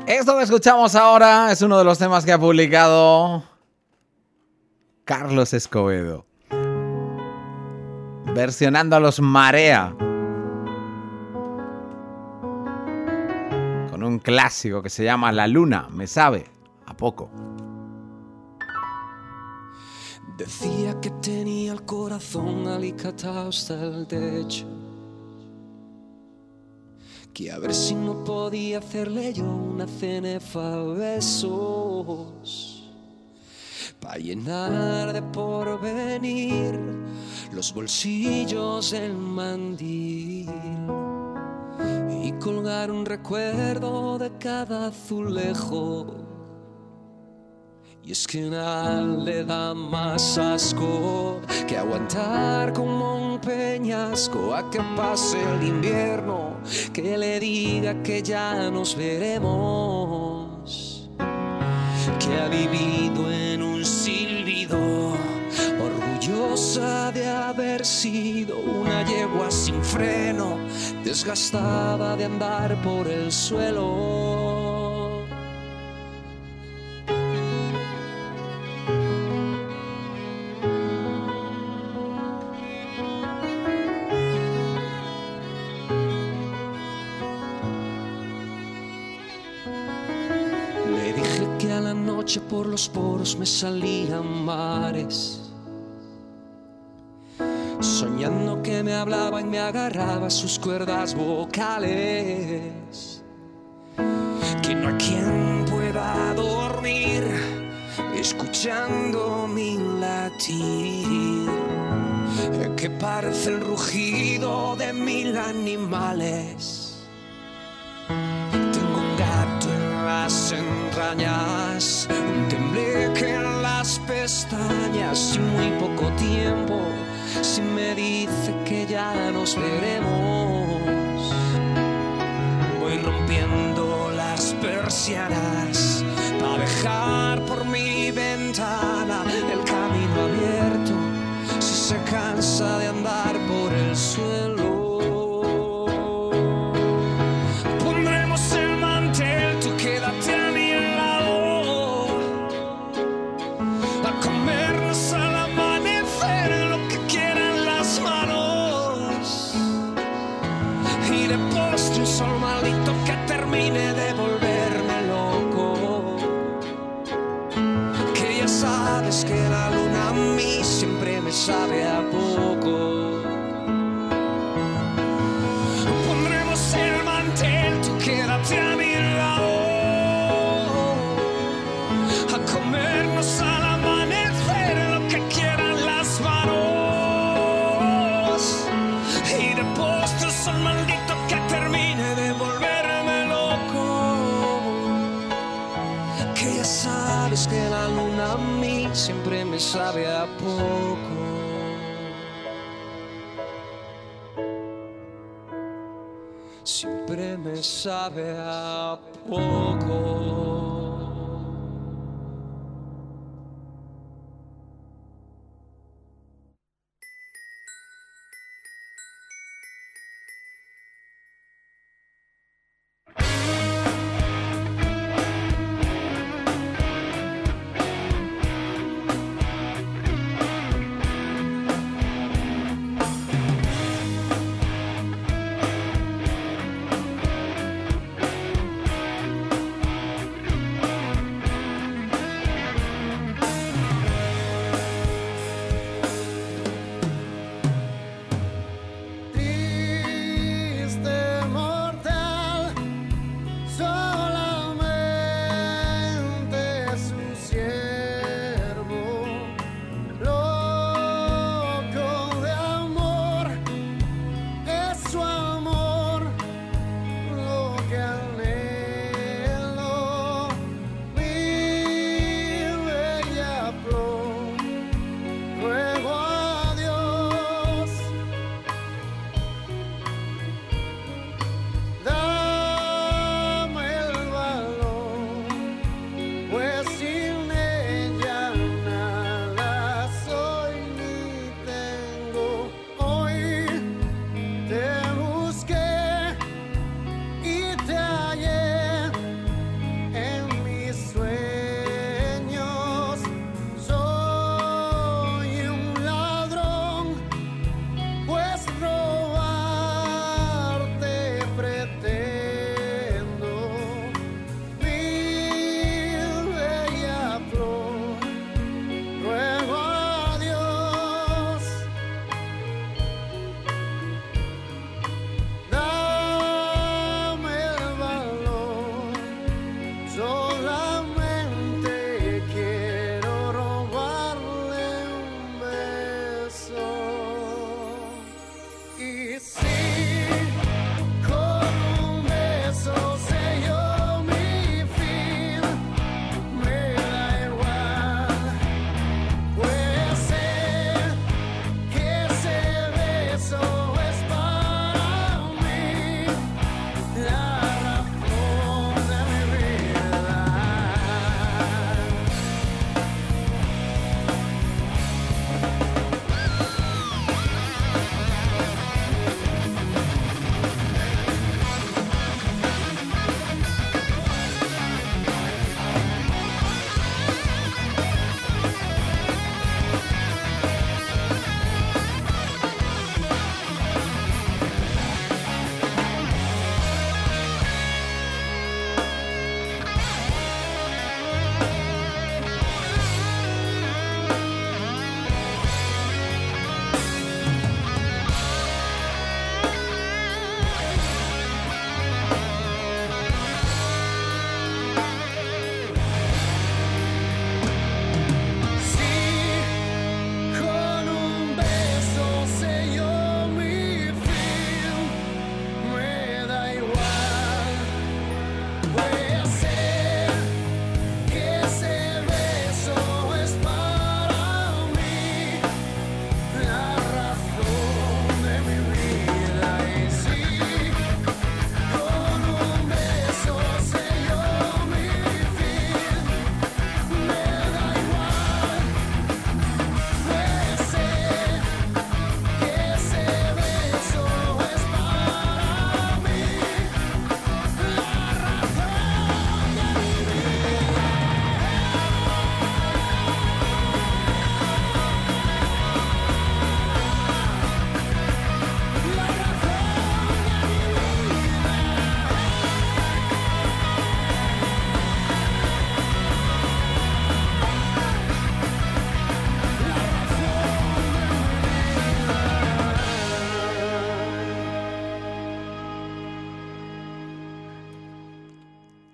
Esto que escuchamos ahora es uno de los temas que ha publicado Carlos Escobedo, versionando a los Marea, con un clásico que se llama La Luna me sabe a poco. Decía que tenía el corazón alicatado hasta el techo, que a ver si no podía hacerle yo una cenefa a besos, pa' llenar de porvenir los bolsillos del mandil y colgar un recuerdo de cada azulejo. Y es que nada le da más asco que aguantar como un peñasco a que pase el invierno, que le diga que ya nos veremos, que ha vivido en un silbido, orgullosa de haber sido una yegua sin freno, desgastada de andar por el suelo. Por los poros me salían mares, soñando que me hablaba y me agarraba sus cuerdas vocales, que no hay quien pueda dormir escuchando mi latir, que parece el rugido de 1000 animales. Las entrañas, un tembleque en las pestañas y muy poco tiempo si me dice que ya nos veremos. Voy rompiendo las persianas para dejar por mi ventana el camino abierto si se cansa de andar por el suelo. Sabe a poco. Pondremos el mantel, tú quédate a mi lado, a comernos al amanecer lo que quieran las manos, y de postre son maldito que termine de volverme loco, que ya sabes que la luna a mí siempre me sabe a poco. Siempre me sabe a poco.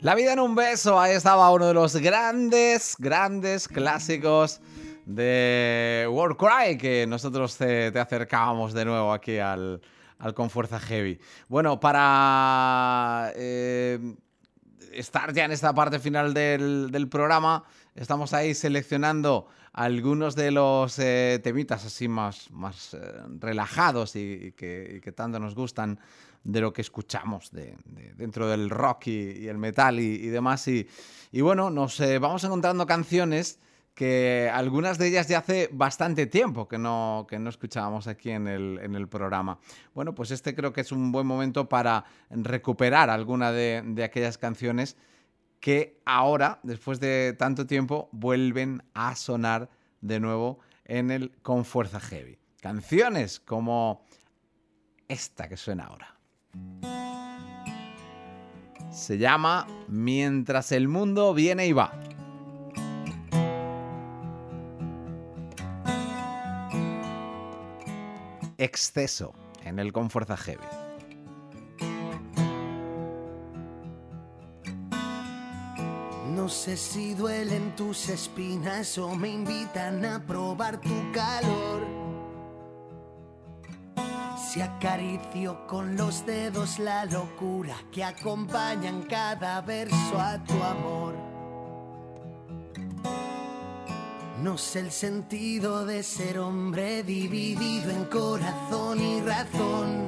La vida en un beso, ahí estaba uno de los grandes clásicos de Warcry que nosotros te acercábamos de nuevo aquí al Con Fuerza Heavy. Bueno, para estar ya en esta parte final del programa, estamos ahí seleccionando algunos de los temitas así más relajados y que tanto nos gustan de lo que escuchamos dentro del rock y el metal y demás. Y bueno, nos vamos encontrando canciones que algunas de ellas ya hace bastante tiempo que no escuchábamos aquí en el programa. Bueno, pues este creo que es un buen momento para recuperar alguna de aquellas canciones que ahora, después de tanto tiempo, vuelven a sonar de nuevo en el Con Fuerza Heavy. Canciones como esta que suena ahora. Se llama Mientras el mundo viene y va. Exceso en el Con Fuerza Heavy. No sé si duelen tus espinas o me invitan a probar tu calor. Si acaricio con los dedos la locura que acompaña en cada verso a tu amor. No sé el sentido de ser hombre dividido en corazón y razón.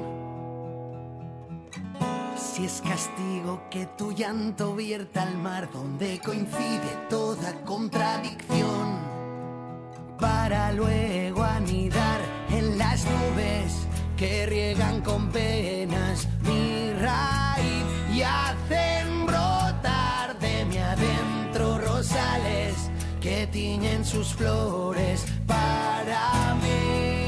Si es castigo que tu llanto vierta al mar donde coincide toda contradicción, para luego anidar en las nubes que riegan con penas mi raíz y hacen brotar de mi adentro rosales que tiñen sus flores para mí.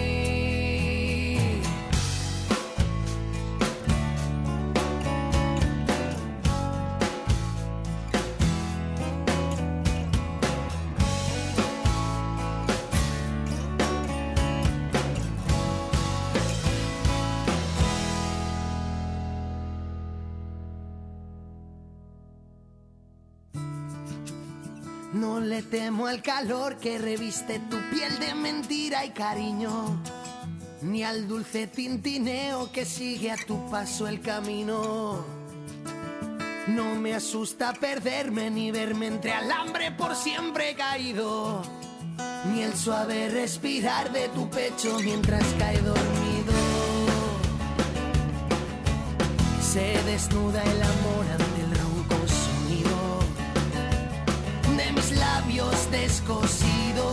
No le temo al calor que reviste tu piel de mentira y cariño, ni al dulce tintineo que sigue a tu paso el camino. No me asusta perderme ni verme entre alambre por siempre caído, ni el suave respirar de tu pecho mientras cae dormido. Se desnuda el amor ante el ronco sonido de mis labios descosidos.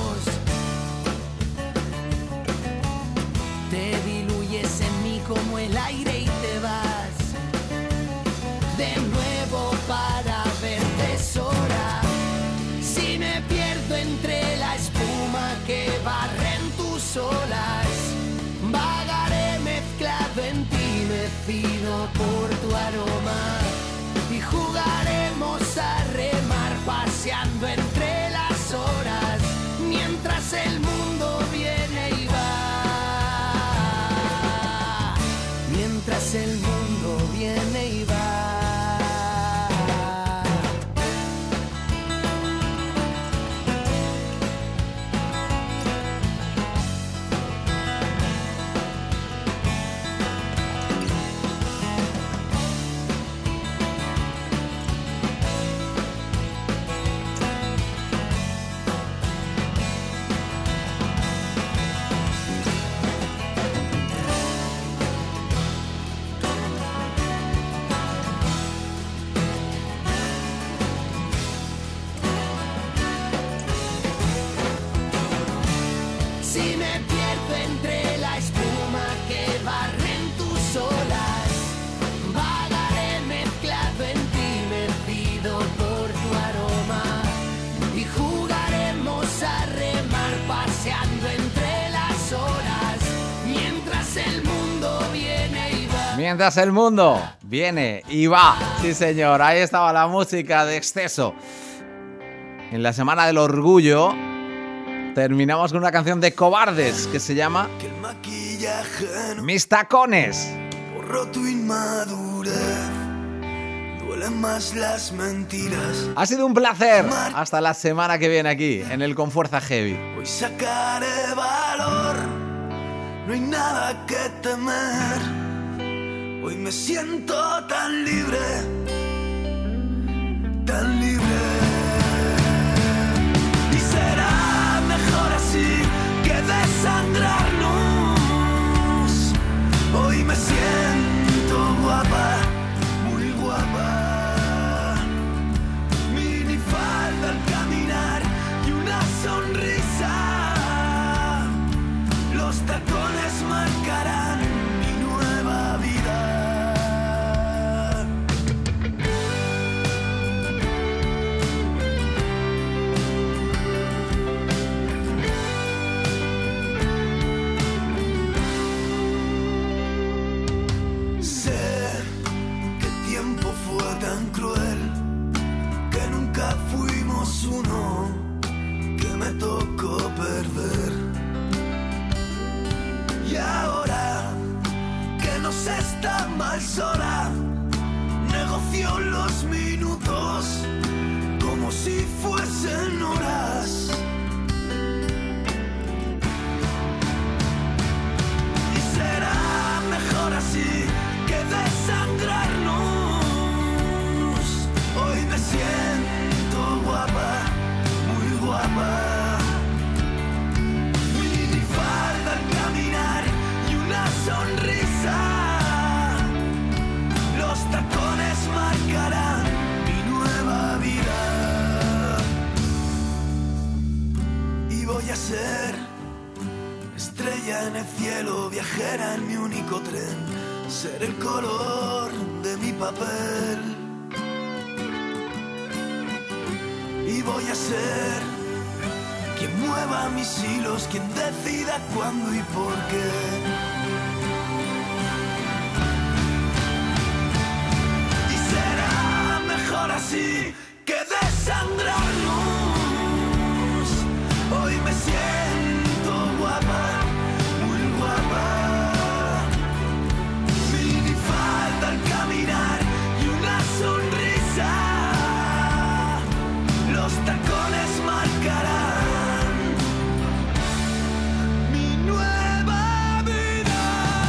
Te diluyes en mí como el aire y te vas de nuevo para verte sola. Si me pierdo entre la espuma que barren tus olas, vagaré mezclado en ti, mecido por tu aroma, y jugaremos a remar paseando entre las horas mientras el mundo viene y va, mientras el mundo viene y va. Mientras el mundo viene y va. Sí, señor, ahí estaba la música de Exceso. En la Semana del Orgullo terminamos con una canción de Cobardes que se llama Mis Tacones. Borró tu inmadurez, duelen más las mentiras. Ha sido un placer. Hasta la semana que viene aquí, en el Con Fuerza Heavy. Hoy sacaré valor, no hay nada que temer. Hoy me siento tan libre, tan libre. Y será mejor así que desangrarnos. Hoy me siento guapa, muy guapa. Minifalda al caminar y una sonrisa. Los tacones marcarán mi nueva vida. Sé que el tiempo fue tan cruel, que nunca fuimos uno, que me tocó perder. Y ahora que no se está mal sola, negocio los minutos como si fuesen horas. Y será mejor así que desangrarnos. Hoy me siento guapa, muy guapa. Minifalda al caminar y una sonrisa. Los tacones marcarán mi nueva vida. Y voy a ser estrella en el cielo, viajera en mi único tren. Ser el color de mi papel. Y voy a ser quien mueva mis hilos, quien decida cuándo y por qué. Y será mejor así que desangrarnos. Hoy me siento guapa, muy guapa. Minifalda al caminar y una sonrisa. Los tacones marcarán mi nueva vida.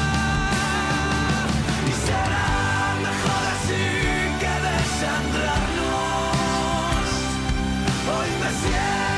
Y será mejor así que desangrarnos. Hoy me siento